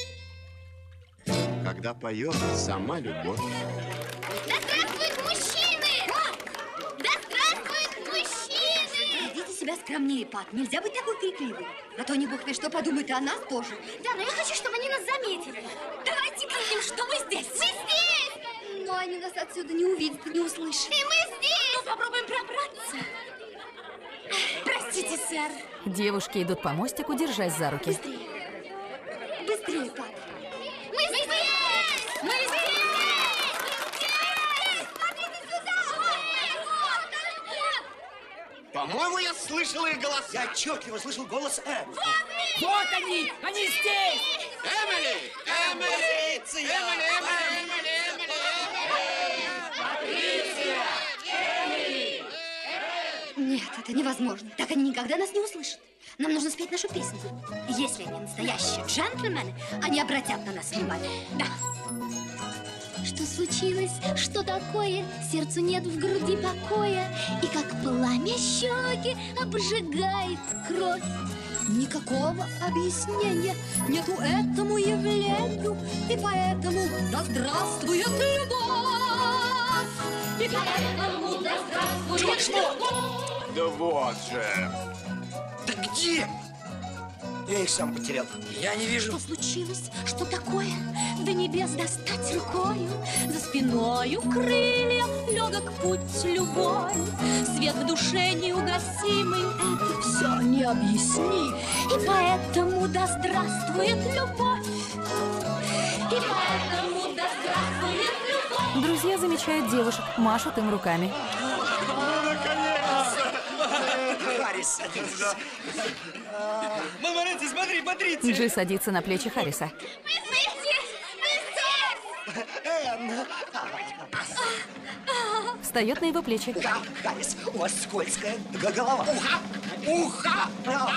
когда поет сама любовь. Да здравствуют мужчины! Да здравствуют мужчины! Ведите себя скромнее, Пат. Нельзя быть такой крикливой. А то не бог весть, что подумают о нас тоже. Да, но я хочу, чтобы они нас заметили. Давайте крикнем, что мы здесь. Мы здесь! Но они нас отсюда не увидят и не услышат. И мы здесь! Ну, попробуем пробраться. Простите, сэр. Девушки идут по мостику, держась за руки. Быстрее! Быстрее, Пат! Мы здесь! Мы здесь! Смотрите сюда! По-моему, я слышал их голоса. Я отчетливо слышал голос Эм. Вот они! Они здесь! Эмили! Эмили! Патриция! Эмили! Эмили! Эмили! Патриция! Эмили! Нет, это невозможно. Так они никогда нас не услышат. Нам нужно спеть нашу песню. Если они настоящие джентльмены, они обратят на нас внимание. Да. Что случилось? Что такое? Сердцу нет в груди покоя, и как пламя щеки обжигает кровь. Никакого объяснения нету этому явлению, и поэтому да здравствует любовь! И поэтому да здравствует любовь! Да вот же! Да где? Я их сам потерял. Я не вижу. Что случилось? Что такое? До небес достать рукою, за спиною крылья, легок путь любой. Свет в душе неугасимый, это все не объясни. И поэтому да здравствует любовь. И поэтому да здравствует любовь. Друзья замечают девушек, машут им руками. Харрис, Мамаренти, смотри, Патриция! Джи садится на плечи Харриса. Мы здесь! Мы здесь! Энн! Встает на его плечи. Уха, Харрис, у вас скользкая голова. Уха! Уха!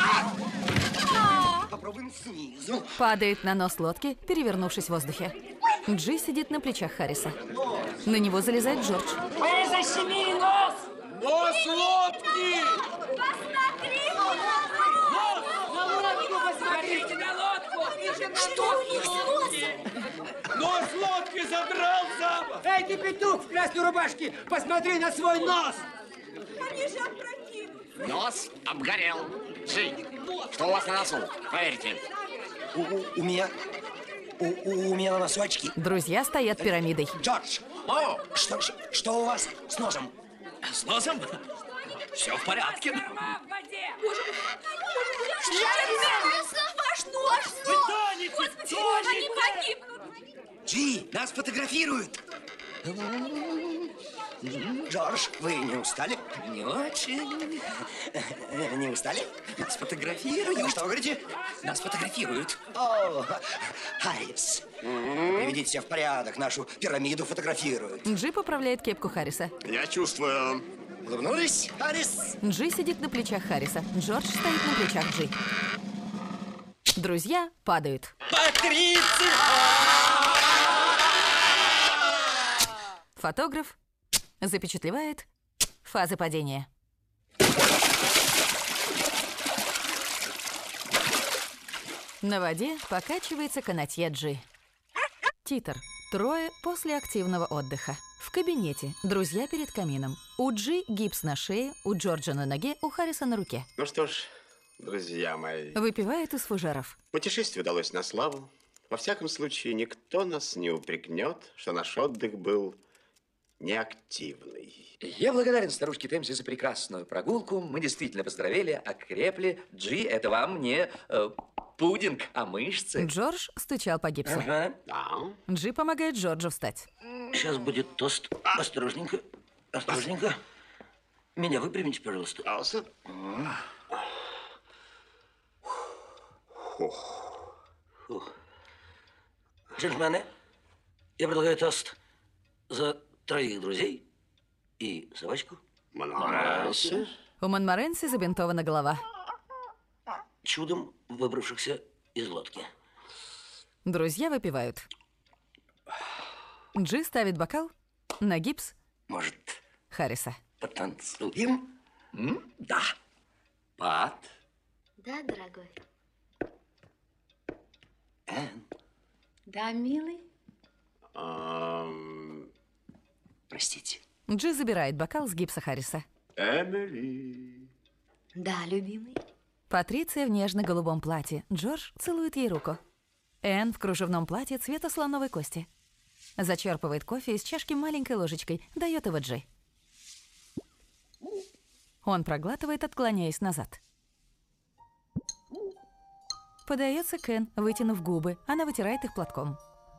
Попробуем снизу. Падает на нос лодки, перевернувшись в воздухе. Джи сидит на плечах Харриса. На него залезает Джордж. Вы защемили нос! Нос лодки! Посмотри! На лодку посмотрите! На лодку! Что у них с носом? Нос лодки задрался! Эй, ты петух в красной рубашке! Посмотри на свой нос! Они же опрокинут. Нос обгорел. Джи, что у вас на носу? Проверьте. У, у, у меня... У, у, у меня на носу очки. Друзья стоят пирамидой. Джордж! О! Что, что, что у вас с носом? С носом? Все в порядке. Ваш нож! Вы тонете! Господи, Тонете! они погибнут! Джи, нас фотографируют. Джордж, вы не устали? Не очень. Не устали? Нас фотографируют. Что вы говорите? Нас фотографируют. О, Харрис, приведите себя в порядок. Нашу пирамиду фотографируют. Джи поправляет кепку Харриса. Я чувствую. Улыбнулись, Харрис? Джи сидит на плечах Харриса. Джордж стоит на плечах Джи. Друзья падают. Патриция! Фотограф запечатлевает фазы падения. На воде покачивается канатье Джи. Титр. Трое после активного отдыха. В кабинете. Друзья перед камином. У Джи гипс на шее, у Джорджа на ноге, у Харриса на руке. Ну что ж, друзья мои. Выпивает из фужеров. Путешествие удалось на славу. Во всяком случае, никто нас не упрекнет, что наш отдых был неактивный. Я благодарен старушке Темзе за прекрасную прогулку. Мы действительно поздоровели, окрепли. Джи, это вам не э, пудинг, а мышцы. Джордж стучал по гипсу. Ага. Джи помогает Джорджу встать. Сейчас будет тост. Осторожненько. Осторожненько. Меня выпрямите, пожалуйста. Пожалуйста. Фух. Джентльмены, я предлагаю тост за троих друзей и собачку. Монморенси. У Монморенси забинтована голова. Чудом выбравшихся из лодки. Друзья выпивают. Джи ставит бокал на гипс. Может, Харриса. потанцуем? М? Да. Пат. Да, дорогой. Энн. Да, милый? Um... Простите. Джи забирает бокал с гипса Харриса. Эмили. Да, любимый. Патриция в нежно-голубом платье. Джордж целует ей руку. Энн в кружевном платье цвета слоновой кости. Зачерпывает кофе из чашки маленькой ложечкой, дает его Джи. Он проглатывает, отклоняясь назад. Подается Кен, вытянув губы. Она вытирает их платком.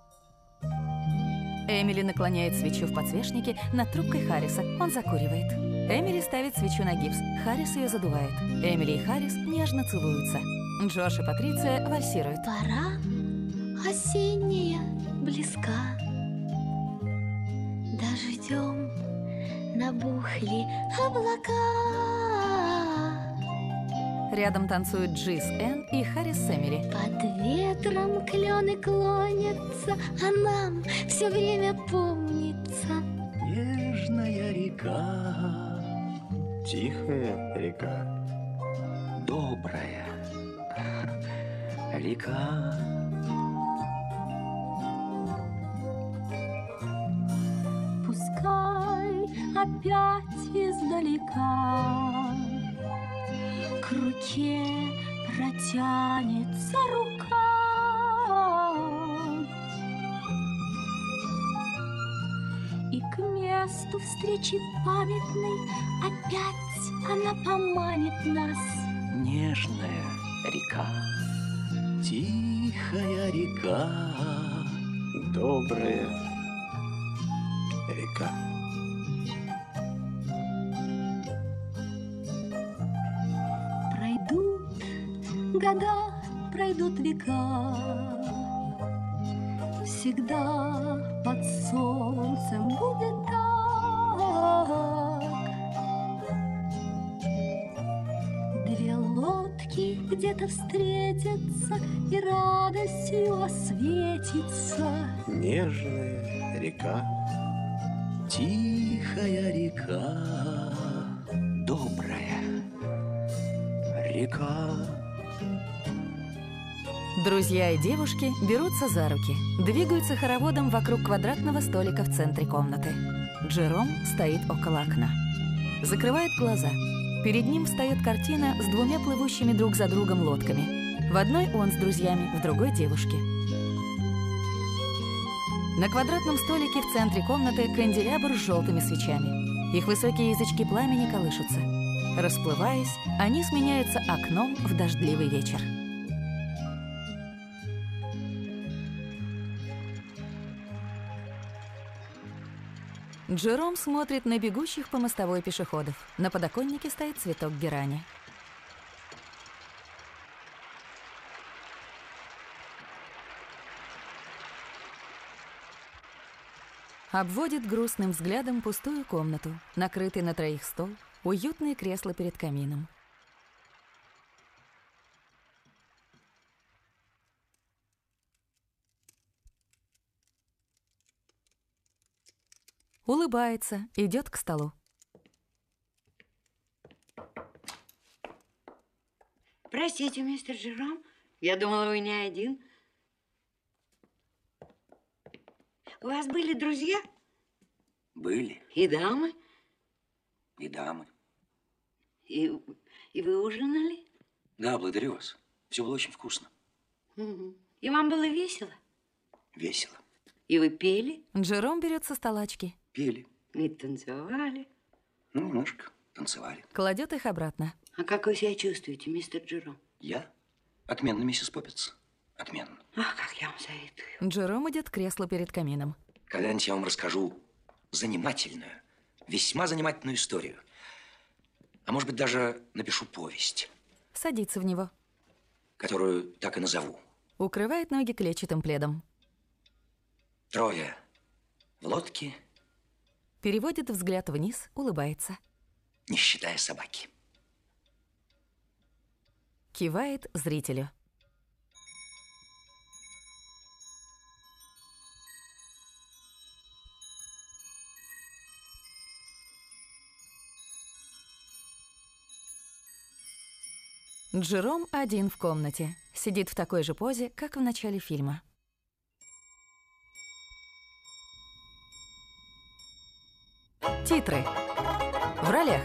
Эмили наклоняет свечу в подсвечнике над трубкой Харриса. Он закуривает. Эмили ставит свечу на гипс. Харрис ее задувает. Эмили и Харрис нежно целуются. Джордж и Патриция вальсируют. Пора осенняя близка. Дождем набухли облака. Рядом танцуют Джи с Энн и Харрис с Эмили. Под ветром клены клонятся, а нам все время помнится. Нежная река, Тихая река. добрая река. Пускай опять издалека к руке протянется рука. И к месту встречи памятной опять она поманит нас. Нежная река, тихая река, добрая река. Пройдут года, пройдут века, всегда под солнцем будет так. Две лодки где-то встретятся и радостью осветится. Нежная река, тихая река, добрая река. Друзья и девушки берутся за руки, двигаются хороводом вокруг квадратного столика в центре комнаты. Джером стоит около окна. Закрывает глаза. Перед ним встает картина с двумя плывущими друг за другом лодками. В одной он с друзьями, в другой девушки. На квадратном столике в центре комнаты канделябр с желтыми свечами. Их высокие язычки пламени колышутся. Расплываясь, они сменяются окном в дождливый вечер. Джером смотрит на бегущих по мостовой пешеходов. На подоконнике стоит цветок герани. Обводит грустным взглядом пустую комнату, накрытый на троих стол, уютные кресла перед камином. Улыбается, идет к столу. Простите, мистер Джером, я думала, вы не один. У вас были друзья? Были. И дамы? И дамы. И, и вы ужинали? Да, благодарю вас. Все было очень вкусно. Угу. И вам было весело? Весело. И вы пели? Джером берет со стола очки. Пели. И танцевали? Ну, немножко танцевали. Кладет их обратно. А как вы себя чувствуете, мистер Джером? Я? Отменно, миссис Поппинс. Отменно. Ах, как я вам советую. Джером идет к креслу перед камином. Когда-нибудь я вам расскажу занимательную, весьма занимательную историю. А может быть, даже напишу повесть. Садится в него. Которую так и назову. Укрывает ноги клетчатым пледом. Трое в лодке. Переводит взгляд вниз, улыбается. Не считая собаки. Кивает зрителю. Джером один в комнате. Сидит в такой же позе, как в начале фильма. Титры. В ролях.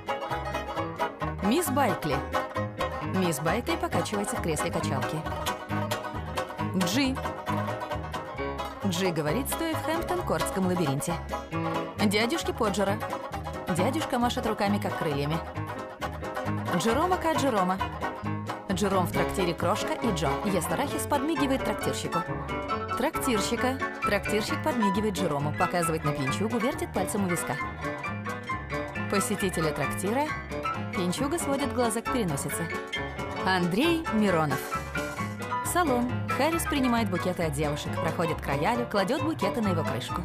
Мисс Байкли. Мисс Байкли покачивается в кресле качалки. Джи. Джи говорит, стоя в Хэмптон-Кортском лабиринте. Дядюшки Поджера. Дядюшка машет руками, как крыльями. Джерома Ка Джерома. Джером в трактире Крошка и Джо. Ест арахис, подмигивает трактирщику. Трактирщика. Трактирщик подмигивает Джерому, показывает на пьянчугу, вертит пальцем у виска. Посетителя трактира. Пьянчуга сводит глаза к переносице. Андрей Миронов. Салон. Харрис принимает букеты от девушек, проходит к роялю, кладет букеты на его крышку.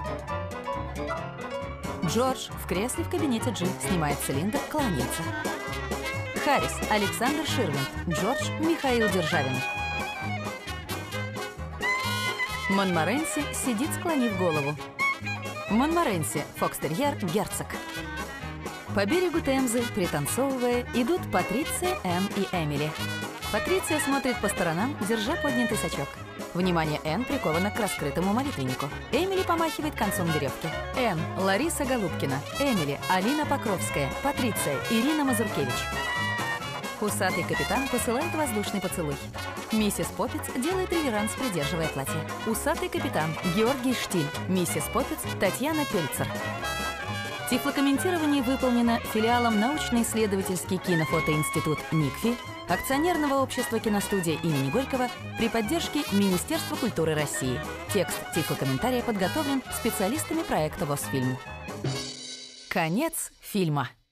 Джордж в кресле в кабинете Джи, снимает цилиндр, кланяется. Харрис, Александр Ширвинд, Джордж, Михаил Державин. Монморенси сидит, склонив голову. Монморенси, фокстерьер, герцог. По берегу Темзы, пританцовывая, идут Патриция, Энн и Эмили. Патриция смотрит по сторонам, держа поднятый сачок. Внимание Энн приковано к раскрытому молитвеннику. Эмили помахивает концом веревки. Энн, Лариса Голубкина, Эмили, Алина Покровская, Патриция, Ирина Мазуркевич. Усатый капитан посылает воздушный поцелуй. Миссис Поппиц делает реверанс, придерживая платье. Усатый капитан Георгий Штиль. Миссис Поппиц Татьяна Пельцер. Тифлокомментирование выполнено филиалом научно-исследовательский кинофотоинститут НИКФИ, акционерного общества киностудия имени Горького при поддержке Министерства культуры России. Текст тифлокомментария подготовлен специалистами проекта «Восфильм». Конец фильма.